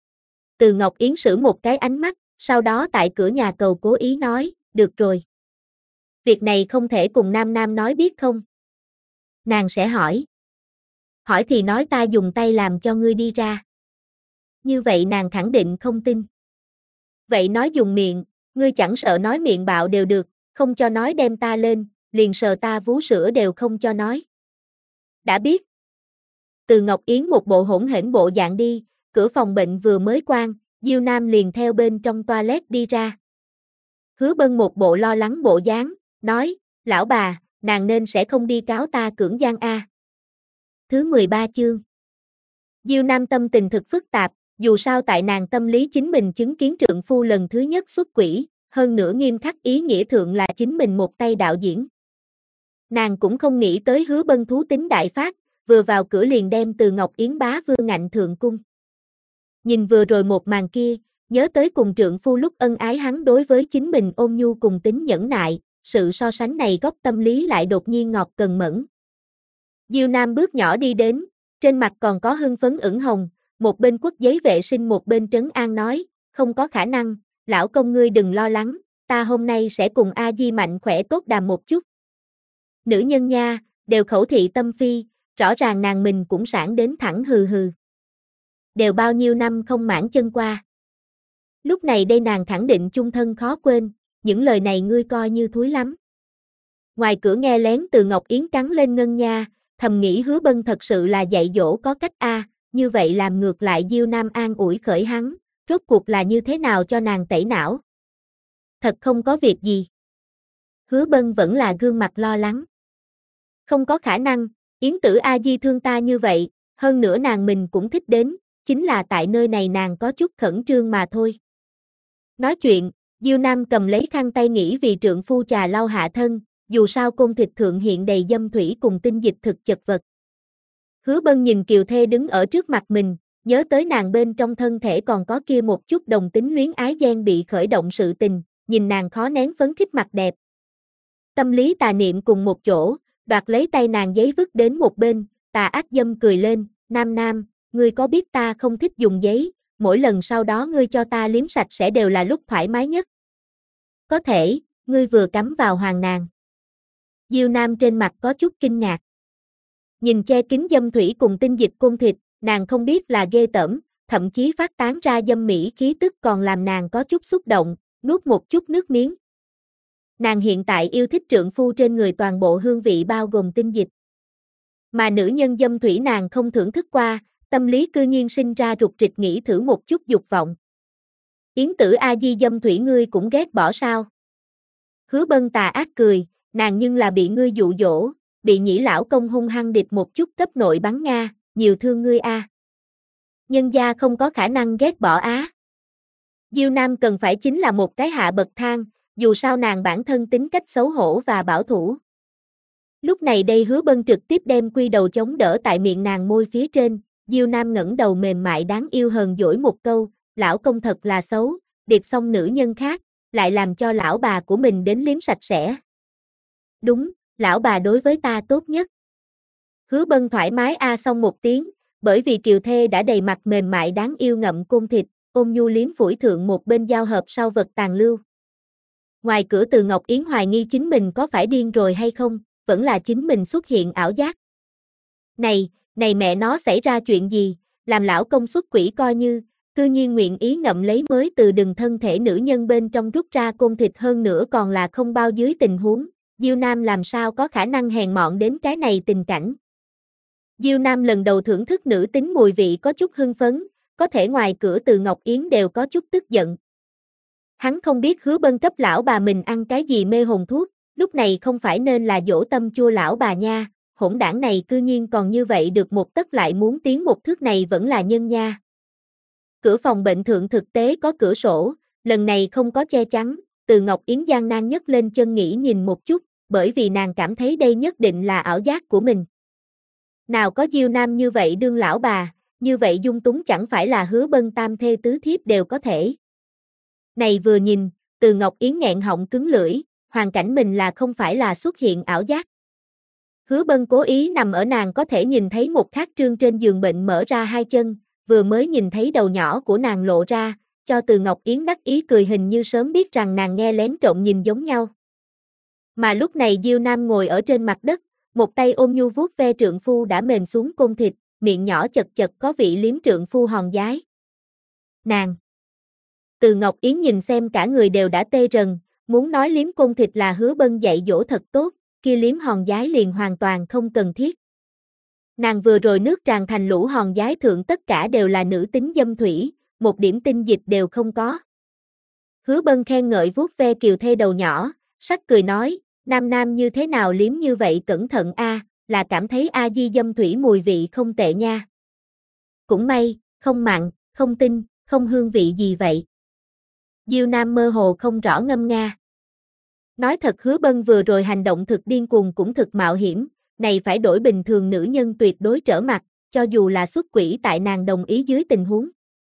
Từ Ngọc Yến sử một cái ánh mắt, sau đó tại cửa nhà cầu cố ý nói, được rồi. Việc này không thể cùng Nam Nam nói biết không? Nàng sẽ hỏi. Hỏi thì nói ta dùng tay làm cho ngươi đi ra. Như vậy nàng khẳng định không tin. Vậy nói dùng miệng, ngươi chẳng sợ nói miệng bạo đều được, không cho nói đem ta lên, liền sờ ta vú sữa đều không cho nói. Đã biết. Từ Ngọc Yến một bộ hỗn hển bộ dạng đi, cửa phòng bệnh vừa mới quan, Diêu Nam liền theo bên trong toilet đi ra. Hứa Bân một bộ lo lắng bộ dáng, nói, lão bà, nàng nên sẽ không đi cáo ta cưỡng gian a. Thứ 13 chương. Diêu Nam tâm tình thực phức tạp, dù sao tại nàng tâm lý chính mình chứng kiến trượng phu lần thứ nhất xuất quỷ, hơn nữa nghiêm khắc ý nghĩa thượng là chính mình một tay đạo diễn. Nàng cũng không nghĩ tới Hứa Bân thú tính đại phát, vừa vào cửa liền đem Từ Ngọc Yến bá vương ngạnh thượng cung. Nhìn vừa rồi một màn kia, nhớ tới cùng trượng phu lúc ân ái hắn đối với chính mình ôn nhu cùng tính nhẫn nại, sự so sánh này góc tâm lý lại đột nhiên ngọt cần mẫn. Diêu Nam bước nhỏ đi đến, trên mặt còn có hưng phấn ửng hồng, một bên quất giấy vệ sinh một bên trấn an nói, không có khả năng, lão công ngươi đừng lo lắng, ta hôm nay sẽ cùng A Di mạnh khỏe tốt đàm một chút. Nữ nhân nha, đều khẩu thị tâm phi, rõ ràng nàng mình cũng sảng đến thẳng hừ hừ. Đều bao nhiêu năm không mãn chân qua. Lúc này đây nàng khẳng định chung thân khó quên, những lời này ngươi coi như thúi lắm. Ngoài cửa nghe lén Từ Ngọc Yến cắn lên ngân nha, thầm nghĩ Hứa Bân thật sự là dạy dỗ có cách a, như vậy làm ngược lại Diêu Nam an ủi khởi hắn, rốt cuộc là như thế nào cho nàng tẩy não. Thật không có việc gì. Hứa Bân vẫn là gương mặt lo lắng. Không có khả năng, Yến tử A Di thương ta như vậy, hơn nữa nàng mình cũng thích đến, chính là tại nơi này nàng có chút khẩn trương mà thôi. Nói chuyện, Diêu Nam cầm lấy khăn tay nghĩ vì trượng phu trà lau hạ thân, dù sao côn thịt thượng hiện đầy dâm thủy cùng tinh dịch thực chật vật. Hứa Bân nhìn Kiều Thê đứng ở trước mặt mình, nhớ tới nàng bên trong thân thể còn có kia một chút đồng tính luyến ái ghen bị khởi động sự tình, nhìn nàng khó nén phấn khích mặt đẹp. Tâm lý tà niệm cùng một chỗ, đoạt lấy tay nàng giấy vứt đến một bên, tà ác dâm cười lên, Nam Nam, ngươi có biết ta không thích dùng giấy, mỗi lần sau đó ngươi cho ta liếm sạch sẽ đều là lúc thoải mái nhất. Có thể, ngươi vừa cắm vào hoàng nàng. Diêu Nam trên mặt có chút kinh ngạc. Nhìn che kín dâm thủy cùng tinh dịch côn thịt, nàng không biết là ghê tởm, thậm chí phát tán ra dâm mỹ khí tức còn làm nàng có chút xúc động, nuốt một chút nước miếng. Nàng hiện tại yêu thích trượng phu trên người toàn bộ hương vị bao gồm tinh dịch. Mà nữ nhân dâm thủy nàng không thưởng thức qua, tâm lý cư nhiên sinh ra rụt rịch nghĩ thử một chút dục vọng. Yến tử A Di dâm thủy ngươi cũng ghét bỏ sao? Hứa Bân tà ác cười, nàng nhưng là bị ngươi dụ dỗ, bị nhĩ lão công hung hăng địch một chút cấp nội bắn Nga, nhiều thương ngươi a. Nhân gia không có khả năng ghét bỏ á. Diêu Nam cần phải chính là một cái hạ bậc thang, dù sao nàng bản thân tính cách xấu hổ và bảo thủ. Lúc này đây Hứa Bân trực tiếp đem quy đầu chống đỡ tại miệng nàng môi phía trên, Diêu Nam ngẩng đầu mềm mại đáng yêu hờn dỗi một câu, lão công thật là xấu, điệp xong nữ nhân khác, lại làm cho lão bà của mình đến liếm sạch sẽ. Đúng, lão bà đối với ta tốt nhất. Hứa Bân thoải mái xong một tiếng, bởi vì Kiều Thê đã đầy mặt mềm mại đáng yêu ngậm côn thịt, ôm nhu liếm phủi thượng một bên giao hợp sau vật tàn lưu. Ngoài cửa Từ Ngọc Yến hoài nghi chính mình có phải điên rồi hay không, vẫn là chính mình xuất hiện ảo giác. Này mẹ nó xảy ra chuyện gì, làm lão công xuất quỷ coi như, cư nhiên nguyện ý ngậm lấy mới từ đừng thân thể nữ nhân bên trong rút ra côn thịt hơn nữa còn là không bao dưới tình huống, Diêu Nam làm sao có khả năng hèn mọn đến cái này tình cảnh. Diêu Nam lần đầu thưởng thức nữ tính mùi vị có chút hưng phấn, có thể ngoài cửa Từ Ngọc Yến đều có chút tức giận. Hắn không biết Hứa Bân cấp lão bà mình ăn cái gì mê hồn thuốc, lúc này không phải nên là dỗ tâm chua lão bà nha, hỗn đảng này cư nhiên còn như vậy được một tấc lại muốn tiến một thước này vẫn là nhân nha. Cửa phòng bệnh thượng thực tế có cửa sổ, lần này không có che chắn, Từ Ngọc Yến gian nan nhấc lên chân nghĩ nhìn một chút, bởi vì nàng cảm thấy đây nhất định là ảo giác của mình. Nào có Diêu Nam như vậy đương lão bà, như vậy dung túng chẳng phải là Hứa Bân tam thê tứ thiếp đều có thể. Này vừa nhìn, Từ Ngọc Yến nghẹn họng cứng lưỡi, hoàn cảnh mình là không phải là xuất hiện ảo giác. Hứa Bân cố ý nằm ở nàng có thể nhìn thấy một khát trương trên giường bệnh mở ra hai chân, vừa mới nhìn thấy đầu nhỏ của nàng lộ ra, cho Từ Ngọc Yến đắc ý cười hình như sớm biết rằng nàng nghe lén trộm nhìn giống nhau. Mà lúc này Diêu Nam ngồi ở trên mặt đất, một tay ôm nhu vuốt ve trượng phu đã mềm xuống côn thịt, miệng nhỏ chật chật có vị liếm trượng phu hòn giái. Nàng! Từ Ngọc Yến nhìn xem cả người đều đã tê rần, muốn nói liếm côn thịt là Hứa Bân dạy dỗ thật tốt, kia liếm hòn giái liền hoàn toàn không cần thiết. Nàng vừa rồi nước tràn thành lũ hòn giái thượng tất cả đều là nữ tính dâm thủy, một điểm tinh dịch đều không có. Hứa Bân khen ngợi vuốt ve Kiều Thê đầu nhỏ, sắc cười nói, Nam Nam như thế nào liếm như vậy cẩn thận a, là cảm thấy A Di dâm thủy mùi vị không tệ nha. Cũng may, không mặn, không tinh, không hương vị gì vậy. Diêu Nam mơ hồ không rõ ngâm nga. Nói thật Hứa Bân vừa rồi hành động thực điên cuồng cũng thực mạo hiểm, này phải đổi bình thường nữ nhân tuyệt đối trở mặt, cho dù là xuất quỷ tại nàng đồng ý dưới tình huống.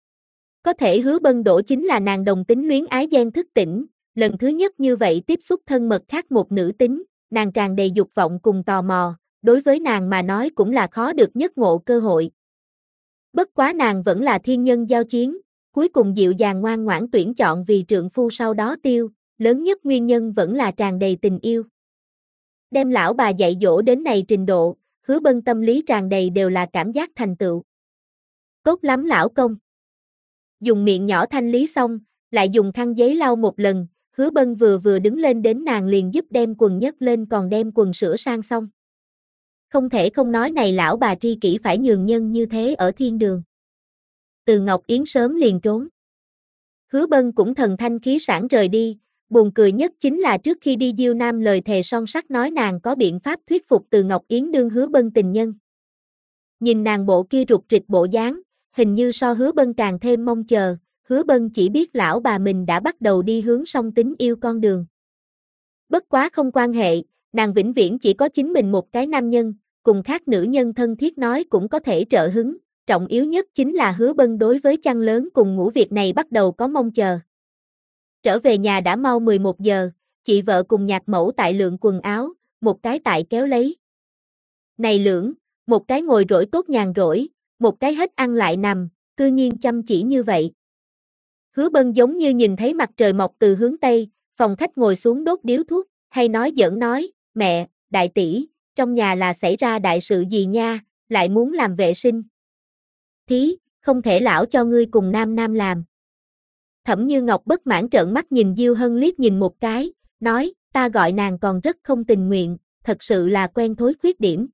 Có thể Hứa Bân đổ chính là nàng đồng tính luyến ái ghen thức tỉnh, lần thứ nhất như vậy tiếp xúc thân mật khác một nữ tính, nàng tràn đầy dục vọng cùng tò mò, đối với nàng mà nói cũng là khó được nhất ngộ cơ hội. Bất quá nàng vẫn là thiên nhân giao chiến, cuối cùng dịu dàng ngoan ngoãn tuyển chọn vì trượng phu sau đó tiêu, lớn nhất nguyên nhân vẫn là tràn đầy tình yêu. Đem lão bà dạy dỗ đến này trình độ, Hứa Bân tâm lý tràn đầy đều là cảm giác thành tựu. Tốt lắm lão công. Dùng miệng nhỏ thanh lý xong, lại dùng khăn giấy lau một lần, Hứa Bân vừa đứng lên đến nàng liền giúp đem quần nhấc lên còn đem quần sửa sang xong. Không thể không nói này lão bà tri kỷ phải nhường nhân như thế ở thiên đường. Từ Ngọc Yến sớm liền trốn. Hứa Bân cũng thần thanh khí sảng rời đi, buồn cười nhất chính là trước khi đi Diêu Nam lời thề son sắt nói nàng có biện pháp thuyết phục Từ Ngọc Yến đương Hứa Bân tình nhân. Nhìn nàng bộ kia rụt rịch bộ dáng, hình như so Hứa Bân càng thêm mong chờ, Hứa Bân chỉ biết lão bà mình đã bắt đầu đi hướng song tính yêu con đường. Bất quá không quan hệ, nàng vĩnh viễn chỉ có chính mình một cái nam nhân, cùng khác nữ nhân thân thiết nói cũng có thể trợ hứng, trọng yếu nhất chính là Hứa Bân đối với chăn lớn cùng ngủ việc này bắt đầu có mong chờ. Trở về nhà đã mau 11 giờ, chị vợ cùng nhạc mẫu tại lượng quần áo, một cái tại kéo lấy. Này lưỡng, một cái ngồi rỗi tốt nhàn rỗi, một cái hết ăn lại nằm, cư nhiên chăm chỉ như vậy. Hứa Bân giống như nhìn thấy mặt trời mọc từ hướng Tây, phòng khách ngồi xuống đốt điếu thuốc, hay nói giỡn nói, mẹ, đại tỷ, trong nhà là xảy ra đại sự gì nha, lại muốn làm vệ sinh. Thí, không thể lão cho ngươi cùng Nam Nam làm. Thẩm Như Ngọc bất mãn trợn mắt nhìn Diêu Hân liếc nhìn một cái, nói, ta gọi nàng còn rất không tình nguyện, thật sự là quen thói khuyết điểm.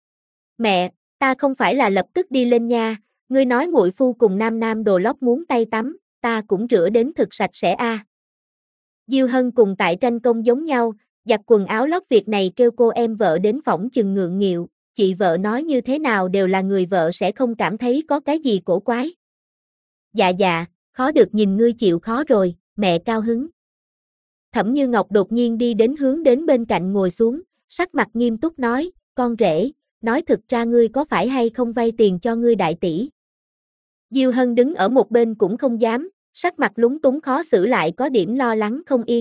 Mẹ, ta không phải là lập tức đi lên nha, ngươi nói muội phu cùng Nam Nam đồ lót muốn tay tắm, ta cũng rửa đến thực sạch sẽ a. Diêu Hân cùng tại tranh công giống nhau, giặt quần áo lót việc này kêu cô em vợ đến phỏng chừng ngượng nghịu, chị vợ nói như thế nào đều là người vợ sẽ không cảm thấy có cái gì cổ quái. Dạ, khó được nhìn ngươi chịu khó rồi, mẹ cao hứng. Thẩm Như Ngọc đột nhiên đi đến hướng đến bên cạnh ngồi xuống, sắc mặt nghiêm túc nói, con rể, nói thực ra ngươi có phải hay không vay tiền cho ngươi đại tỷ. Diêu Hân đứng ở một bên cũng không dám, sắc mặt lúng túng khó xử lại có điểm lo lắng không yên.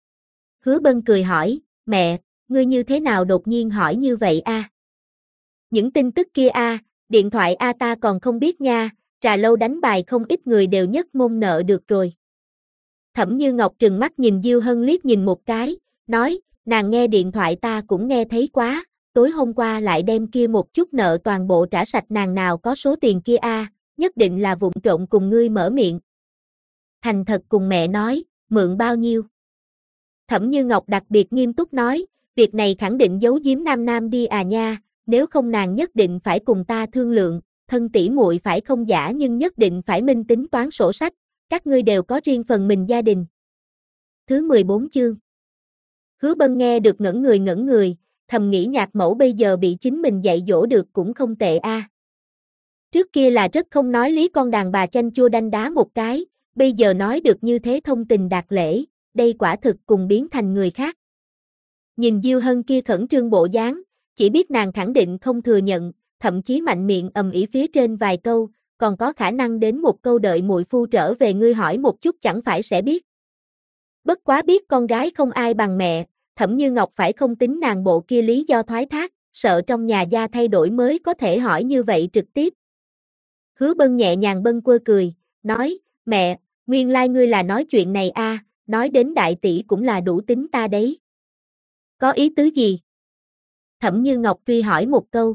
Hứa Bân cười hỏi, mẹ, ngươi như thế nào đột nhiên hỏi như vậy a? Những tin tức kia a, điện thoại a ta còn không biết nha, trà lâu đánh bài không ít người đều nhất môn nợ được rồi. Thẩm Như Ngọc trừng mắt nhìn Diêu Hân liếc nhìn một cái, nói, nàng nghe điện thoại ta cũng nghe thấy quá, tối hôm qua lại đem kia một chút nợ toàn bộ trả sạch nàng nào có số tiền kia a, nhất định là vụng trộm cùng ngươi mở miệng. Thành thật cùng mẹ nói, mượn bao nhiêu? Thẩm Như Ngọc đặc biệt nghiêm túc nói, việc này khẳng định giấu giếm Nam Nam đi à nha, nếu không nàng nhất định phải cùng ta thương lượng, thân tỷ muội phải không giả nhưng nhất định phải minh tính toán sổ sách, các ngươi đều có riêng phần mình gia đình. Thứ 14 chương. Hứa Bân nghe được ngẩn người, thầm nghĩ nhạc mẫu bây giờ bị chính mình dạy dỗ được cũng không tệ a. Trước kia là rất không nói lý con đàn bà chanh chua đanh đá một cái, bây giờ nói được như thế thông tình đạt lễ, đây quả thực cùng biến thành người khác. Nhìn Diêu Hân kia khẩn trương bộ dáng, chỉ biết nàng khẳng định không thừa nhận, thậm chí mạnh miệng ầm ĩ phía trên vài câu, còn có khả năng đến một câu đợi muội phu trở về ngươi hỏi một chút chẳng phải sẽ biết. Bất quá biết con gái không ai bằng mẹ, Thẩm Như Ngọc phải không tính nàng bộ kia lý do thoái thác, sợ trong nhà gia thay đổi mới có thể hỏi như vậy trực tiếp. Hứa Bân nhẹ nhàng bâng quơ cười, nói, mẹ, nguyên lai ngươi là nói chuyện này a, nói đến đại tỷ cũng là đủ tính ta đấy. Có ý tứ gì? Thẩm Như Ngọc truy hỏi một câu.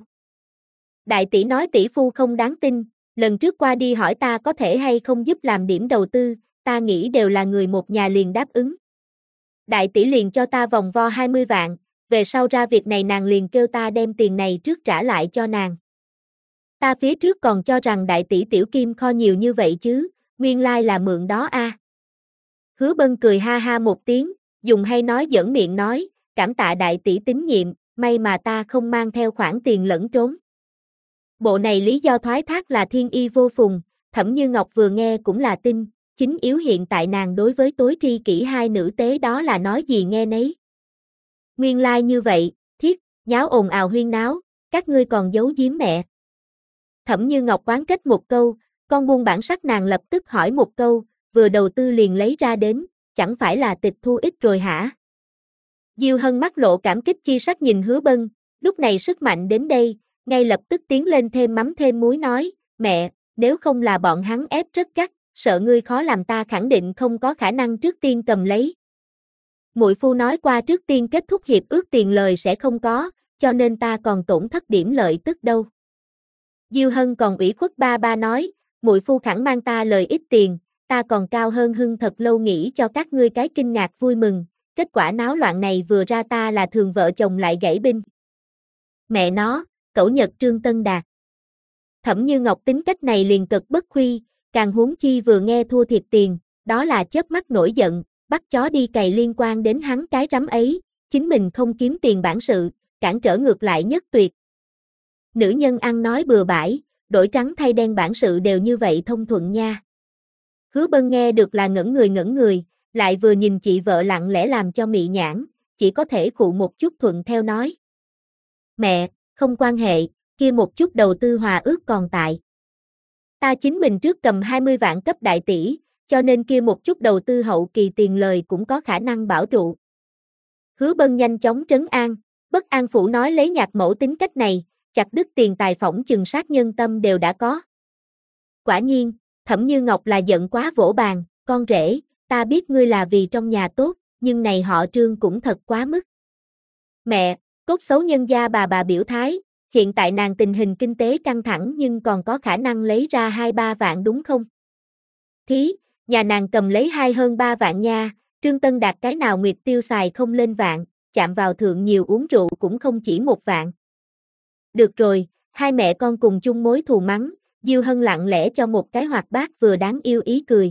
Đại tỷ nói tỷ phu không đáng tin, lần trước qua đi hỏi ta có thể hay không giúp làm điểm đầu tư, ta nghĩ đều là người một nhà liền đáp ứng. Đại tỷ liền cho ta vòng vo 20 vạn, về sau ra việc này nàng liền kêu ta đem tiền này trước trả lại cho nàng. Ta phía trước còn cho rằng đại tỷ tiểu kim kho nhiều như vậy chứ, nguyên lai là mượn đó a. Hứa Bân cười ha ha một tiếng, dùng hay nói giỡn miệng nói, cảm tạ đại tỷ tín nhiệm, may mà ta không mang theo khoản tiền lẫn trốn. Bộ này lý do thoái thác là thiên y vô phùng, Thẩm Như Ngọc vừa nghe cũng là tin, chính yếu hiện tại nàng đối với tối tri kỷ hai nữ tế đó là nói gì nghe nấy. Nguyên lai như vậy, thiết, nháo ồn ào huyên náo, các ngươi còn giấu giếm mẹ. Thẩm Như Ngọc oán trách một câu, con buôn bản sắc nàng lập tức hỏi một câu, vừa đầu tư liền lấy ra đến, chẳng phải là tịch thu ít rồi hả? Diêu Hân mắt lộ cảm kích chi sắc nhìn Hứa Bân, lúc này sức mạnh đến đây, ngay lập tức tiến lên thêm mắm thêm muối nói, mẹ, nếu không là bọn hắn ép rất gắt, sợ ngươi khó làm ta khẳng định không có khả năng trước tiên cầm lấy. Muội phu nói qua trước tiên kết thúc hiệp ước tiền lời sẽ không có, cho nên ta còn tổn thất điểm lợi tức đâu. Diêu Hân còn ủy khuất ba ba nói, muội phu khẳng mang ta lời ít tiền, ta còn cao hơn Hưng thật lâu nghĩ cho các ngươi cái kinh ngạc vui mừng, kết quả náo loạn này vừa ra ta là thường vợ chồng lại gãy binh. Mẹ nó, cẩu Nhật Trương Tân Đạt. Thẩm Như Ngọc tính cách này liền cực bất khuy, càng huống chi vừa nghe thua thiệt tiền, đó là chớp mắt nổi giận, bắt chó đi cày liên quan đến hắn cái rắm ấy, chính mình không kiếm tiền bản sự, cản trở ngược lại nhất tuyệt. Nữ nhân ăn nói bừa bãi, đổi trắng thay đen bản sự đều như vậy thông thuận nha. Hứa Bân nghe được là ngẩn người, lại vừa nhìn chị vợ lặng lẽ làm cho mị nhãn, chỉ có thể khụ một chút thuận theo nói. Mẹ, không quan hệ, kia một chút đầu tư hòa ước còn tại. Ta chính mình trước cầm 20 vạn cấp đại tỷ, cho nên kia một chút đầu tư hậu kỳ tiền lời cũng có khả năng bảo trụ. Hứa Bân nhanh chóng trấn an, bất an phủ nói lấy Nhạc mẫu tính cách này, chặt đứt tiền tài phỏng chừng sát nhân tâm đều đã có. Quả nhiên, Thẩm Như Ngọc là giận quá vỗ bàn, con rể, ta biết ngươi là vì trong nhà tốt, nhưng này họ Trương cũng thật quá mức. Mẹ, cốt xấu nhân gia bà biểu thái, hiện tại nàng tình hình kinh tế căng thẳng nhưng còn có khả năng lấy ra 2-3 vạn đúng không? Thí, nhà nàng cầm lấy hơn 3 vạn nha, Trương Tân Đạt cái nào nguyệt tiêu xài không lên vạn, chạm vào thượng nhiều uống rượu cũng không chỉ 1 vạn. Được rồi, hai mẹ con cùng chung mối thù mắng, Diêu Hân lặng lẽ cho một cái hoạt bát vừa đáng yêu ý cười.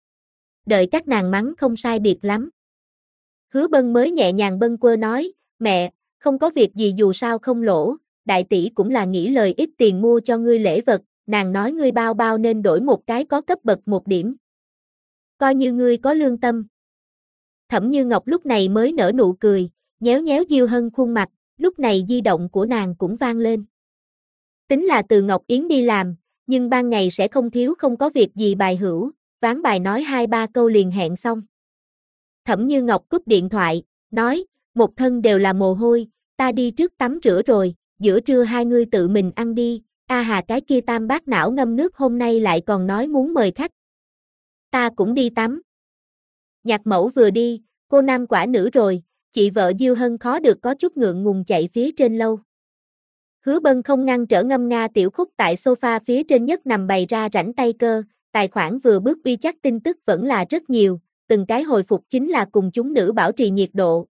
Đợi các nàng mắng không sai biệt lắm. Hứa Bân mới nhẹ nhàng bâng quơ nói, mẹ, không có việc gì dù sao không lỗ, đại tỷ cũng là nghĩ lời ít tiền mua cho ngươi lễ vật, nàng nói ngươi bao bao nên đổi một cái có cấp bậc một điểm. Coi như ngươi có lương tâm. Thẩm Như Ngọc lúc này mới nở nụ cười, nhéo nhéo Diêu Hân khuôn mặt, lúc này di động của nàng cũng vang lên. Tính là từ Ngọc Yến đi làm, nhưng ban ngày sẽ không thiếu không có việc gì bài hữu, ván bài nói 2-3 câu liền hẹn xong. Thẩm Như Ngọc cúp điện thoại, nói, một thân đều là mồ hôi, ta đi trước tắm rửa rồi, giữa trưa hai ngươi tự mình ăn đi, a hà cái kia tam bát não ngâm nước hôm nay lại còn nói muốn mời khách. Ta cũng đi tắm. Nhạc mẫu vừa đi, cô nam quả nữ rồi, chị vợ Diêu Hân khó được có chút ngượng ngùng chạy phía trên lâu. Hứa Bân không ngăn trở ngâm nga tiểu khúc tại sofa phía trên nhất nằm bày ra rảnh tay cơ, tài khoản vừa bước uy chắc tin tức vẫn là rất nhiều, từng cái hồi phục chính là cùng chúng nữ bảo trì nhiệt độ.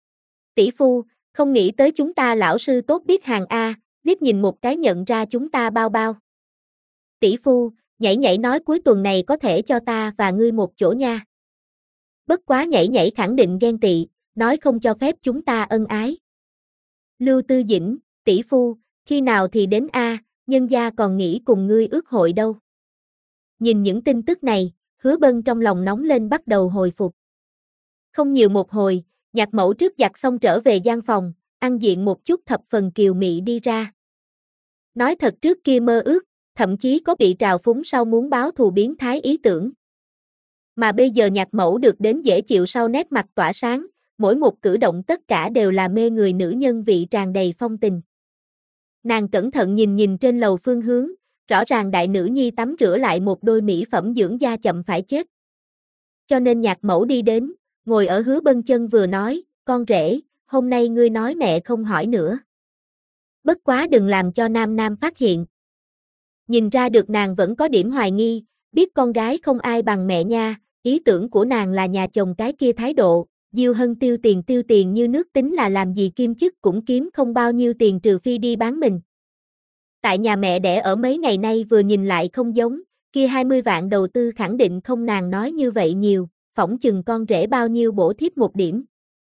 Tỷ phu, không nghĩ tới chúng ta lão sư tốt biết hàng A, liếc nhìn một cái nhận ra chúng ta bao bao. Tỷ phu, nhảy nhảy nói cuối tuần này có thể cho ta và ngươi một chỗ nha. Bất quá nhảy nhảy khẳng định ghen tị, nói không cho phép chúng ta ân ái. Lưu Tư Dĩnh, tỷ phu, khi nào thì đến A, nhân gia còn nghĩ cùng ngươi ước hội đâu. Nhìn những tin tức này, Hứa Bân trong lòng nóng lên bắt đầu hồi phục. Không nhiều một hồi, Nhạc mẫu trước giặt xong trở về gian phòng, ăn diện một chút thập phần kiều mị đi ra. Nói thật trước kia mơ ước, thậm chí có bị trào phúng sau muốn báo thù biến thái ý tưởng. Mà bây giờ Nhạc mẫu được đến dễ chịu sau nét mặt tỏa sáng, mỗi một cử động tất cả đều là mê người nữ nhân vị tràn đầy phong tình. Nàng cẩn thận nhìn trên lầu phương hướng, rõ ràng đại nữ nhi tắm rửa lại một đôi mỹ phẩm dưỡng da chậm phải chết. Cho nên Nhạc mẫu đi đến, ngồi ở Hứa Bân chân vừa nói, con rể, hôm nay ngươi nói mẹ không hỏi nữa. Bất quá đừng làm cho Nam Nam phát hiện. Nhìn ra được nàng vẫn có điểm hoài nghi, biết con gái không ai bằng mẹ nha, ý tưởng của nàng là nhà chồng cái kia thái độ, Diêu Hân tiêu tiền như nước tính là làm gì kim chức cũng kiếm không bao nhiêu tiền trừ phi đi bán mình. Tại nhà mẹ đẻ ở mấy ngày nay vừa nhìn lại không giống, kia 20 vạn đầu tư khẳng định không nàng nói như vậy nhiều, phỏng chừng con rể bao nhiêu bổ thiếp một điểm.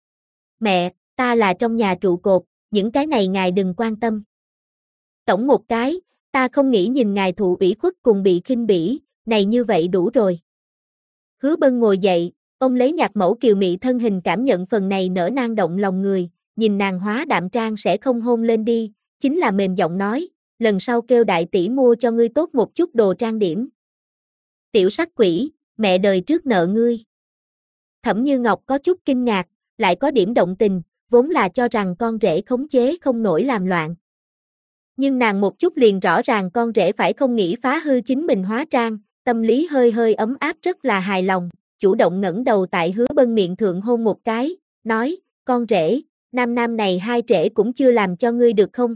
Mẹ, ta là trong nhà trụ cột, những cái này ngài đừng quan tâm. Tổng một cái, ta không nghĩ nhìn ngài thụ ủy khuất cùng bị khinh bỉ, này như vậy đủ rồi. Hứa Bân ngồi dậy, ông lấy Nhạc mẫu kiều mị thân hình cảm nhận phần này nở nang động lòng người, nhìn nàng hóa đạm trang sẽ không hôn lên đi, chính là mềm giọng nói, lần sau kêu đại tỷ mua cho ngươi tốt một chút đồ trang điểm. Tiểu sắc quỷ, mẹ đời trước nợ ngươi. Thẩm Như Ngọc có chút kinh ngạc, lại có điểm động tình, vốn là cho rằng con rể khống chế không nổi làm loạn. Nhưng nàng một chút liền rõ ràng con rể phải không nghĩ phá hư chính mình hóa trang, tâm lý hơi hơi ấm áp rất là hài lòng, chủ động ngẩng đầu tại Hứa Bân miệng thượng hôn một cái, nói, con rể, Nam Nam này hai trễ cũng chưa làm cho ngươi được không?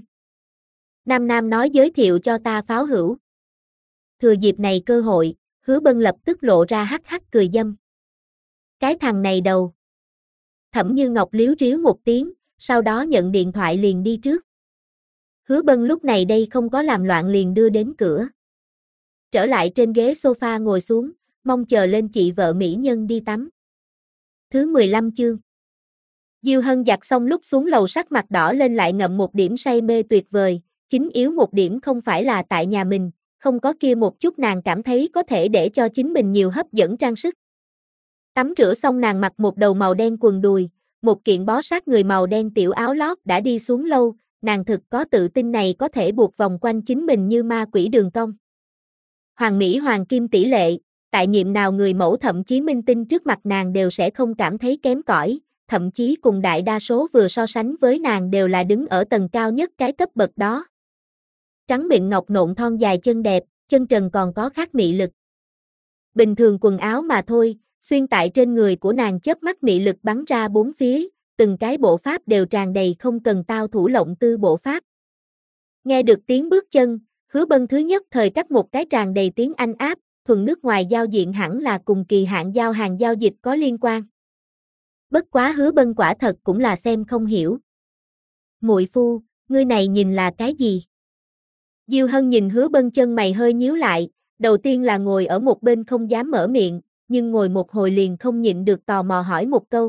Nam Nam nói giới thiệu cho ta pháo hữu. Thừa dịp này cơ hội, Hứa Bân lập tức lộ ra hắc hắc cười dâm. Cái thằng này đầu. Thẩm Như Ngọc líu ríu một tiếng, sau đó nhận điện thoại liền đi trước. Hứa Bân lúc này đây không có làm loạn liền đưa đến cửa. Trở lại trên ghế sofa ngồi xuống, mong chờ lên chị vợ mỹ nhân đi tắm. Thứ 15 chương. Diêu Hân giặt xong lúc xuống lầu sắc mặt đỏ lên lại ngậm một điểm say mê tuyệt vời, chính yếu một điểm không phải là tại nhà mình, không có kia một chút nàng cảm thấy có thể để cho chính mình nhiều hấp dẫn trang sức. Tắm rửa xong nàng mặc một đầu màu đen quần đùi, một kiện bó sát người màu đen tiểu áo lót đã đi xuống lâu, nàng thực có tự tin này có thể buộc vòng quanh chính mình như ma quỷ đường cong. Hoàng mỹ hoàng kim tỷ lệ, tại nhiệm nào người mẫu thậm chí minh tinh trước mặt nàng đều sẽ không cảm thấy kém cỏi, thậm chí cùng đại đa số vừa so sánh với nàng đều là đứng ở tầng cao nhất cái cấp bậc đó. Trắng mịn ngọc nộn thon dài chân đẹp, chân trần còn có khác mị lực. Bình thường quần áo mà thôi, xuyên tại trên người của nàng chớp mắt mị lực bắn ra bốn phía, từng cái bộ pháp đều tràn đầy không cần tao thủ lộng tư bộ pháp. Nghe được tiếng bước chân, Hứa Bân thứ nhất thời cắt một cái tràn đầy tiếng Anh áp, thuần nước ngoài giao diện hẳn là cùng kỳ hạn giao hàng giao dịch có liên quan. Bất quá Hứa Bân quả thật cũng là xem không hiểu. Muội phu, ngươi này nhìn là cái gì? Diêu Hân nhìn Hứa Bân chân mày hơi nhíu lại, đầu tiên là ngồi ở một bên không dám mở miệng, nhưng ngồi một hồi liền không nhịn được tò mò hỏi một câu.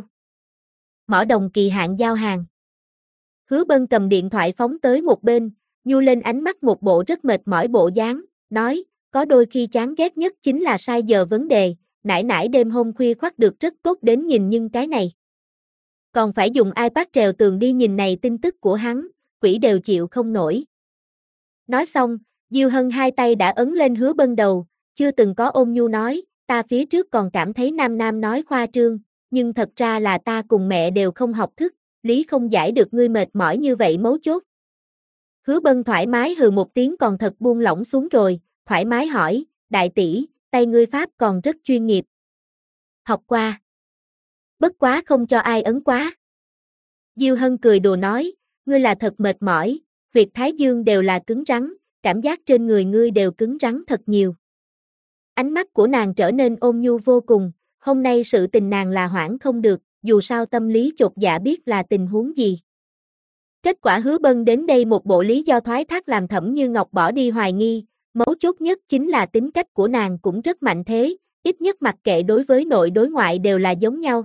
Mỏ đồng kỳ hạn giao hàng. Hứa Bân cầm điện thoại phóng tới một bên, nhu lên ánh mắt một bộ rất mệt mỏi bộ dáng, nói, có đôi khi chán ghét nhất chính là sai giờ vấn đề, nãy nãy đêm hôm khuya khoắt được rất tốt đến nhìn nhưng cái này. Còn phải dùng iPad trèo tường đi nhìn này tin tức của hắn, quỷ đều chịu không nổi. Nói xong, Diêu Hân hai tay đã ấn lên Hứa Bân đầu, chưa từng có ôn nhu nói, ta phía trước còn cảm thấy Nam Nam nói khoa trương, nhưng thật ra là ta cùng mẹ đều không học thức, lý không giải được ngươi mệt mỏi như vậy mấu chốt. Hứa Bân thoải mái hừ một tiếng còn thật buông lỏng xuống rồi, thoải mái hỏi, đại tỷ, tay ngươi pháp còn rất chuyên nghiệp. Học qua. Bất quá không cho ai ấn quá. Diêu Hân cười đùa nói, ngươi là thật mệt mỏi, huyệt thái dương đều là cứng rắn, cảm giác trên người ngươi đều cứng rắn thật nhiều. Ánh mắt của nàng trở nên ôn nhu vô cùng, hôm nay sự tình nàng là hoãn không được, dù sao tâm lý chột dạ biết là tình huống gì. Kết quả Hứa Bân đến đây một bộ lý do thoái thác làm Thẩm Như Ngọc bỏ đi hoài nghi, mấu chốt nhất chính là tính cách của nàng cũng rất mạnh thế, ít nhất mặc kệ đối với nội đối ngoại đều là giống nhau.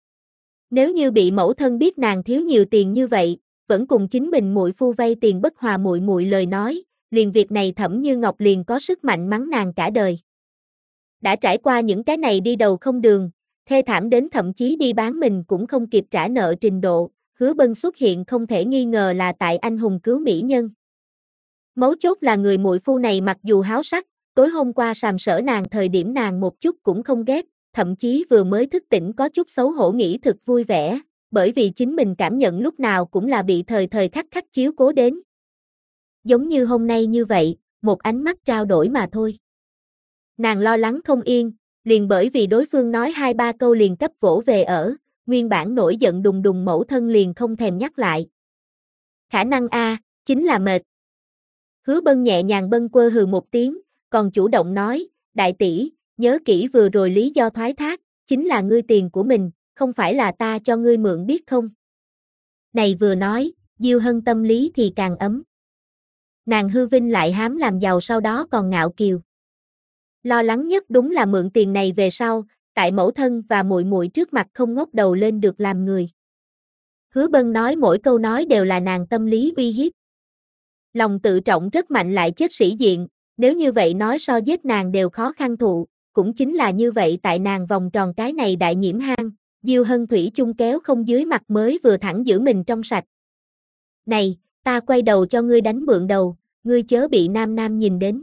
Nếu như bị mẫu thân biết nàng thiếu nhiều tiền như vậy, vẫn cùng chính mình muội phu vay tiền bất hòa muội muội lời nói, liền việc này Thẩm Như Ngọc liền có sức mạnh mắng nàng cả đời. Đã trải qua những cái này đi đầu không đường, thê thảm đến thậm chí đi bán mình cũng không kịp trả nợ trình độ, Hứa Bân xuất hiện không thể nghi ngờ là tại anh hùng cứu mỹ nhân. Mấu chốt là người muội phu này mặc dù háo sắc, tối hôm qua sàm sỡ nàng thời điểm nàng một chút cũng không ghét, thậm chí vừa mới thức tỉnh có chút xấu hổ nghĩ thực vui vẻ, bởi vì chính mình cảm nhận lúc nào cũng là bị thời thời khắc khắc chiếu cố đến. Giống như hôm nay như vậy, một ánh mắt trao đổi mà thôi. Nàng lo lắng không yên, liền bởi vì đối phương nói 2-3 câu liền cấp vỗ về ở, nguyên bản nổi giận đùng đùng mẫu thân liền không thèm nhắc lại. Khả năng A, chính là mệt. Hứa Bân nhẹ nhàng bâng quơ hừ một tiếng, còn chủ động nói, đại tỷ, nhớ kỹ vừa rồi lý do thoái thác, chính là ngươi tiền của mình, không phải là ta cho ngươi mượn biết không? Này vừa nói, Diêu Hân tâm lý thì càng ấm. Nàng hư vinh lại hám làm giàu sau đó còn ngạo kiều. Lo lắng nhất đúng là mượn tiền này về sau, tại mẫu thân và muội muội trước mặt không ngóc đầu lên được làm người. Hứa Bân nói mỗi câu nói đều là nàng tâm lý uy hiếp. Lòng tự trọng rất mạnh lại chết sĩ diện, nếu như vậy nói so giết nàng đều khó khăn thụ, cũng chính là như vậy tại nàng vòng tròn cái này đại nhiễm hang, Diêu Hân thủy chung kéo không dưới mặt mới vừa thẳng giữ mình trong sạch. Này, ta quay đầu cho ngươi đánh mượn đầu, ngươi chớ bị Nam Nam nhìn đến.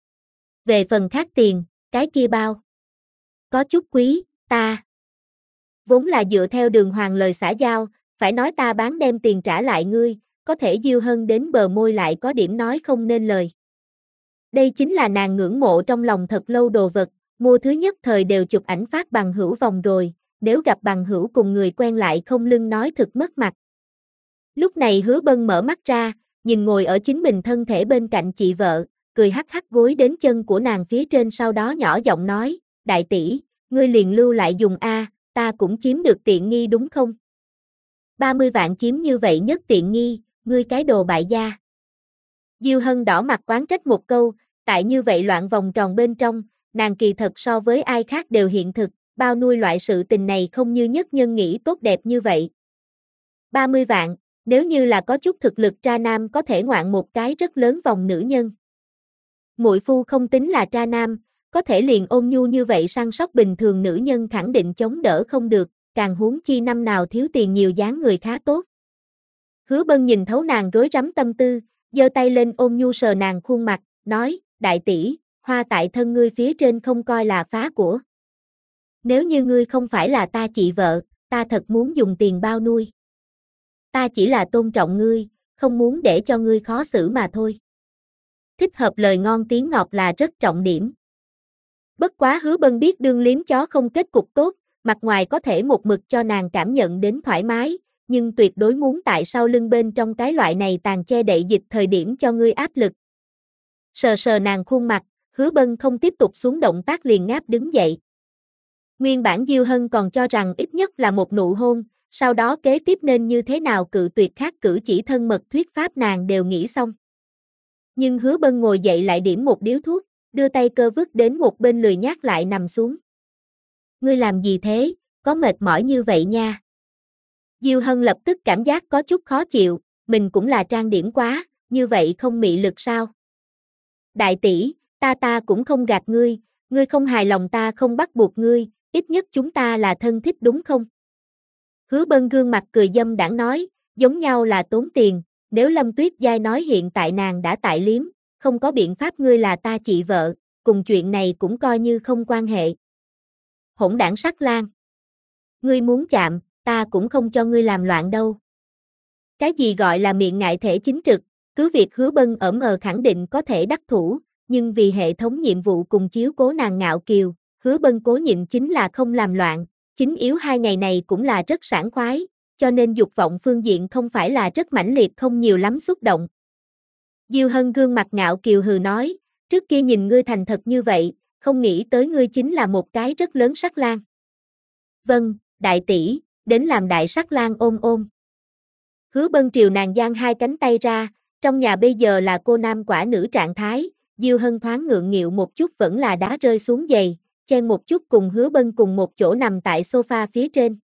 Về phần khác tiền, cái kia bao. Có chút quý, ta. Vốn là dựa theo đường hoàng lời xã giao, phải nói ta bán đem tiền trả lại ngươi, có thể Diêu Hân đến bờ môi lại có điểm nói không nên lời. Đây chính là nàng ngưỡng mộ trong lòng thật lâu đồ vật, mua thứ nhất thời đều chụp ảnh phát bằng hữu vòng rồi, nếu gặp bằng hữu cùng người quen lại không lưng nói thực mất mặt. Lúc này Hứa Bân mở mắt ra, nhìn ngồi ở chính mình thân thể bên cạnh chị vợ, cười hắc hắc gối đến chân của nàng phía trên sau đó nhỏ giọng nói, đại tỷ, ngươi liền lưu lại dùng a, ta cũng chiếm được tiện nghi đúng không? 30 vạn chiếm như vậy nhất tiện nghi, ngươi cái đồ bại gia. Diêu Hân đỏ mặt oán trách một câu, tại như vậy loạn vòng tròn bên trong, nàng kỳ thật so với ai khác đều hiện thực, bao nuôi loại sự tình này không như nhất nhân nghĩ tốt đẹp như vậy. 30 vạn, nếu như là có chút thực lực tra nam có thể ngoạn một cái rất lớn vòng nữ nhân. Muội phu không tính là tra nam, có thể liền ôn nhu như vậy săn sóc bình thường nữ nhân khẳng định chống đỡ không được, càng huống chi năm nào thiếu tiền nhiều dáng người khá tốt. Hứa Bân nhìn thấu nàng rối rắm tâm tư, giơ tay lên ôn nhu sờ nàng khuôn mặt, nói, đại tỷ, hoa tại thân ngươi phía trên không coi là phá của. Nếu như ngươi không phải là ta chị vợ, ta thật muốn dùng tiền bao nuôi. Ta chỉ là tôn trọng ngươi, không muốn để cho ngươi khó xử mà thôi. Thích hợp lời ngon tiếng ngọt là rất trọng điểm. Bất quá Hứa Bân biết đương liếm chó không kết cục tốt, mặt ngoài có thể một mực cho nàng cảm nhận đến thoải mái, nhưng tuyệt đối muốn tại sau lưng bên trong cái loại này tàn che đậy dịch thời điểm cho ngươi áp lực. Sờ sờ nàng khuôn mặt, Hứa Bân không tiếp tục xuống động tác liền ngáp đứng dậy. Nguyên bản Diêu Hân còn cho rằng ít nhất là một nụ hôn, sau đó kế tiếp nên như thế nào cự tuyệt khác cử chỉ thân mật thuyết pháp nàng đều nghĩ xong. Nhưng Hứa Bân ngồi dậy lại điểm một điếu thuốc, đưa tay cơ vứt đến một bên lười nhác lại nằm xuống. Ngươi làm gì thế, có mệt mỏi như vậy nha. Diêu Hân lập tức cảm giác có chút khó chịu, mình cũng là trang điểm quá, như vậy không mị lực sao? Đại tỷ, ta cũng không gạt ngươi, ngươi không hài lòng ta không bắt buộc ngươi, ít nhất chúng ta là thân thích đúng không? Hứa Bân gương mặt cười dâm đãng nói, giống nhau là tốn tiền, nếu Lâm Tuyết Giai nói hiện tại nàng đã tại liếm, không có biện pháp ngươi là ta chị vợ, cùng chuyện này cũng coi như không quan hệ. Hỗn đảng sắc lang. Ngươi muốn chạm, ta cũng không cho ngươi làm loạn đâu. Cái gì gọi là miệng ngại thể chính trực, cứ việc Hứa Bân ẩm khẳng định có thể đắc thủ, nhưng vì hệ thống nhiệm vụ cùng chiếu cố nàng ngạo kiều, Hứa Bân cố nhịn chính là không làm loạn, chính yếu hai ngày này cũng là rất sảng khoái, cho nên dục vọng phương diện không phải là rất mãnh liệt không nhiều lắm xúc động. Diêu Hân gương mặt ngạo kiều hừ nói, trước kia nhìn ngươi thành thật như vậy, không nghĩ tới ngươi chính là một cái rất lớn sắc lang. Vâng, đại tỷ, đến làm đại sắc lang ôm ôm. Hứa Bân triều nàng giang hai cánh tay ra, trong nhà bây giờ là cô nam quả nữ trạng thái, Diêu Hân thoáng ngượng nghịu một chút vẫn là đá rơi xuống giày, chen một chút cùng Hứa Bân cùng một chỗ nằm tại sofa phía trên.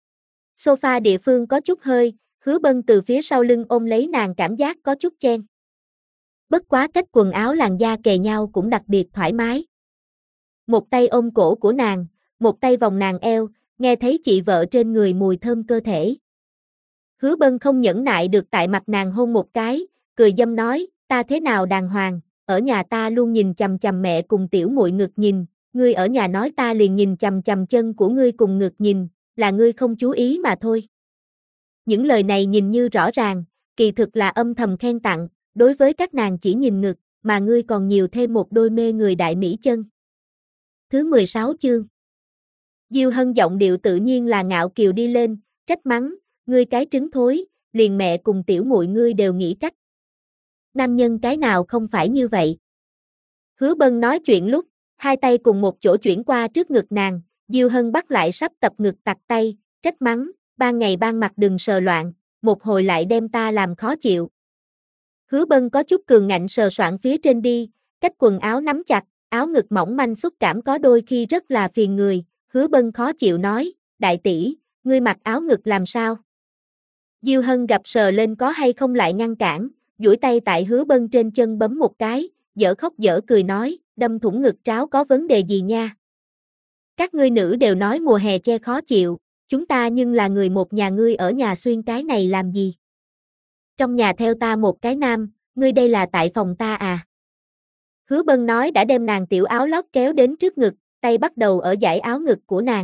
Sofa địa phương có chút hơi, Hứa Bân từ phía sau lưng ôm lấy nàng cảm giác có chút chen. Bất quá cách quần áo làn da kề nhau cũng đặc biệt thoải mái. Một tay ôm cổ của nàng, một tay vòng nàng eo, nghe thấy chị vợ trên người mùi thơm cơ thể. Hứa Bân không nhẫn nại được tại mặt nàng hôn một cái, cười dâm nói, ta thế nào đàng hoàng, ở nhà ta luôn nhìn chằm chằm mẹ cùng tiểu muội ngực nhìn, ngươi ở nhà nói ta liền nhìn chằm chằm chân của ngươi cùng ngực nhìn, là ngươi không chú ý mà thôi. Những lời này nhìn như rõ ràng, kỳ thực là âm thầm khen tặng, đối với các nàng chỉ nhìn ngực, mà ngươi còn nhiều thêm một đôi mê người đại mỹ chân. Thứ 16 chương. Diêu Hân giọng điệu tự nhiên là ngạo kiều đi lên, trách mắng, ngươi cái trứng thối, liền mẹ cùng tiểu muội ngươi đều nghĩ cách. Nam nhân cái nào không phải như vậy? Hứa Bân nói chuyện lúc, hai tay cùng một chỗ chuyển qua trước ngực nàng, Diêu Hân bắt lại sắp tập ngực tặc tay, trách mắng, ban ngày ban mặt đừng sờ loạn, một hồi lại đem ta làm khó chịu. Hứa Bân có chút cường ngạnh sờ soạng phía trên đi, cách quần áo nắm chặt, áo ngực mỏng manh xúc cảm có đôi khi rất là phiền người, Hứa Bân khó chịu nói, đại tỷ, ngươi mặc áo ngực làm sao? Diêu Hân gặp sờ lên có hay không lại ngăn cản, duỗi tay tại Hứa Bân trên chân bấm một cái, dở khóc dở cười nói, đâm thủng ngực tráo có vấn đề gì nha? Các ngươi nữ đều nói mùa hè che khó chịu, chúng ta nhưng là người một nhà ngươi ở nhà xuyên cái này làm gì? Trong nhà theo ta một cái nam, ngươi đây là tại phòng ta à? Hứa Bân nói đã đem nàng tiểu áo lót kéo đến trước ngực, tay bắt đầu ở dải áo ngực của nàng.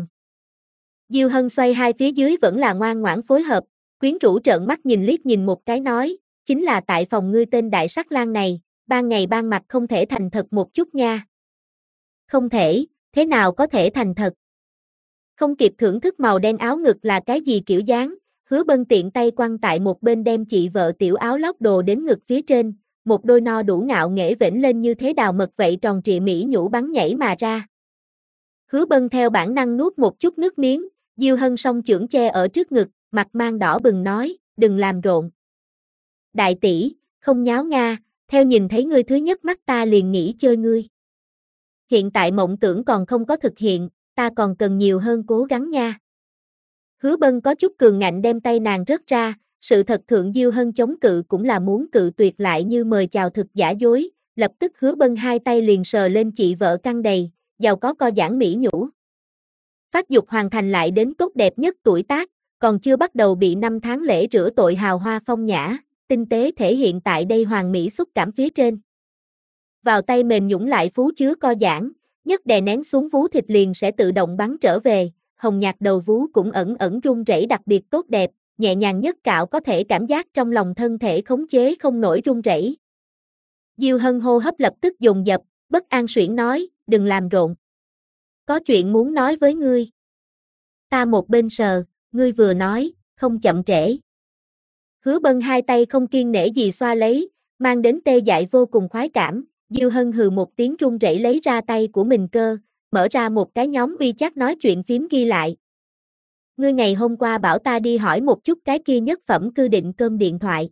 Diêu Hân xoay hai phía dưới vẫn là ngoan ngoãn phối hợp, quyến rũ trợn mắt nhìn liếc nhìn một cái nói, chính là tại phòng ngươi tên đại sắc lang này, ban ngày ban mặt không thể thành thật một chút nha. Không thể, thế nào có thể thành thật? Không kịp thưởng thức màu đen áo ngực là cái gì kiểu dáng, Hứa Bân tiện tay quăng tại một bên đem chị vợ tiểu áo lót đồ đến ngực phía trên, một đôi no đủ ngạo nghễ vểnh lên như thế đào mật vậy tròn trịa mỹ nhũ bắn nhảy mà ra. Hứa Bân theo bản năng nuốt một chút nước miếng, Diêu Hân song chưởng che ở trước ngực, mặt mang đỏ bừng nói, đừng làm rộn. Đại tỷ, không nháo nga, theo nhìn thấy ngươi thứ nhất mắt ta liền nghĩ chơi ngươi. Hiện tại mộng tưởng còn không có thực hiện, ta còn cần nhiều hơn cố gắng nha. Hứa Bân có chút cường ngạnh đem tay nàng rớt ra, sự thật thượng Diêu Hân chống cự cũng là muốn cự tuyệt lại như mời chào thực giả dối, lập tức Hứa Bân hai tay liền sờ lên chị vợ căng đầy, giàu có co giãn mỹ nhũ. Phát dục hoàn thành lại đến tốt đẹp nhất tuổi tác, còn chưa bắt đầu bị 5 tháng lễ rửa tội hào hoa phong nhã, tinh tế thể hiện tại đây hoàn mỹ xúc cảm phía trên. Vào tay mềm nhũn lại phú chứa co giãn, nhất đè nén xuống vú thịt liền sẽ tự động bắn trở về, hồng nhạt đầu vú cũng ẩn ẩn rung rẩy đặc biệt tốt đẹp, nhẹ nhàng nhất cạo có thể cảm giác trong lòng thân thể khống chế không nổi rung rẩy. Diêu Hân hô hấp lập tức dồn dập, bất an suyễn nói, đừng làm rộn. Có chuyện muốn nói với ngươi. Ta một bên sờ, ngươi vừa nói, không chậm trễ. Hứa Bân hai tay không kiêng nể gì xoa lấy, mang đến tê dại vô cùng khoái cảm. Diêu Hân hừ một tiếng run rẩy lấy ra tay của mình cơ, mở ra một cái nhóm WeChat nói chuyện phím ghi lại. Ngươi ngày hôm qua bảo ta đi hỏi một chút cái kia nhất phẩm cư định cơm điện thoại.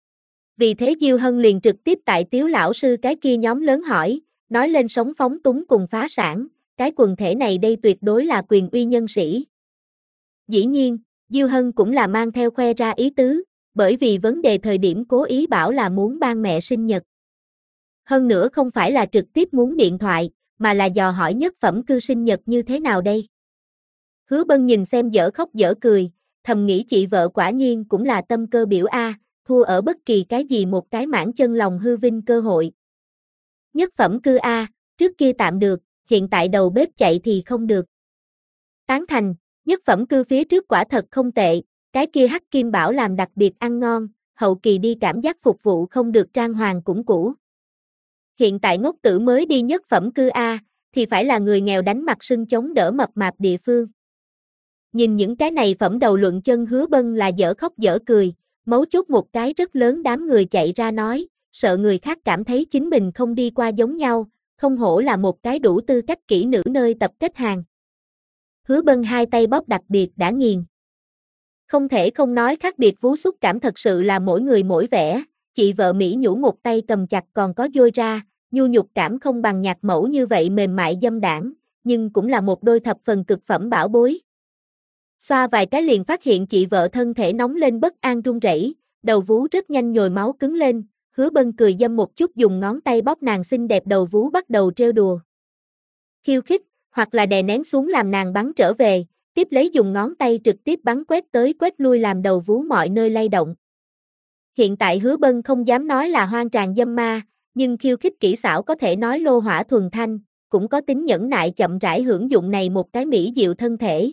Vì thế Diêu Hân liền trực tiếp tại Tiếu lão sư cái kia nhóm lớn hỏi, nói lên sống phóng túng cùng phá sản, cái quần thể này đây tuyệt đối là quyền uy nhân sĩ. Dĩ nhiên, Diêu Hân cũng là mang theo khoe ra ý tứ, bởi vì vấn đề thời điểm cố ý bảo là muốn ban mẹ sinh nhật. Hơn nữa không phải là trực tiếp muốn điện thoại, mà là dò hỏi nhất phẩm cư sinh nhật như thế nào đây. Hứa Bân nhìn xem dở khóc dở cười, thầm nghĩ chị vợ quả nhiên cũng là tâm cơ biểu A, thua ở bất kỳ cái gì một cái mãn chân lòng hư vinh cơ hội. Nhất phẩm cư A, trước kia tạm được, hiện tại đầu bếp chạy thì không được. Tán thành, nhất phẩm cư phía trước quả thật không tệ, cái kia Hắc Kim Bảo làm đặc biệt ăn ngon, hậu kỳ đi cảm giác phục vụ không được trang hoàng cũng cũ. Hiện tại ngốc tử mới đi nhất phẩm cư A, thì phải là người nghèo đánh mặt sưng chống đỡ mập mạp địa phương. Nhìn những cái này phẩm đầu luận chân Hứa Bân là dở khóc dở cười, mấu chốt một cái rất lớn đám người chạy ra nói, sợ người khác cảm thấy chính mình không đi qua giống nhau, không hổ là một cái đủ tư cách kỹ nữ nơi tập kết hàng. Hứa Bân hai tay bóp đặc biệt đã nghiền. Không thể không nói khác biệt vú xúc cảm thật sự là mỗi người mỗi vẻ, chị vợ Mỹ nhũ một tay cầm chặt còn có dôi ra, nhu nhục cảm không bằng nhạc mẫu như vậy mềm mại dâm đãng, nhưng cũng là một đôi thập phần cực phẩm bảo bối. Xoa vài cái liền phát hiện chị vợ thân thể nóng lên bất an run rẩy, đầu vú rất nhanh nhồi máu cứng lên, Hứa Bân cười dâm một chút dùng ngón tay bóp nàng xinh đẹp đầu vú bắt đầu trêu đùa. Khiêu khích, hoặc là đè nén xuống làm nàng bắn trở về, tiếp lấy dùng ngón tay trực tiếp bắn quét tới quét lui làm đầu vú mọi nơi lay động. Hiện tại Hứa Bân không dám nói là hoang tràn dâm ma, nhưng khiêu khích kỹ xảo có thể nói lô hỏa thuần thanh, cũng có tính nhẫn nại chậm rãi hưởng dụng này một cái mỹ diệu thân thể.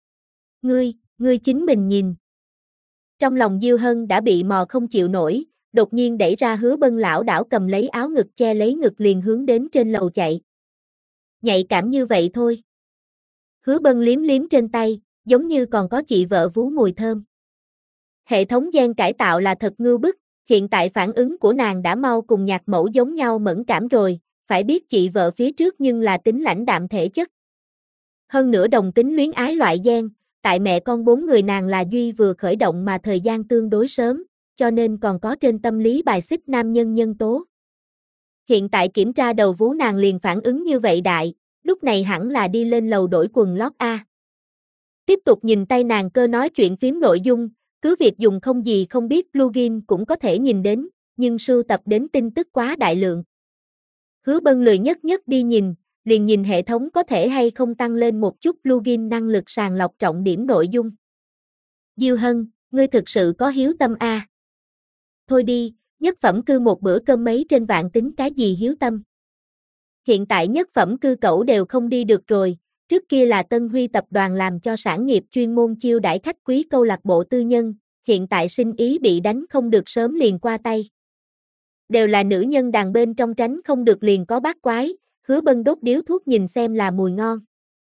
Ngươi chính mình nhìn. Trong lòng Diêu Hân đã bị mò không chịu nổi, đột nhiên đẩy ra Hứa Bân lão đảo cầm lấy áo ngực che lấy ngực liền hướng đến trên lầu chạy. Nhạy cảm như vậy thôi. Hứa Bân liếm liếm trên tay, giống như còn có chị vợ vú mùi thơm. Hệ thống gen cải tạo là thật ngưu bức, hiện tại phản ứng của nàng đã mau cùng nhạc mẫu giống nhau mẫn cảm rồi, phải biết chị vợ phía trước nhưng là tính lãnh đạm thể chất. Hơn nữa đồng tính luyến ái loại gen, tại mẹ con 4 người nàng là duy vừa khởi động mà thời gian tương đối sớm, cho nên còn có trên tâm lý bài xích nam nhân nhân tố. Hiện tại kiểm tra đầu vú nàng liền phản ứng như vậy đại, lúc này hẳn là đi lên lầu đổi quần lót A. Tiếp tục nhìn tay nàng cơ nói chuyện phím nội dung, cứ việc dùng không gì không biết plugin cũng có thể nhìn đến, nhưng sưu tập đến tin tức quá đại lượng. Hứa Bân lười nhất đi nhìn, liền nhìn hệ thống có thể hay không tăng lên một chút plugin năng lực sàng lọc trọng điểm nội dung. Diêu Hân, ngươi thực sự có hiếu tâm A. Thôi đi, nhất phẩm cư một bữa cơm mấy trên vạn tính cái gì hiếu tâm. Hiện tại nhất phẩm cư cẩu đều không đi được rồi, trước kia là Tân Huy tập đoàn làm cho sản nghiệp chuyên môn chiêu đãi khách quý câu lạc bộ tư nhân, hiện tại sinh ý bị đánh không được sớm liền qua tay. Đều là nữ nhân đàn bên trong tránh không được liền có bát quái, Hứa Bân đốt điếu thuốc nhìn xem là mùi ngon.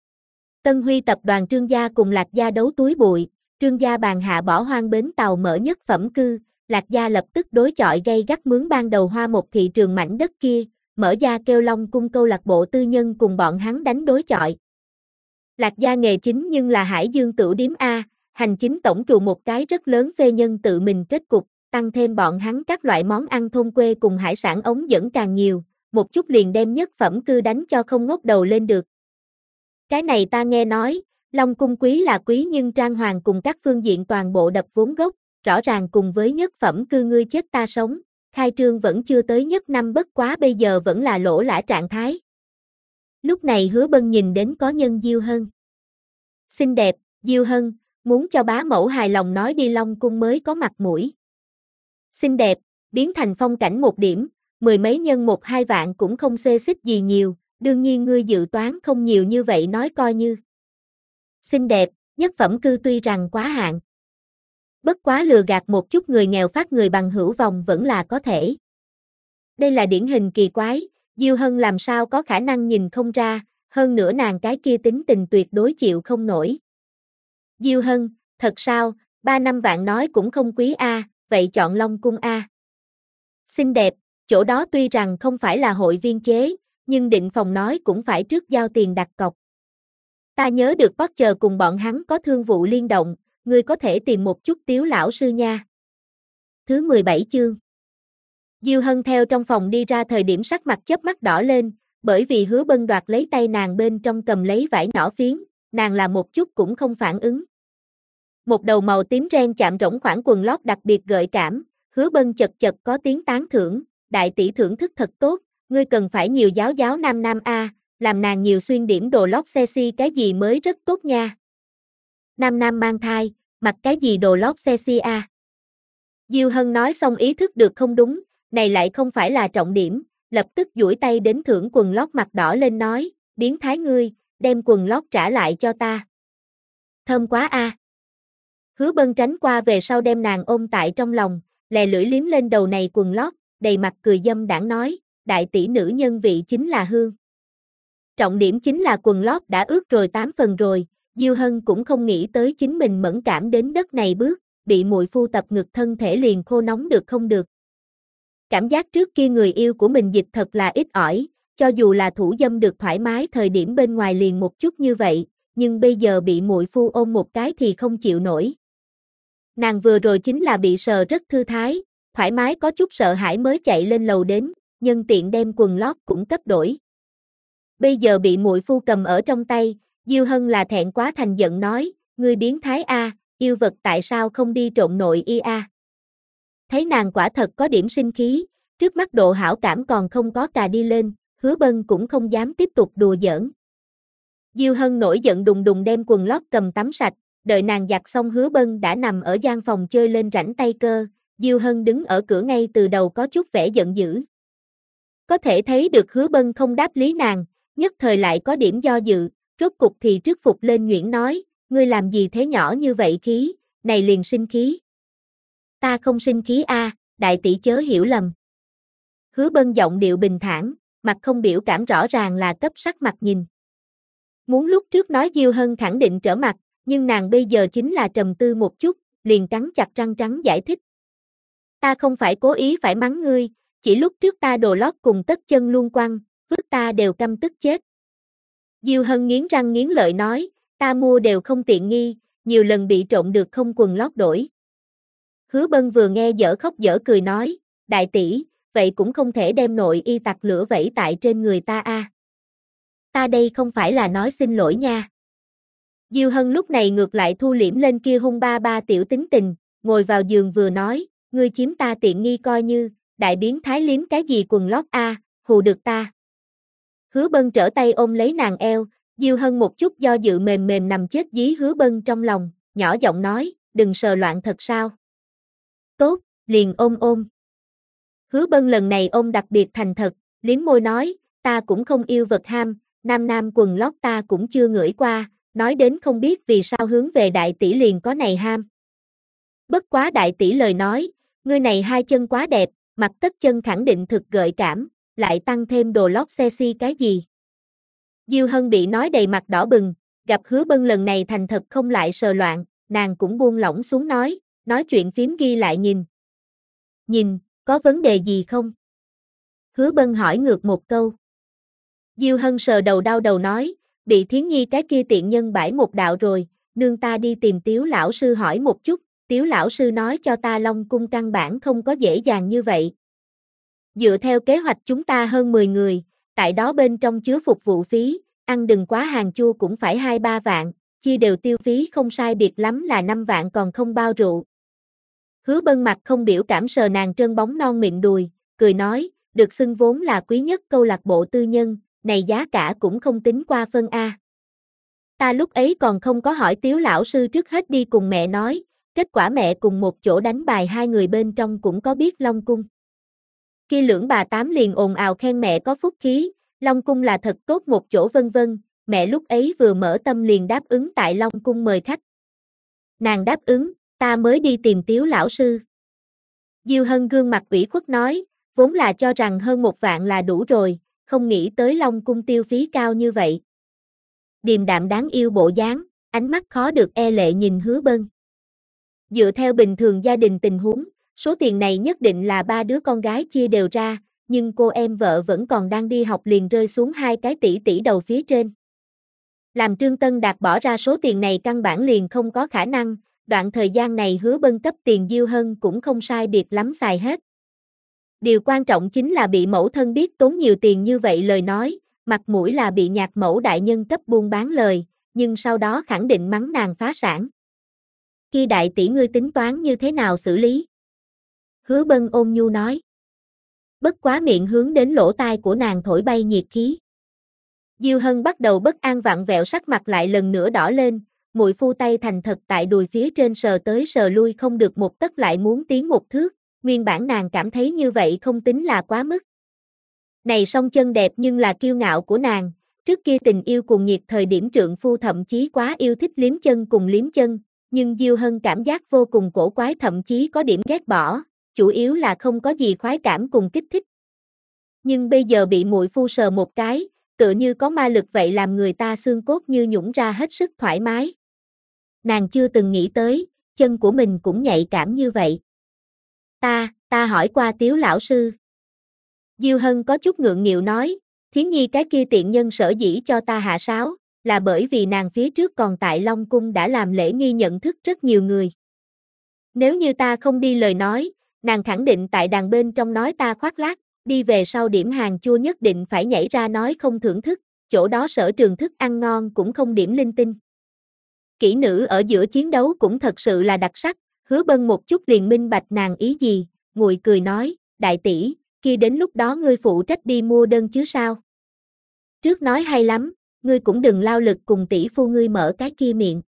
Tân Huy tập đoàn Trương gia cùng Lạc gia đấu túi bụi, Trương gia bàn hạ bỏ hoang bến tàu mở nhất phẩm cư, Lạc gia lập tức đối chọi gay gắt mướn ban đầu Hoa một thị trường mảnh đất kia, mở ra kêu Long cung câu lạc bộ tư nhân cùng bọn hắn đánh đối chọi. Lạc gia nghề chính nhưng là Hải Dương Tửu Điếm A, hành chính tổng trụ một cái rất lớn phê nhân tự mình kết cục, tăng thêm bọn hắn các loại món ăn thôn quê cùng hải sản ống dẫn càng nhiều, một chút liền đem nhất phẩm cư đánh cho không ngóc đầu lên được. Cái này ta nghe nói, Long cung quý là quý nhưng trang hoàng cùng các phương diện toàn bộ đập vốn gốc, rõ ràng cùng với nhất phẩm cư ngươi chết ta sống, khai trương vẫn chưa tới nhất năm bất quá bây giờ vẫn là lỗ lã trạng thái. Lúc này Hứa Bân nhìn đến có nhân Diêu Hân. Xinh đẹp, Diêu Hân, muốn cho bá mẫu hài lòng nói đi Long cung mới có mặt mũi. Xinh đẹp, biến thành phong cảnh một điểm, mười mấy nhân 1-2 vạn cũng không xê xích gì nhiều, đương nhiên ngươi dự toán không nhiều như vậy nói coi như. Xinh đẹp, nhất phẩm cư tuy rằng quá hạn. Bất quá lừa gạt một chút người nghèo phát người bằng hữu vòng vẫn là có thể. Đây là điển hình kỳ quái, Diêu Hân làm sao có khả năng nhìn không ra, hơn nữa nàng cái kia tính tình tuyệt đối chịu không nổi. Diêu Hân, thật sao, 3-5 vạn nói cũng không quý a, vậy chọn Long cung a. Xinh đẹp, chỗ đó tuy rằng không phải là hội viên chế, nhưng định phòng nói cũng phải trước giao tiền đặt cọc. Ta nhớ được Potter cùng bọn hắn có thương vụ liên động, ngươi có thể tìm một chút Tiếu lão sư nha. Thứ 17 chương. Diêu Hân theo trong phòng đi ra thời điểm sắc mặt chớp mắt đỏ lên, bởi vì Hứa Bân đoạt lấy tay nàng bên trong cầm lấy vải nhỏ phiến, nàng là một chút cũng không phản ứng. Một đầu màu tím ren chạm rỗng khoảng quần lót đặc biệt gợi cảm, Hứa Bân chật chật có tiếng tán thưởng, đại tỷ thưởng thức thật tốt, ngươi cần phải nhiều giáo giáo nam nam a, làm nàng nhiều xuyên điểm đồ lót sexy cái gì mới rất tốt nha. Nam nam mang thai, mặc cái gì đồ lót sexy a. Diêu Hân nói xong ý thức được không đúng, này lại không phải là trọng điểm, lập tức duỗi tay đến thưởng quần lót mặt đỏ lên nói, biến thái ngươi, đem quần lót trả lại cho ta. Thơm quá a. Hứa Bân tránh qua về sau đem nàng ôm tại trong lòng, lè lưỡi liếm lên đầu này quần lót, đầy mặt cười dâm đãng nói, đại tỷ nữ nhân vị chính là hương. Trọng điểm chính là quần lót đã ướt rồi 8 phần rồi, Diêu Hân cũng không nghĩ tới chính mình mẫn cảm đến đất này bước, bị muội phu tập ngực thân thể liền khô nóng được không được. Cảm giác trước kia người yêu của mình dịch thật là ít ỏi, cho dù là thủ dâm được thoải mái thời điểm bên ngoài liền một chút như vậy, nhưng bây giờ bị muội phu ôm một cái thì không chịu nổi. Nàng vừa rồi chính là bị sờ rất thư thái, thoải mái có chút sợ hãi mới chạy lên lầu đến, nhân tiện đem quần lót cũng cấp đổi. Bây giờ bị muội phu cầm ở trong tay, Diêu Hân là thẹn quá thành giận nói, ngươi biến thái a, yêu vật tại sao không đi trộn nội y a. Thấy nàng quả thật có điểm sinh khí, trước mắt độ hảo cảm còn không có cà đi lên, Hứa Bân cũng không dám tiếp tục đùa giỡn. Diêu Hân nổi giận đùng đùng đem quần lót cầm tắm sạch, đợi nàng giặt xong Hứa Bân đã nằm ở gian phòng chơi lên rảnh tay cơ, Diêu Hân đứng ở cửa ngay từ đầu có chút vẻ giận dữ. Có thể thấy được Hứa Bân không đáp lý nàng, nhất thời lại có điểm do dự, rốt cục thì trước phục lên nhuyễn nói, ngươi làm gì thế nhỏ như vậy khí, này liền sinh khí. Ta không sinh khí a, đại tỷ chớ hiểu lầm. Hứa Bân giọng điệu bình thản, mặt không biểu cảm rõ ràng là cấp sắc mặt nhìn. Muốn lúc trước nói Diêu Hân khẳng định trở mặt, nhưng nàng bây giờ chính là trầm tư một chút, liền cắn chặt răng trắng giải thích. Ta không phải cố ý phải mắng ngươi, chỉ lúc trước ta đồ lót cùng tất chân luôn quăng, vứt ta đều căm tức chết. Diêu Hân nghiến răng nghiến lợi nói, ta mua đều không tiện nghi, nhiều lần bị trộn được không quần lót đổi. Hứa Bân vừa nghe dở khóc dở cười nói, đại tỷ, vậy cũng không thể đem nội y tặc lửa vẩy tại trên người ta a. Ta đây không phải là nói xin lỗi nha. Diêu Hân lúc này ngược lại thu liễm lên kia hung ba ba tiểu tính tình, ngồi vào giường vừa nói, ngươi chiếm ta tiện nghi coi như, đại biến thái liếm cái gì quần lót a, hù được ta. Hứa Bân trở tay ôm lấy nàng eo, Diêu Hân một chút do dự mềm mềm nằm chết dí Hứa Bân trong lòng, nhỏ giọng nói, đừng sờ loạn thật sao. Tốt, liền ôm ôm. Hứa Bân lần này ôm đặc biệt thành thật, liếm môi nói, ta cũng không yêu vật ham, nam nam quần lót ta cũng chưa ngửi qua, nói đến không biết vì sao hướng về đại tỷ liền có này ham. Bất quá đại tỷ lời nói, ngươi này hai chân quá đẹp, mặt tất chân khẳng định thực gợi cảm, lại tăng thêm đồ lót sexy cái gì. Diêu Hân bị nói đầy mặt đỏ bừng, gặp Hứa Bân lần này thành thật không lại sờ loạn, nàng cũng buông lỏng xuống nói chuyện phím ghi lại nhìn. Nhìn, có vấn đề gì không? Hứa Bân hỏi ngược một câu. Diêu Hân sờ đầu đau đầu nói, bị Thiến Nhi cái kia tiện nhân bãi một đạo rồi, nương ta đi tìm Tiếu lão sư hỏi một chút, Tiếu lão sư nói cho ta Long cung căn bản không có dễ dàng như vậy. Dựa theo kế hoạch chúng ta hơn 10 người, tại đó bên trong chứa phục vụ phí, ăn đừng quá hàng chua cũng phải 2-3 vạn, chia đều tiêu phí không sai biệt lắm là 5 vạn còn không bao rượu. Hứa Bân mặt không biểu cảm sờ nàng trơn bóng non mịn đùi, cười nói, được xưng vốn là quý nhất câu lạc bộ tư nhân, này giá cả cũng không tính qua phân A. Ta lúc ấy còn không có hỏi Tiếu lão sư trước hết đi cùng mẹ nói, kết quả mẹ cùng một chỗ đánh bài hai người bên trong cũng có biết Long cung. Khi lưỡng bà tám liền ồn ào khen mẹ có phúc khí, Long cung là thật tốt một chỗ vân vân, mẹ lúc ấy vừa mở tâm liền đáp ứng tại Long cung mời khách. Nàng đáp ứng, ta mới đi tìm Tiếu lão sư. Diêu Hân gương mặt ủy khuất nói, vốn là cho rằng hơn 1 vạn là đủ rồi, không nghĩ tới Long cung tiêu phí cao như vậy. Điềm đạm đáng yêu bộ dáng, ánh mắt khó được e lệ nhìn Hứa Bân. Dựa theo bình thường gia đình tình huống, số tiền này nhất định là 3 đứa con gái chia đều ra, nhưng cô em vợ vẫn còn đang đi học liền rơi xuống 2 cái tỷ đầu phía trên. Làm Trương Tân Đạt bỏ ra số tiền này căn bản liền không có khả năng, đoạn thời gian này Hứa Bân cấp tiền Diêu Hân cũng không sai biệt lắm xài hết. Điều quan trọng chính là bị mẫu thân biết tốn nhiều tiền như vậy lời nói, mặt mũi là bị nhạc mẫu đại nhân cấp buôn bán lời, nhưng sau đó khẳng định mắng nàng phá sản. Khi đại tỷ ngươi tính toán như thế nào xử lý? Hứa Bân ôn nhu nói. Bất quá miệng hướng đến lỗ tai của nàng thổi bay nhiệt khí. Diêu Hân bắt đầu bất an vặn vẹo sắc mặt lại lần nữa đỏ lên, muội phu tay thành thật tại đùi phía trên sờ tới sờ lui không được một tấc lại muốn tiến một thước, nguyên bản nàng cảm thấy như vậy không tính là quá mức. Này song chân đẹp nhưng là kiêu ngạo của nàng, trước kia tình yêu cuồng nhiệt thời điểm trượng phu thậm chí quá yêu thích liếm chân cùng liếm chân, nhưng Diêu Hân cảm giác vô cùng cổ quái thậm chí có điểm ghét bỏ, chủ yếu là không có gì khoái cảm cùng kích thích. Nhưng bây giờ bị muội phu sờ một cái, tựa như có ma lực vậy làm người ta xương cốt như nhũn ra hết sức thoải mái. Nàng chưa từng nghĩ tới, chân của mình cũng nhạy cảm như vậy. Ta hỏi qua Tiếu lão sư. Diêu Hân có chút ngượng nghịu nói, Thiến Nhi cái kia tiện nhân sở dĩ cho ta hạ sáo, là bởi vì nàng phía trước còn tại Long cung đã làm lễ nghi nhận thức rất nhiều người. Nếu như ta không đi lời nói, nàng khẳng định tại đàn bên trong nói ta khoác lác, đi về sau điểm hàng chua nhất định phải nhảy ra nói không thưởng thức, chỗ đó sở trường thức ăn ngon cũng không điểm linh tinh. Kỹ nữ ở giữa chiến đấu cũng thật sự là đặc sắc, Hứa Bân một chút liền minh bạch nàng ý gì, nguội cười nói, đại tỷ, kia đến lúc đó ngươi phụ trách đi mua đơn chứ sao? Trước nói hay lắm, ngươi cũng đừng lao lực cùng tỷ phu ngươi mở cái kia miệng.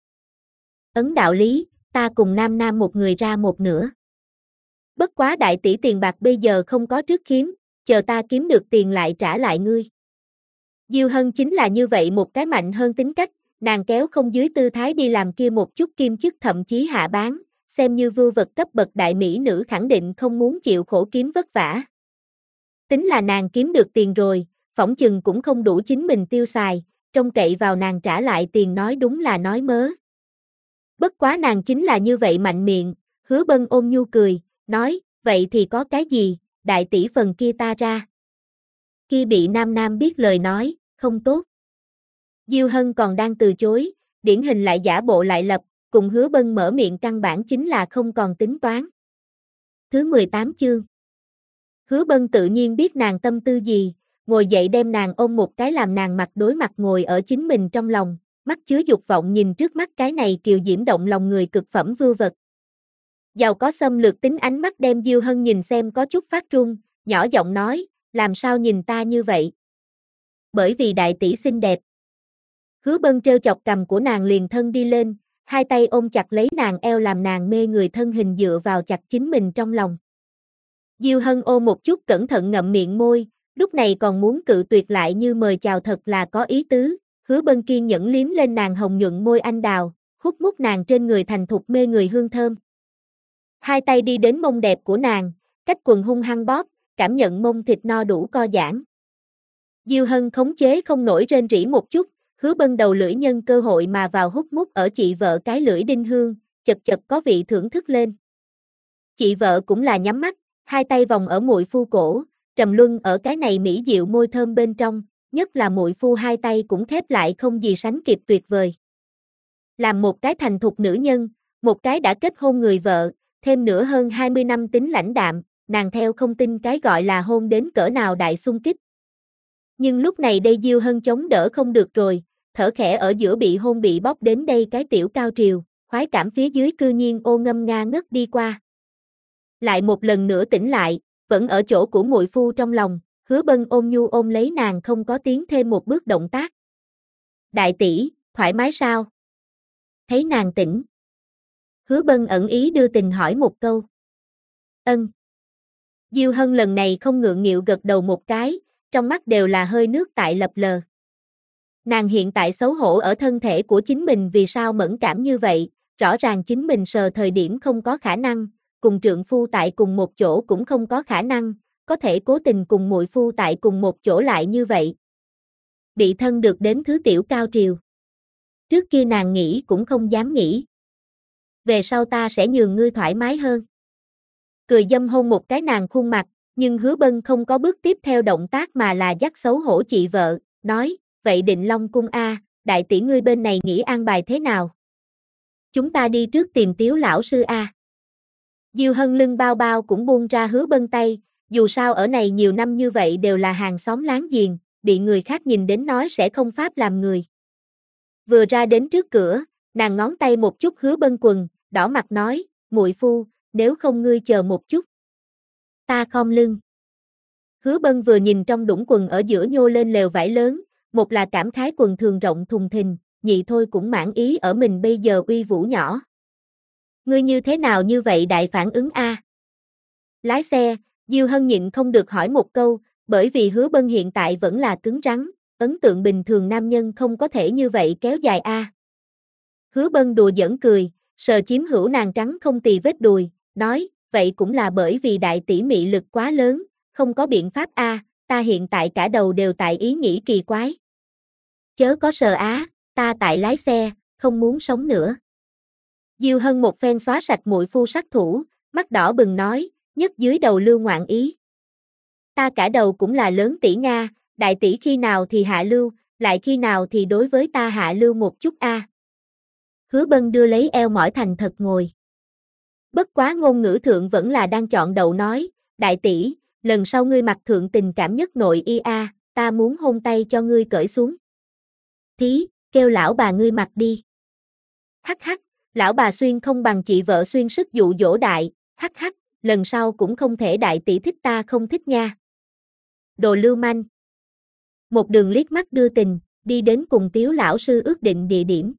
Ấn đạo lý, ta cùng nam nam một người ra một nửa. Bất quá đại tỷ tiền bạc bây giờ không có trước khiếm, chờ ta kiếm được tiền lại trả lại ngươi. Diêu Hân chính là như vậy một cái mạnh hơn tính cách, nàng kéo không dưới tư thái đi làm kia một chút kim chức thậm chí hạ bán, xem như vưu vật cấp bậc đại mỹ nữ khẳng định không muốn chịu khổ kiếm vất vả. Tính là nàng kiếm được tiền rồi, phỏng chừng cũng không đủ chính mình tiêu xài, trông cậy vào nàng trả lại tiền nói đúng là nói mớ. Bất quá nàng chính là như vậy mạnh miệng, Hứa Bân ôm nhu cười, nói, vậy thì có cái gì, đại tỷ phần kia ta ra. Kia bị nam nam biết lời nói, không tốt. Diêu Hân còn đang từ chối, điển hình lại giả bộ lại lập, cùng Hứa Bân mở miệng căn bản chính là không còn tính toán. Thứ 18 chương. Hứa Bân tự nhiên biết nàng tâm tư gì, ngồi dậy đem nàng ôm một cái làm nàng mặt đối mặt ngồi ở chính mình trong lòng, mắt chứa dục vọng nhìn trước mắt cái này kiều diễm động lòng người cực phẩm vưu vật. Giàu có xâm lược tính ánh mắt đem Diêu Hân nhìn xem có chút phát run, nhỏ giọng nói, làm sao nhìn ta như vậy? Bởi vì đại tỷ xinh đẹp. Hứa Bân trêu chọc cằm của nàng liền thân đi lên, hai tay ôm chặt lấy nàng eo làm nàng mê người thân hình dựa vào chặt chính mình trong lòng. Diêu Hân ôm một chút cẩn thận ngậm miệng môi, lúc này còn muốn cự tuyệt lại như mời chào thật là có ý tứ, Hứa Bân kiên nhẫn liếm lên nàng hồng nhuận môi anh đào, hút mút nàng trên người thành thục mê người hương thơm. Hai tay đi đến mông đẹp của nàng, cách quần hung hăng bóp, cảm nhận mông thịt no đủ co giãn. Diêu Hân khống chế không nổi rên rỉ một chút, Hứa Bân đầu lưỡi nhân cơ hội mà vào hút mút ở chị vợ cái lưỡi đinh hương, chật chật có vị thưởng thức lên. Chị vợ cũng là nhắm mắt, hai tay vòng ở muội phu cổ, trầm luân ở cái này mỹ diệu môi thơm bên trong, nhất là muội phu hai tay cũng khép lại không gì sánh kịp tuyệt vời. Làm một cái thành thục nữ nhân, một cái đã kết hôn người vợ, thêm nữa hơn 20 năm tính lãnh đạm, nàng theo không tin cái gọi là hôn đến cỡ nào đại xung kích. Nhưng lúc này đây Diêu Hân chống đỡ không được rồi, thở khẽ ở giữa bị hôn bị bóp đến đây cái tiểu cao triều, khoái cảm phía dưới cư nhiên ô ngâm nga ngất đi qua. Lại một lần nữa tỉnh lại, vẫn ở chỗ của muội phu trong lòng, Hứa Bân ôm nhu ôm lấy nàng không có tiến thêm một bước động tác. Đại tỷ, thoải mái sao? Thấy nàng tỉnh. Hứa Bân ẩn ý đưa tình hỏi một câu. Ân. Diêu Hân lần này không ngượng nghịu gật đầu một cái, trong mắt đều là hơi nước tại lập lờ. Nàng hiện tại xấu hổ ở thân thể của chính mình vì sao mẫn cảm như vậy, rõ ràng chính mình sờ thời điểm không có khả năng, cùng trượng phu tại cùng một chỗ cũng không có khả năng, có thể cố tình cùng muội phu tại cùng một chỗ lại như vậy. Bị thân được đến thứ tiểu cao triều. Trước kia nàng nghĩ cũng không dám nghĩ. Về sau ta sẽ nhường ngươi thoải mái hơn. Cười dâm hôn một cái nàng khuôn mặt, nhưng Hứa Bân không có bước tiếp theo động tác mà là dắt xấu hổ chị vợ, nói, vậy Định Long cung a, đại tỷ ngươi bên này nghĩ an bài thế nào? Chúng ta đi trước tìm Tiếu lão sư a. Diêu Hân lưng bao bao cũng buông ra Hứa Bân tay, dù sao ở này nhiều năm như vậy đều là hàng xóm láng giềng, bị người khác nhìn đến nói sẽ không pháp làm người. Vừa ra đến trước cửa, nàng ngón tay một chút Hứa Bân quần, đỏ mặt nói, muội phu, nếu không ngươi chờ một chút. Ta khom lưng. Hứa Bân vừa nhìn trong đũng quần ở giữa nhô lên lều vải lớn, một là cảm khái quần thường rộng thùng thình, nhị thôi cũng mãn ý ở mình bây giờ uy vũ nhỏ. Ngươi như thế nào như vậy đại phản ứng a? Lái xe, Diêu Hân nhịn không được hỏi một câu, bởi vì Hứa Bân hiện tại vẫn là cứng rắn, ấn tượng bình thường nam nhân không có thể như vậy kéo dài a. Hứa Bân đùa giỡn cười, sờ chiếm hữu nàng trắng không tì vết đùi, nói, vậy cũng là bởi vì đại tỷ mị lực quá lớn, không có biện pháp a, ta hiện tại cả đầu đều tại ý nghĩ kỳ quái. Chớ có sờ á, ta tại lái xe, không muốn sống nữa. Diêu Hân một phen xóa sạch muội phu sát thủ, mắt đỏ bừng nói, nhất dưới đầu lưu ngoạn ý. Ta cả đầu cũng là lớn tỷ Nga, đại tỷ khi nào thì hạ lưu, lại khi nào thì đối với ta hạ lưu một chút a. Hứa Bân đưa lấy eo mỏi thành thật ngồi. Bất quá ngôn ngữ thượng vẫn là đang chọn đầu nói, đại tỷ, lần sau ngươi mặc thượng tình cảm nhất nội y a, ta muốn hôn tay cho ngươi cởi xuống. Thí, kêu lão bà ngươi mặc đi. Hắc hắc, lão bà xuyên không bằng chị vợ xuyên sức dụ dỗ đại, hắc hắc, lần sau cũng không thể đại tỷ thích ta không thích nha. Đồ lưu manh. Một đường liếc mắt đưa tình, đi đến cùng Tiếu lão sư ước định địa điểm.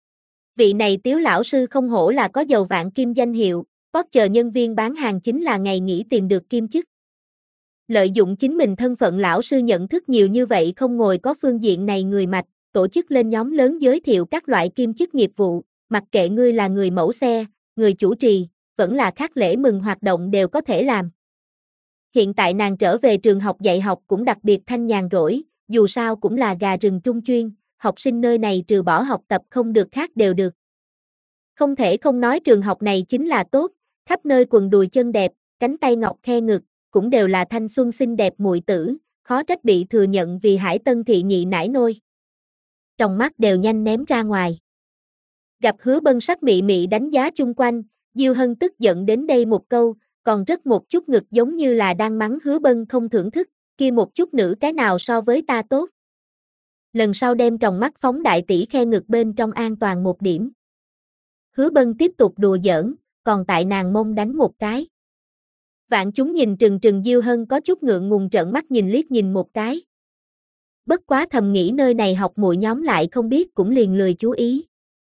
Vị này Tiếu lão sư không hổ là có dầu vạn kim danh hiệu, chờ nhân viên bán hàng chính là ngày nghỉ tìm được kim chức. Lợi dụng chính mình thân phận lão sư nhận thức nhiều như vậy không ngồi có phương diện này người mạch, tổ chức lên nhóm lớn giới thiệu các loại kim chức nghiệp vụ, mặc kệ ngươi là người mẫu xe, người chủ trì, vẫn là các lễ mừng hoạt động đều có thể làm. Hiện tại nàng trở về trường học dạy học cũng đặc biệt thanh nhàn rỗi, dù sao cũng là gà rừng trung chuyên, học sinh nơi này trừ bỏ học tập không được khác đều được. Không thể không nói trường học này chính là tốt, khắp nơi quần đùi chân đẹp, cánh tay ngọc khe ngực, cũng đều là thanh xuân xinh đẹp muội tử, khó trách bị thừa nhận vì Hải Tân thị nhị nải nôi. Trong mắt đều nhanh ném ra ngoài. Gặp Hứa Bân sắc mị mị đánh giá chung quanh, Diêu Hân tức giận đến đây một câu, còn rất một chút ngực giống như là đang mắng Hứa Bân không thưởng thức, kia một chút nữ cái nào so với ta tốt. Lần sau đem tròng mắt phóng đại tỷ khe ngực bên trong an toàn một điểm. Hứa Bân tiếp tục đùa giỡn, còn tại nàng mông đánh một cái. Vạn chúng nhìn trừng trừng Diêu Hân có chút ngượng ngùng trợn mắt nhìn liếc nhìn một cái. Bất quá thầm nghĩ nơi này học muội nhóm lại không biết cũng liền lười chú ý.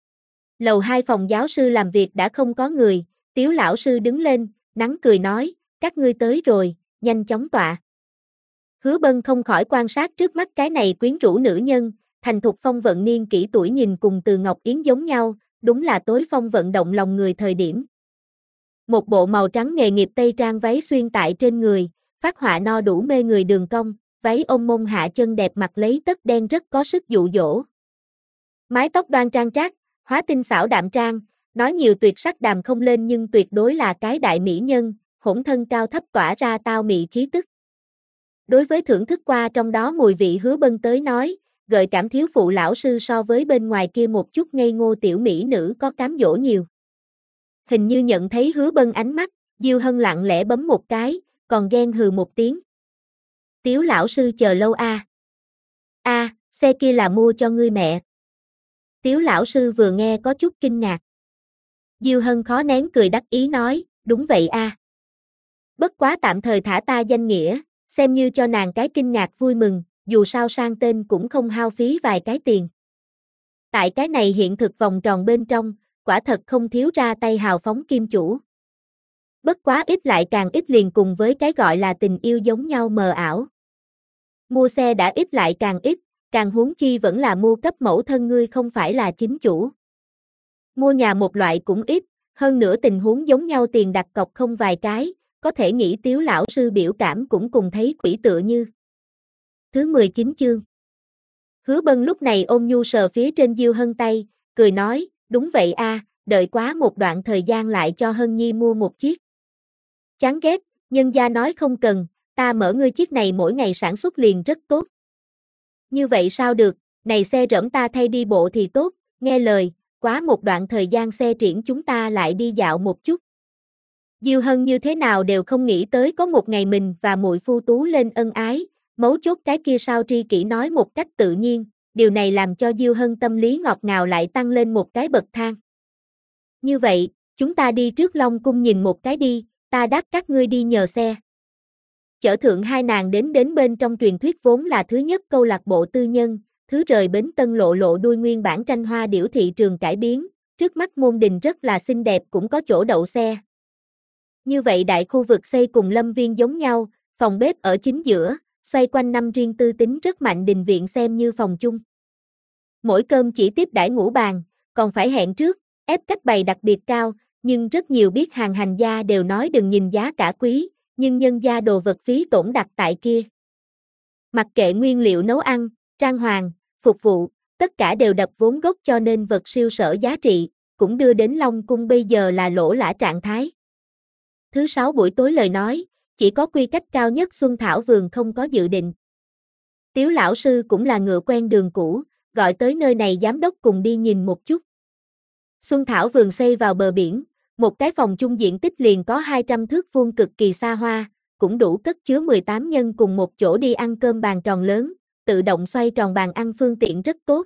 Lầu 2 phòng giáo sư làm việc đã không có người, Tiếu lão sư đứng lên, nắng cười nói, các ngươi tới rồi, nhanh chóng tọa. Hứa Bân không khỏi quan sát trước mắt cái này quyến rũ nữ nhân, thành thục phong vận niên kỷ tuổi nhìn cùng Từ Ngọc Yến giống nhau, đúng là tối phong vận động lòng người thời điểm. Một bộ màu trắng nghề nghiệp tây trang váy xuyên tại trên người, phác họa no đủ mê người đường cong, váy ôm mông hạ chân đẹp mặc lấy tất đen rất có sức dụ dỗ. Mái tóc đoan trang trác, hóa tinh xảo đạm trang, nói nhiều tuyệt sắc đàm không lên nhưng tuyệt đối là cái đại mỹ nhân, hỗn thân cao thấp tỏa ra tao mị khí tức. Đối với thưởng thức qua trong đó mùi vị Hứa Bân tới nói, gợi cảm thiếu phụ lão sư so với bên ngoài kia một chút ngây ngô tiểu mỹ nữ có cám dỗ nhiều. Hình như nhận thấy Hứa Bân ánh mắt, Diêu Hân lặng lẽ bấm một cái, còn ghen hừ một tiếng. Tiếu lão sư chờ lâu a. Xe kia là mua cho ngươi mẹ. Tiếu lão sư vừa nghe có chút kinh ngạc. Diêu Hân khó nén cười đắc ý nói, đúng vậy a. Bất quá tạm thời thả ta danh nghĩa, xem như cho nàng cái kinh ngạc vui mừng, dù sao sang tên cũng không hao phí vài cái tiền. Tại cái này hiện thực vòng tròn bên trong, quả thật không thiếu ra tay hào phóng kim chủ. Bất quá ít lại càng ít liền cùng với cái gọi là tình yêu giống nhau mờ ảo. Mua xe đã ít lại càng ít, càng huống chi vẫn là mua cấp mẫu thân ngươi không phải là chính chủ. Mua nhà một loại cũng ít, hơn nữa tình huống giống nhau tiền đặt cọc không vài cái, có thể nghĩ Tiếu lão sư biểu cảm cũng cùng thấy quỷ tựa như. Thứ 19 chương. Hứa Bân lúc này ôm nhu sờ phía trên Diêu Hân tay, cười nói, đúng vậy a, đợi quá một đoạn thời gian lại cho Hân Nhi mua một chiếc. Chán ghét, nhân gia nói không cần, ta mở ngươi chiếc này mỗi ngày sản xuất liền rất tốt. Như vậy sao được, này xe rỗng ta thay đi bộ thì tốt, nghe lời, quá một đoạn thời gian xe triển chúng ta lại đi dạo một chút. Diêu Hân như thế nào đều không nghĩ tới có một ngày mình và muội phu tú lên ân ái, mấu chốt cái kia sao tri kỷ nói một cách tự nhiên, điều này làm cho Diêu Hân tâm lý ngọt ngào lại tăng lên một cái bậc thang. Như vậy, chúng ta đi trước Long Cung nhìn một cái đi, ta đáp các ngươi đi nhờ xe. Chở thượng hai nàng đến bên trong truyền thuyết vốn là thứ nhất câu lạc bộ tư nhân, thứ rời bến Tân Lộ lộ đuôi nguyên bản tranh hoa điểu thị trường cải biến, trước mắt môn đình rất là xinh đẹp cũng có chỗ đậu xe. Như vậy đại khu vực xây cùng lâm viên giống nhau, phòng bếp ở chính giữa, xoay quanh năm riêng tư tính rất mạnh đình viện xem như phòng chung. Mỗi cơm chỉ tiếp đãi ngũ bàn, còn phải hẹn trước, ép cách bày đặc biệt cao, nhưng rất nhiều biết hàng hành gia đều nói đừng nhìn giá cả quý, nhưng nhân gia đồ vật phí tổn đặt tại kia. Mặc kệ nguyên liệu nấu ăn, trang hoàng, phục vụ, tất cả đều đập vốn gốc cho nên vật siêu sở giá trị, cũng đưa đến Long Cung bây giờ là lỗ lã trạng thái. Thứ 6 buổi tối lời nói, chỉ có quy cách cao nhất Xuân Thảo Vườn không có dự định. Tiếu lão sư cũng là ngựa quen đường cũ, gọi tới nơi này giám đốc cùng đi nhìn một chút. Xuân Thảo Vườn xây vào bờ biển, một cái phòng chung diện tích liền có 200 thước vuông cực kỳ xa hoa, cũng đủ cất chứa 18 nhân cùng một chỗ đi ăn cơm bàn tròn lớn, tự động xoay tròn bàn ăn phương tiện rất tốt.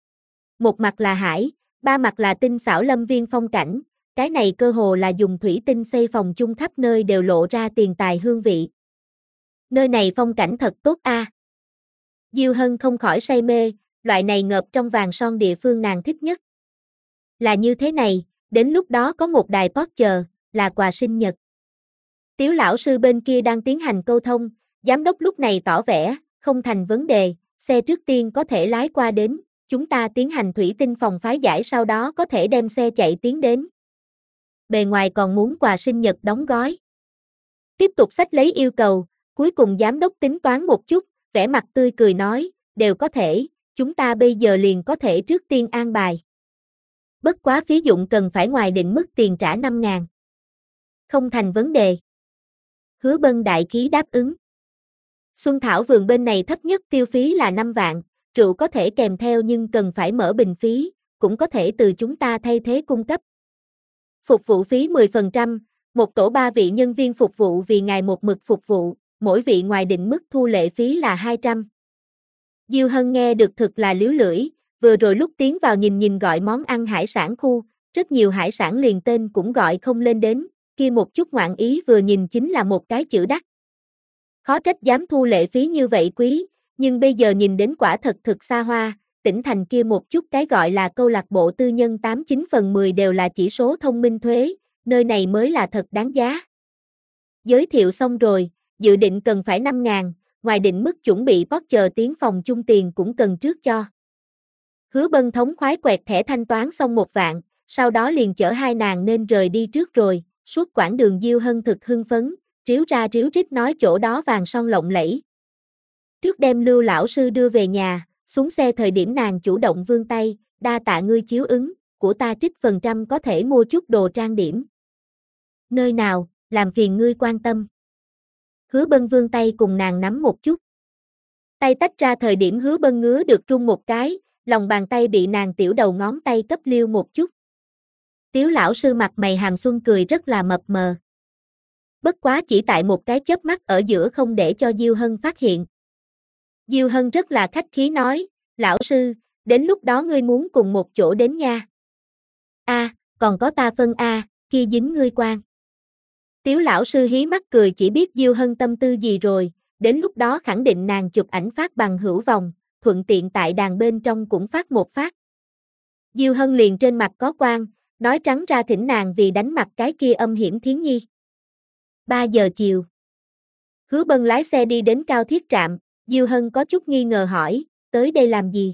Một mặt là hải, ba mặt là tinh xảo lâm viên phong cảnh, cái này cơ hồ là dùng thủy tinh xây phòng chung khắp nơi đều lộ ra tiền tài hương vị. Nơi này phong cảnh thật tốt a. Diêu Hân không khỏi say mê, loại này ngập trong vàng son địa phương nàng thích nhất. Là như thế này, đến lúc đó có một đài Porsche, là quà sinh nhật. Tiếu lão sư bên kia đang tiến hành câu thông, giám đốc lúc này tỏ vẻ, không thành vấn đề, xe trước tiên có thể lái qua đến, chúng ta tiến hành thủy tinh phòng phái giải sau đó có thể đem xe chạy tiến đến. Bề ngoài còn muốn quà sinh nhật đóng gói. Tiếp tục xách lấy yêu cầu, cuối cùng giám đốc tính toán một chút, vẻ mặt tươi cười nói, đều có thể, chúng ta bây giờ liền có thể trước tiên an bài. Bất quá phí dụng cần phải ngoài định mức tiền trả 5.000. Không thành vấn đề. Hứa Bân đại khí đáp ứng. Xuân Thảo Vườn bên này thấp nhất tiêu phí là 5 vạn, rượu có thể kèm theo nhưng cần phải mở bình phí, cũng có thể từ chúng ta thay thế cung cấp. Phục vụ phí 10%, một tổ 3 vị nhân viên phục vụ vì ngày một mực phục vụ, mỗi vị ngoài định mức thu lệ phí là 200. Diêu Hân nghe được thực là liếu lưỡi, vừa rồi lúc tiến vào nhìn gọi món ăn hải sản khu, rất nhiều hải sản liền tên cũng gọi không lên đến, kia một chút ngoạn ý vừa nhìn chính là một cái chữ đắt. Khó trách dám thu lệ phí như vậy quý, nhưng bây giờ nhìn đến quả thật thực xa hoa, tỉnh thành kia một chút cái gọi là câu lạc bộ tư nhân 89 phần 10 đều là chỉ số thông minh thuế, nơi này mới là thật đáng giá. Giới thiệu xong rồi, dự định cần phải 5.000, ngoài định mức chuẩn bị Porsche tiến phòng chung tiền cũng cần trước cho. Hứa Bân thống khoái quẹt thẻ thanh toán xong 1 vạn, sau đó liền chở hai nàng nên rời đi trước rồi, suốt quãng đường Diêu Hân thực hưng phấn, ríu ra ríu rít nói chỗ đó vàng son lộng lẫy. Trước đem Lưu lão sư đưa về nhà, xuống xe thời điểm nàng chủ động vươn tay, đa tạ ngươi chiếu ứng, của ta trích phần trăm có thể mua chút đồ trang điểm. Nơi nào, làm phiền ngươi quan tâm. Hứa Bân vươn tay cùng nàng nắm một chút. Tay tách ra thời điểm Hứa Bân ngứa được rung một cái, lòng bàn tay bị nàng tiểu đầu ngón tay cấp liêu một chút. Tiếu lão sư mặt mày hàm xuân cười rất là mập mờ. Bất quá chỉ tại một cái chớp mắt ở giữa không để cho Diêu Hân phát hiện. Diêu Hân rất là khách khí nói, lão sư, đến lúc đó ngươi muốn cùng một chỗ đến nha. Còn có ta phân kia dính ngươi quan. Tiếu lão sư hí mắt cười chỉ biết Diêu Hân tâm tư gì rồi, đến lúc đó khẳng định nàng chụp ảnh phát bằng hữu vòng, thuận tiện tại đàn bên trong cũng phát một phát. Diêu Hân liền trên mặt có quang, nói trắng ra thỉnh nàng vì đánh mặt cái kia âm hiểm Thiến Nhi. 3 giờ chiều. Hứa Bân lái xe đi đến Cao Thiết trạm, Diêu Hân có chút nghi ngờ hỏi, tới đây làm gì?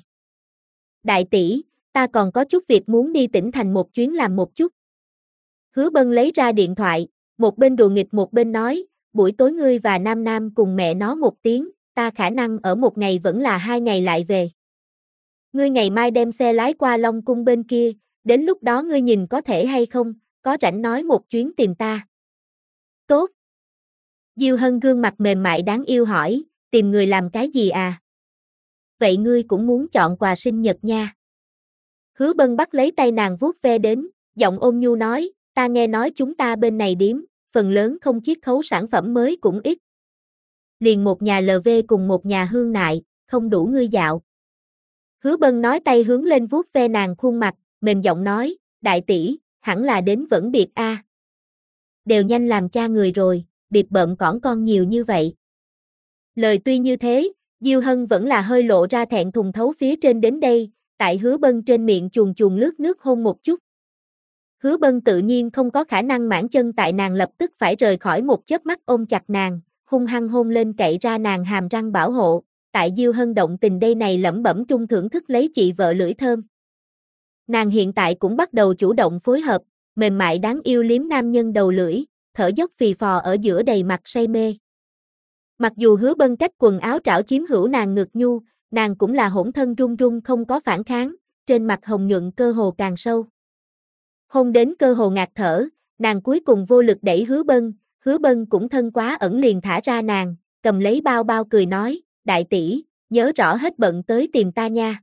Đại tỷ, ta còn có chút việc muốn đi tỉnh thành một chuyến làm một chút. Hứa Bân lấy ra điện thoại, một bên đùa nghịch một bên nói, buổi tối ngươi và Nam Nam cùng mẹ nó một tiếng, ta khả năng ở một ngày vẫn là 2 ngày lại về. Ngươi ngày mai đem xe lái qua Long Cung bên kia, đến lúc đó ngươi nhìn có thể hay không, có rảnh nói một chuyến tìm ta. Tốt. Diêu Hân gương mặt mềm mại đáng yêu hỏi, tìm người làm cái gì à? Vậy ngươi cũng muốn chọn quà sinh nhật nha. Hứa Bân bắt lấy tay nàng vuốt ve đến, giọng ôn nhu nói, ta nghe nói chúng ta bên này điếm, phần lớn không chiết khấu sản phẩm mới cũng ít. Liền một nhà LV cùng một nhà Hương Nại, không đủ ngươi dạo. Hứa Bân nói tay hướng lên vuốt ve nàng khuôn mặt, mềm giọng nói, đại tỷ, hẳn là đến vẫn biệt a. Đều nhanh làm cha người rồi, biệt bợm cỏn con nhiều như vậy. Lời tuy như thế, Diêu Hân vẫn là hơi lộ ra thẹn thùng thấu phía trên đến đây, tại Hứa Bân trên miệng chuồn chuồn lướt nước hôn một chút. Hứa Bân tự nhiên không có khả năng mãn chân tại nàng lập tức phải rời khỏi một chớp mắt ôm chặt nàng, hung hăng hôn lên cậy ra nàng hàm răng bảo hộ, tại Diêu Hân động tình đây này lẩm bẩm trung thưởng thức lấy chị vợ lưỡi thơm. Nàng hiện tại cũng bắt đầu chủ động phối hợp, mềm mại đáng yêu liếm nam nhân đầu lưỡi, thở dốc phì phò ở giữa đầy mặt say mê. Mặc dù Hứa Bân cách quần áo trảo chiếm hữu nàng ngực nhu, nàng cũng là hỗn thân run run không có phản kháng, trên mặt hồng nhuận cơ hồ càng sâu. Hôn đến cơ hồ ngạt thở, nàng cuối cùng vô lực đẩy Hứa Bân cũng thân quá ẩn liền thả ra nàng, cầm lấy bao bao cười nói, đại tỷ, nhớ rõ hết bận tới tìm ta nha.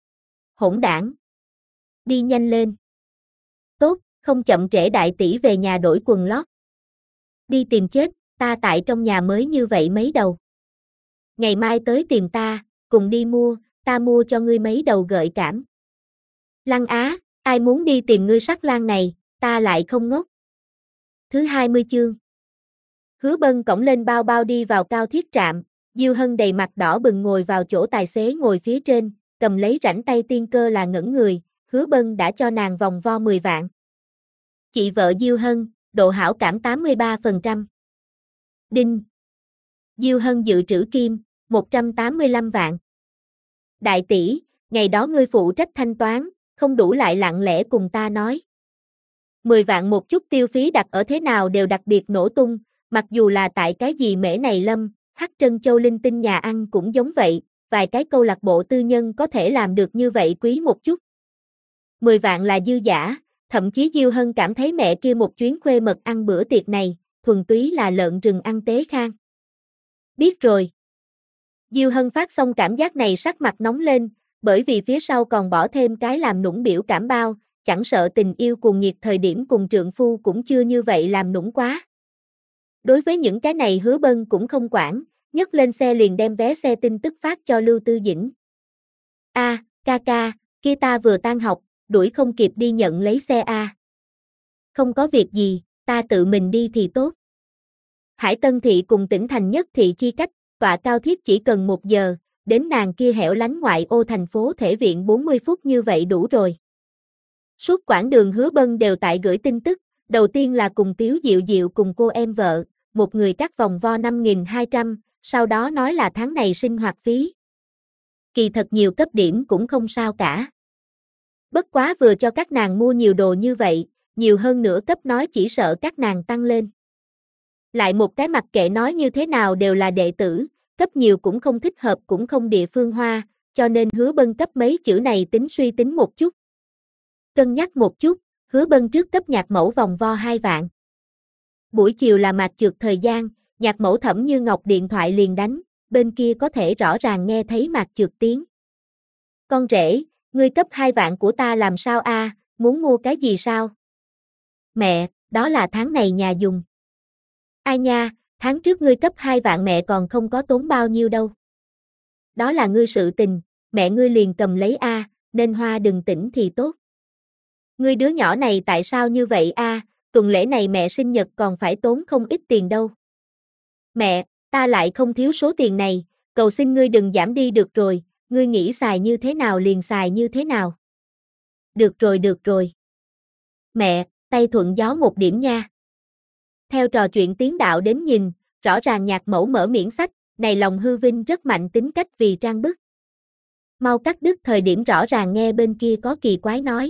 Hỗn đảng. Đi nhanh lên. Tốt, không chậm trễ đại tỷ về nhà đổi quần lót. Đi tìm chết, ta tại trong nhà mới như vậy mấy đầu. Ngày mai tới tìm ta, cùng đi mua, ta mua cho ngươi mấy đầu gợi cảm. Lăng Á, ai muốn đi tìm ngươi sắc lang này, ta lại không ngốc. Thứ 20 chương. Hứa Bân cõng lên bao bao đi vào Cao Thiết trạm, Diêu Hân đầy mặt đỏ bừng ngồi vào chỗ tài xế ngồi phía trên, cầm lấy rảnh tay tiên cơ là ngẩn người, Hứa Bân đã cho nàng vòng vo 10 vạn. Chị vợ Diêu Hân, độ hảo cảm 83%. Đinh. Diêu Hân dự trữ kim, 185 vạn. Đại tỷ, ngày đó ngươi phụ trách thanh toán, không đủ lại lặng lẽ cùng ta nói. 10 vạn một chút tiêu phí đặt ở thế nào đều đặc biệt nổ tung, mặc dù là tại cái gì Mễ này Lâm, Hắc Trân Châu linh tinh nhà ăn cũng giống vậy, vài cái câu lạc bộ tư nhân có thể làm được như vậy quý một chút. 10 vạn là dư giả, thậm chí Diêu Hân cảm thấy mẹ kia một chuyến khuê mật ăn bữa tiệc này, thuần túy là lợn rừng ăn tế khang. Biết rồi. Diêu Hân phát xong cảm giác này sắc mặt nóng lên, bởi vì phía sau còn bỏ thêm cái làm nũng biểu cảm bao, chẳng sợ tình yêu cuồng nhiệt thời điểm cùng trượng phu cũng chưa như vậy làm nũng quá. Đối với những cái này Hứa Bân cũng không quản, nhấc lên xe liền đem vé xe tin tức phát cho Lưu Tư Dĩnh. Ca ca, kia ta vừa tan học, đuổi không kịp đi nhận lấy xe a. Không có việc gì, ta tự mình đi thì tốt. Hải Tân thị cùng tỉnh thành nhất thị chi cách, tọa cao thiết chỉ cần 1 giờ, đến nàng kia hẻo lánh ngoại ô thành phố thể viện 40 phút như vậy đủ rồi. Suốt quãng đường Hứa Bân đều tại gửi tin tức, đầu tiên là cùng Tiếu Diệu Diệu cùng cô em vợ, một người cắt vòng vo 5.200, sau đó nói là tháng này sinh hoạt phí. Kỳ thật nhiều cấp điểm cũng không sao cả. Bất quá vừa cho các nàng mua nhiều đồ như vậy, nhiều hơn nữa cấp nói chỉ sợ các nàng tăng lên. Lại một cái mặc kệ nói như thế nào đều là đệ tử, cấp nhiều cũng không thích hợp cũng không địa phương hoa, cho nên Hứa Bân cấp mấy chữ này tính suy tính một chút. Cân nhắc một chút, Hứa Bân trước cấp Nhạc Mẫu vòng vo 2 vạn. Buổi chiều là mạc trượt thời gian, Nhạc Mẫu Thẩm Như Ngọc điện thoại liền đánh, bên kia có thể rõ ràng nghe thấy mạc trượt tiếng. Con rể, ngươi cấp 2 vạn của ta làm sao a? Muốn mua cái gì sao? Mẹ, đó là tháng này nhà dùng. Ai nha, tháng trước ngươi cấp 2 vạn mẹ còn không có tốn bao nhiêu đâu. Đó là ngươi sự tình, mẹ ngươi liền cầm lấy a, nên hoa đừng tỉnh thì tốt. Ngươi đứa nhỏ này tại sao như vậy a? Tuần lễ này mẹ sinh nhật còn phải tốn không ít tiền đâu. Mẹ, ta lại không thiếu số tiền này, cầu xin ngươi đừng giảm đi được rồi, ngươi nghĩ xài như thế nào liền xài như thế nào. Được rồi. Mẹ, tay thuận gió một điểm nha. Theo trò chuyện tiến đạo đến nhìn, rõ ràng Nhạc Mẫu mở miệng sách, này lòng hư vinh rất mạnh tính cách vì trang bức. Mau cắt đứt thời điểm rõ ràng nghe bên kia có kỳ quái nói.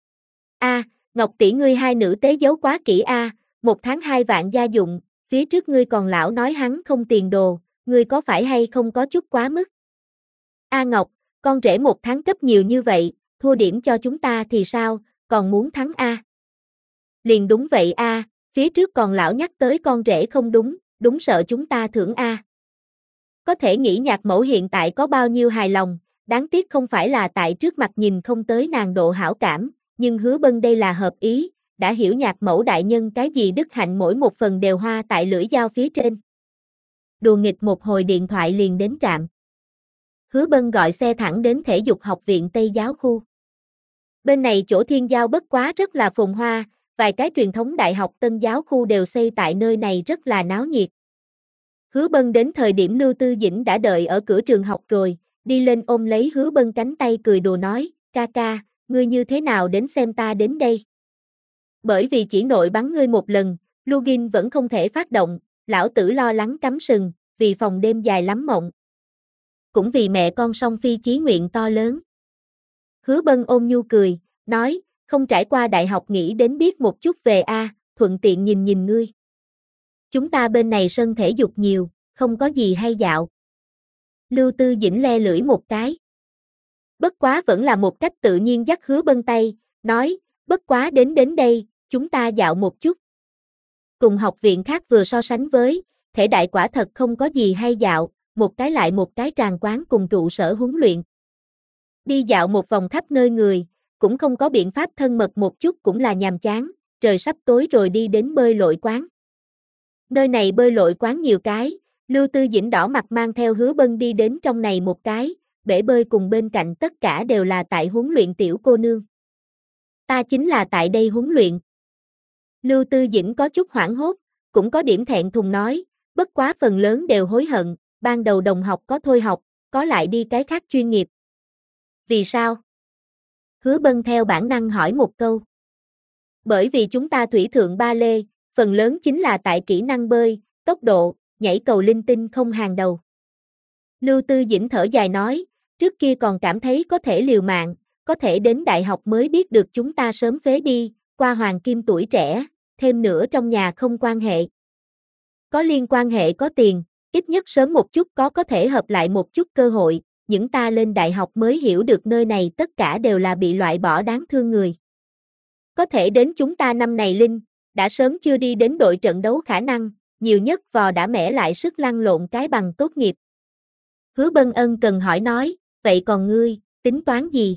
Ngọc tỷ ngươi hai nữ tế giấu quá kỹ a, 1 tháng 2 vạn gia dụng, phía trước ngươi còn lão nói hắn không tiền đồ, ngươi có phải hay không có chút quá mức. Ngọc, con rể 1 tháng cấp nhiều như vậy, thua điểm cho chúng ta thì sao, còn muốn thắng a? Liền đúng vậy a, phía trước còn lão nhắc tới con rể không đúng sợ chúng ta thưởng a. Có thể nghĩ Nhạc Mẫu hiện tại có bao nhiêu hài lòng, đáng tiếc không phải là tại trước mặt nhìn không tới nàng độ hảo cảm, nhưng Hứa Bân đây là hợp ý, đã hiểu Nhạc Mẫu đại nhân cái gì đức hạnh mỗi một phần đều hoa tại lưỡi dao phía trên. Đùa nghịch một hồi điện thoại liền đến trạm. Hứa Bân gọi xe thẳng đến thể dục học viện Tây giáo khu. Bên này chỗ Thiên Giao bất quá rất là phồn hoa, vài cái truyền thống đại học Tân giáo khu đều xây tại nơi này rất là náo nhiệt. Hứa Bân đến thời điểm Lưu Tư Dĩnh đã đợi ở cửa trường học rồi, đi lên ôm lấy Hứa Bân cánh tay cười đùa nói, ca ca, ngươi như thế nào đến xem ta đến đây? Bởi vì chỉ nội bắn ngươi một lần, login vẫn không thể phát động, lão tử lo lắng cắm sừng, vì phòng đêm dài lắm mộng. Cũng vì mẹ con song phi chí nguyện to lớn. Hứa Bân ôm nhu cười, nói, không trải qua đại học nghĩ đến biết một chút về a, thuận tiện nhìn ngươi. Chúng ta bên này sân thể dục nhiều, không có gì hay dạo. Lưu Tư Dĩnh le lưỡi một cái. Bất quá vẫn là một cách tự nhiên dắt Hứa Bân tay, nói, bất quá đến đây, chúng ta dạo một chút. Cùng học viện khác vừa so sánh với, thể đại quả thật không có gì hay dạo, một cái lại một cái tràng quán cùng trụ sở huấn luyện. Đi dạo một vòng khắp nơi người, cũng không có biện pháp thân mật một chút cũng là nhàm chán, trời sắp tối rồi đi đến bơi lội quán. Nơi này bơi lội quán nhiều cái, Lưu Tư Dĩnh đỏ mặt mang theo Hứa Bân đi đến trong này một cái, bể bơi cùng bên cạnh tất cả đều là tại huấn luyện tiểu cô nương. Ta chính là tại đây huấn luyện. Lưu Tư Dĩnh có chút hoảng hốt, cũng có điểm thẹn thùng nói, bất quá phần lớn đều hối hận, ban đầu đồng học có thôi học, có lại đi cái khác chuyên nghiệp. Vì sao? Hứa Bân theo bản năng hỏi một câu. Bởi vì chúng ta thủy thượng ba lê, phần lớn chính là tại kỹ năng bơi, tốc độ, nhảy cầu linh tinh không hàng đầu. Lưu Tư Dĩnh thở dài nói, trước kia còn cảm thấy có thể liều mạng, có thể đến đại học mới biết được chúng ta sớm phế đi, qua hoàng kim tuổi trẻ, thêm nữa trong nhà không quan hệ. Có liên quan hệ có tiền, ít nhất sớm một chút có thể hợp lại một chút cơ hội, những ta lên đại học mới hiểu được nơi này tất cả đều là bị loại bỏ đáng thương người. Có thể đến chúng ta năm này Linh, đã sớm chưa đi đến đội trận đấu khả năng, nhiều nhất vò đã mẻ lại sức lăn lộn cái bằng tốt nghiệp. Hứa Bân ân cần hỏi nói, vậy còn ngươi, tính toán gì?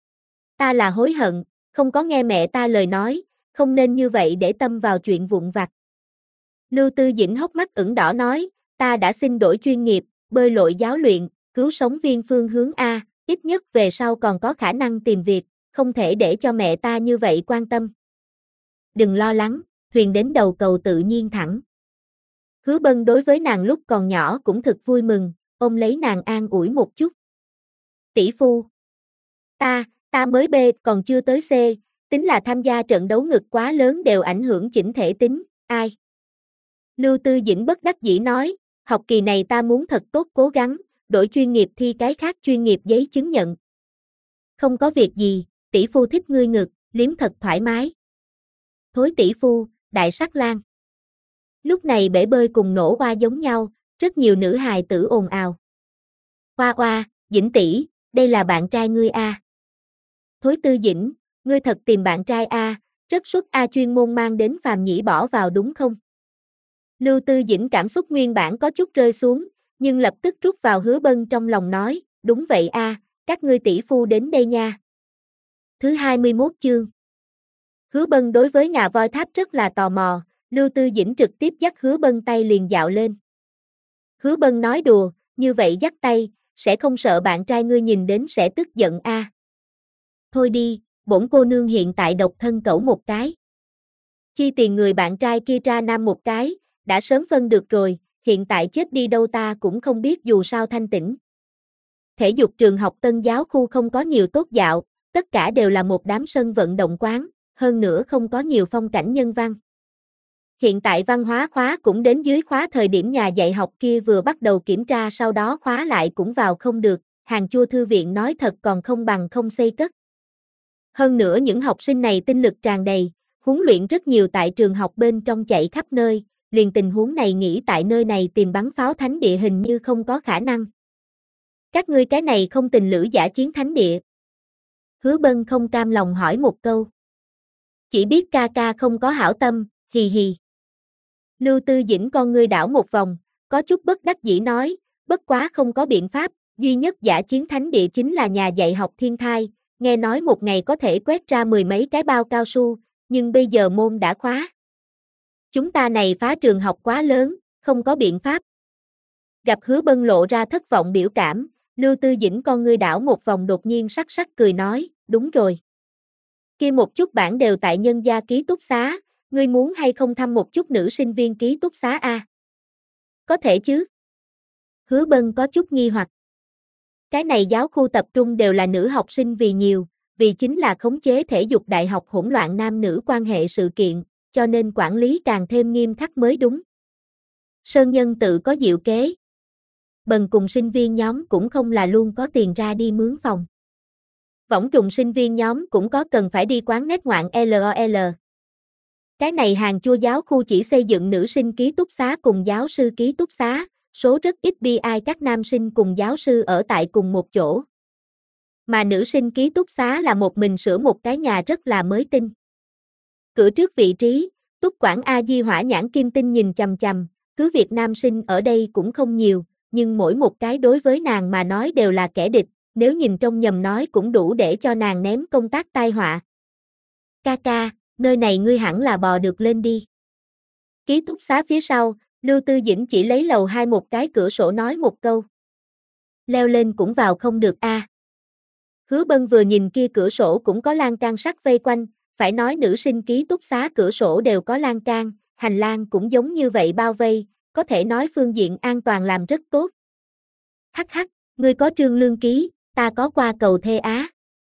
Ta là hối hận, không có nghe mẹ ta lời nói, không nên như vậy để tâm vào chuyện vụn vặt. Lưu Tư Dĩnh hốc mắt ửng đỏ nói, ta đã xin đổi chuyên nghiệp, bơi lội giáo luyện, cứu sống viên phương hướng A, ít nhất về sau còn có khả năng tìm việc, không thể để cho mẹ ta như vậy quan tâm. Đừng lo lắng, thuyền đến đầu cầu tự nhiên thẳng. Hứa Bân đối với nàng lúc còn nhỏ cũng thực vui mừng, ôm lấy nàng an ủi một chút. Tỷ phu. Ta mới B còn chưa tới C, tính là tham gia trận đấu ngực quá lớn đều ảnh hưởng chỉnh thể tính, ai? Lưu Tư Dĩnh bất đắc dĩ nói, học kỳ này ta muốn thật tốt cố gắng, đổi chuyên nghiệp thi cái khác chuyên nghiệp giấy chứng nhận. Không có việc gì, tỷ phu thích ngươi ngực, liếm thật thoải mái. Thối tỷ phu, đại sắc lang. Lúc này bể bơi cùng nổ oa giống nhau, rất nhiều nữ hài tử ồn ào. Oa oa, Dĩnh tỷ, đây là bạn trai ngươi a. Thối Tư Dĩnh, ngươi thật tìm bạn trai a, rất xuất a, chuyên môn mang đến phàm nhĩ bỏ vào đúng không? Lưu Tư Dĩnh cảm xúc nguyên bản có chút rơi xuống, nhưng lập tức rút vào Hứa Bân trong lòng nói, đúng vậy a, các ngươi tỷ phu đến đây nha. Thứ 21 chương. Hứa Bân đối với ngà voi tháp rất là tò mò, Lưu Tư Dĩnh trực tiếp dắt Hứa Bân tay liền dạo lên. Hứa Bân nói đùa, như vậy dắt tay, sẽ không sợ bạn trai ngươi nhìn đến sẽ tức giận a. Thôi đi, bổn cô nương hiện tại độc thân cẩu một cái. Chi tiền người bạn trai kia ra nam một cái, đã sớm phân được rồi, hiện tại chết đi đâu ta cũng không biết dù sao thanh tĩnh. Thể dục trường học Tân Giáo khu không có nhiều tốt dạo, tất cả đều là một đám sân vận động quán, hơn nữa không có nhiều phong cảnh nhân văn. Hiện tại văn hóa khóa cũng đến dưới khóa, thời điểm nhà dạy học kia vừa bắt đầu kiểm tra, sau đó khóa lại cũng vào không được, hàng chua thư viện nói thật còn không bằng không xây cất. Hơn nữa những học sinh này tinh lực tràn đầy, huấn luyện rất nhiều tại trường học bên trong chạy khắp nơi, liền tình huống này nghĩ tại nơi này tìm bắn pháo thánh địa hình như không có khả năng. Các ngươi cái này không tình lữ giả chiến thánh địa. Hứa Bân không cam lòng hỏi một câu. Chỉ biết ca ca không có hảo tâm, hì hì. Lưu Tư Dĩnh con ngươi đảo một vòng, có chút bất đắc dĩ nói, bất quá không có biện pháp, duy nhất giả chiến thánh địa chính là nhà dạy học Thiên Thai, nghe nói một ngày có thể quét ra 10 mấy cái bao cao su, nhưng bây giờ môn đã khóa. Chúng ta này phá trường học quá lớn, không có biện pháp. Gặp Hứa Bân lộ ra thất vọng biểu cảm, Lưu Tư Dĩnh con ngươi đảo một vòng đột nhiên sắc sắc cười nói, đúng rồi. Kia một chút bản đều tại nhân gia ký túc xá, ngươi muốn hay không thăm một chút nữ sinh viên ký túc xá a? Có thể chứ. Hứa Bân có chút nghi hoặc. Cái này giáo khu tập trung đều là nữ học sinh vì nhiều, vì chính là khống chế thể dục đại học hỗn loạn nam nữ quan hệ sự kiện, cho nên quản lý càng thêm nghiêm khắc mới đúng. Sơn Nhân tự có diệu kế. Bần cùng sinh viên nhóm cũng không là luôn có tiền ra đi mướn phòng. Võng trùng sinh viên nhóm cũng có cần phải đi quán nét ngoạn LOL. Cái này hàng chua giáo khu chỉ xây dựng nữ sinh ký túc xá cùng giáo sư ký túc xá, số rất ít bi ai các nam sinh cùng giáo sư ở tại cùng một chỗ. Mà nữ sinh ký túc xá là một mình sửa một cái nhà rất là mới tinh. Cửa trước vị trí, túc quản A Di hỏa nhãn kim tinh nhìn chằm chằm, cứ việc nam sinh ở đây cũng không nhiều, nhưng mỗi một cái đối với nàng mà nói đều là kẻ địch, nếu nhìn trông nhầm nói cũng đủ để cho nàng ném công tác tai họa. Ca ca, nơi này ngươi hẳn là bò được lên đi. Ký túc xá phía sau, Lưu Tư Dĩnh chỉ lấy lầu 2 một cái cửa sổ nói một câu. Leo lên cũng vào không được a. Hứa Bân vừa nhìn kia cửa sổ cũng có lan can sắt vây quanh, phải nói nữ sinh ký túc xá cửa sổ đều có lan can, hành lang cũng giống như vậy bao vây, có thể nói phương diện an toàn làm rất tốt. Hắc hắc, ngươi có trương lương ký, ta có qua cầu thê á.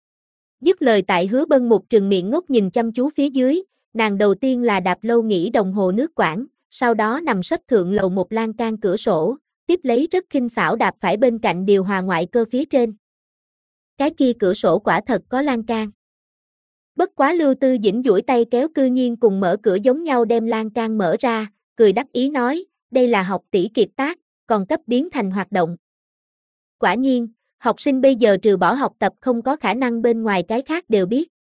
Dứt lời tại Hứa Bân một trừng miệng ngốc nhìn chăm chú phía dưới, nàng đầu tiên là đạp lâu nghỉ đồng hồ nước quản, sau đó nằm sấp thượng lầu một lan can cửa sổ, tiếp lấy rất khinh xảo đạp phải bên cạnh điều hòa ngoại cơ phía trên. Cái kia cửa sổ quả thật có lan can. Bất quá Lưu Tư Dĩnh duỗi tay kéo cư nhiên cùng mở cửa giống nhau đem lan can mở ra, cười đắc ý nói, đây là học tỷ kiệt tác, còn cấp biến thành hoạt động. Quả nhiên, học sinh bây giờ trừ bỏ học tập không có khả năng bên ngoài cái khác đều biết.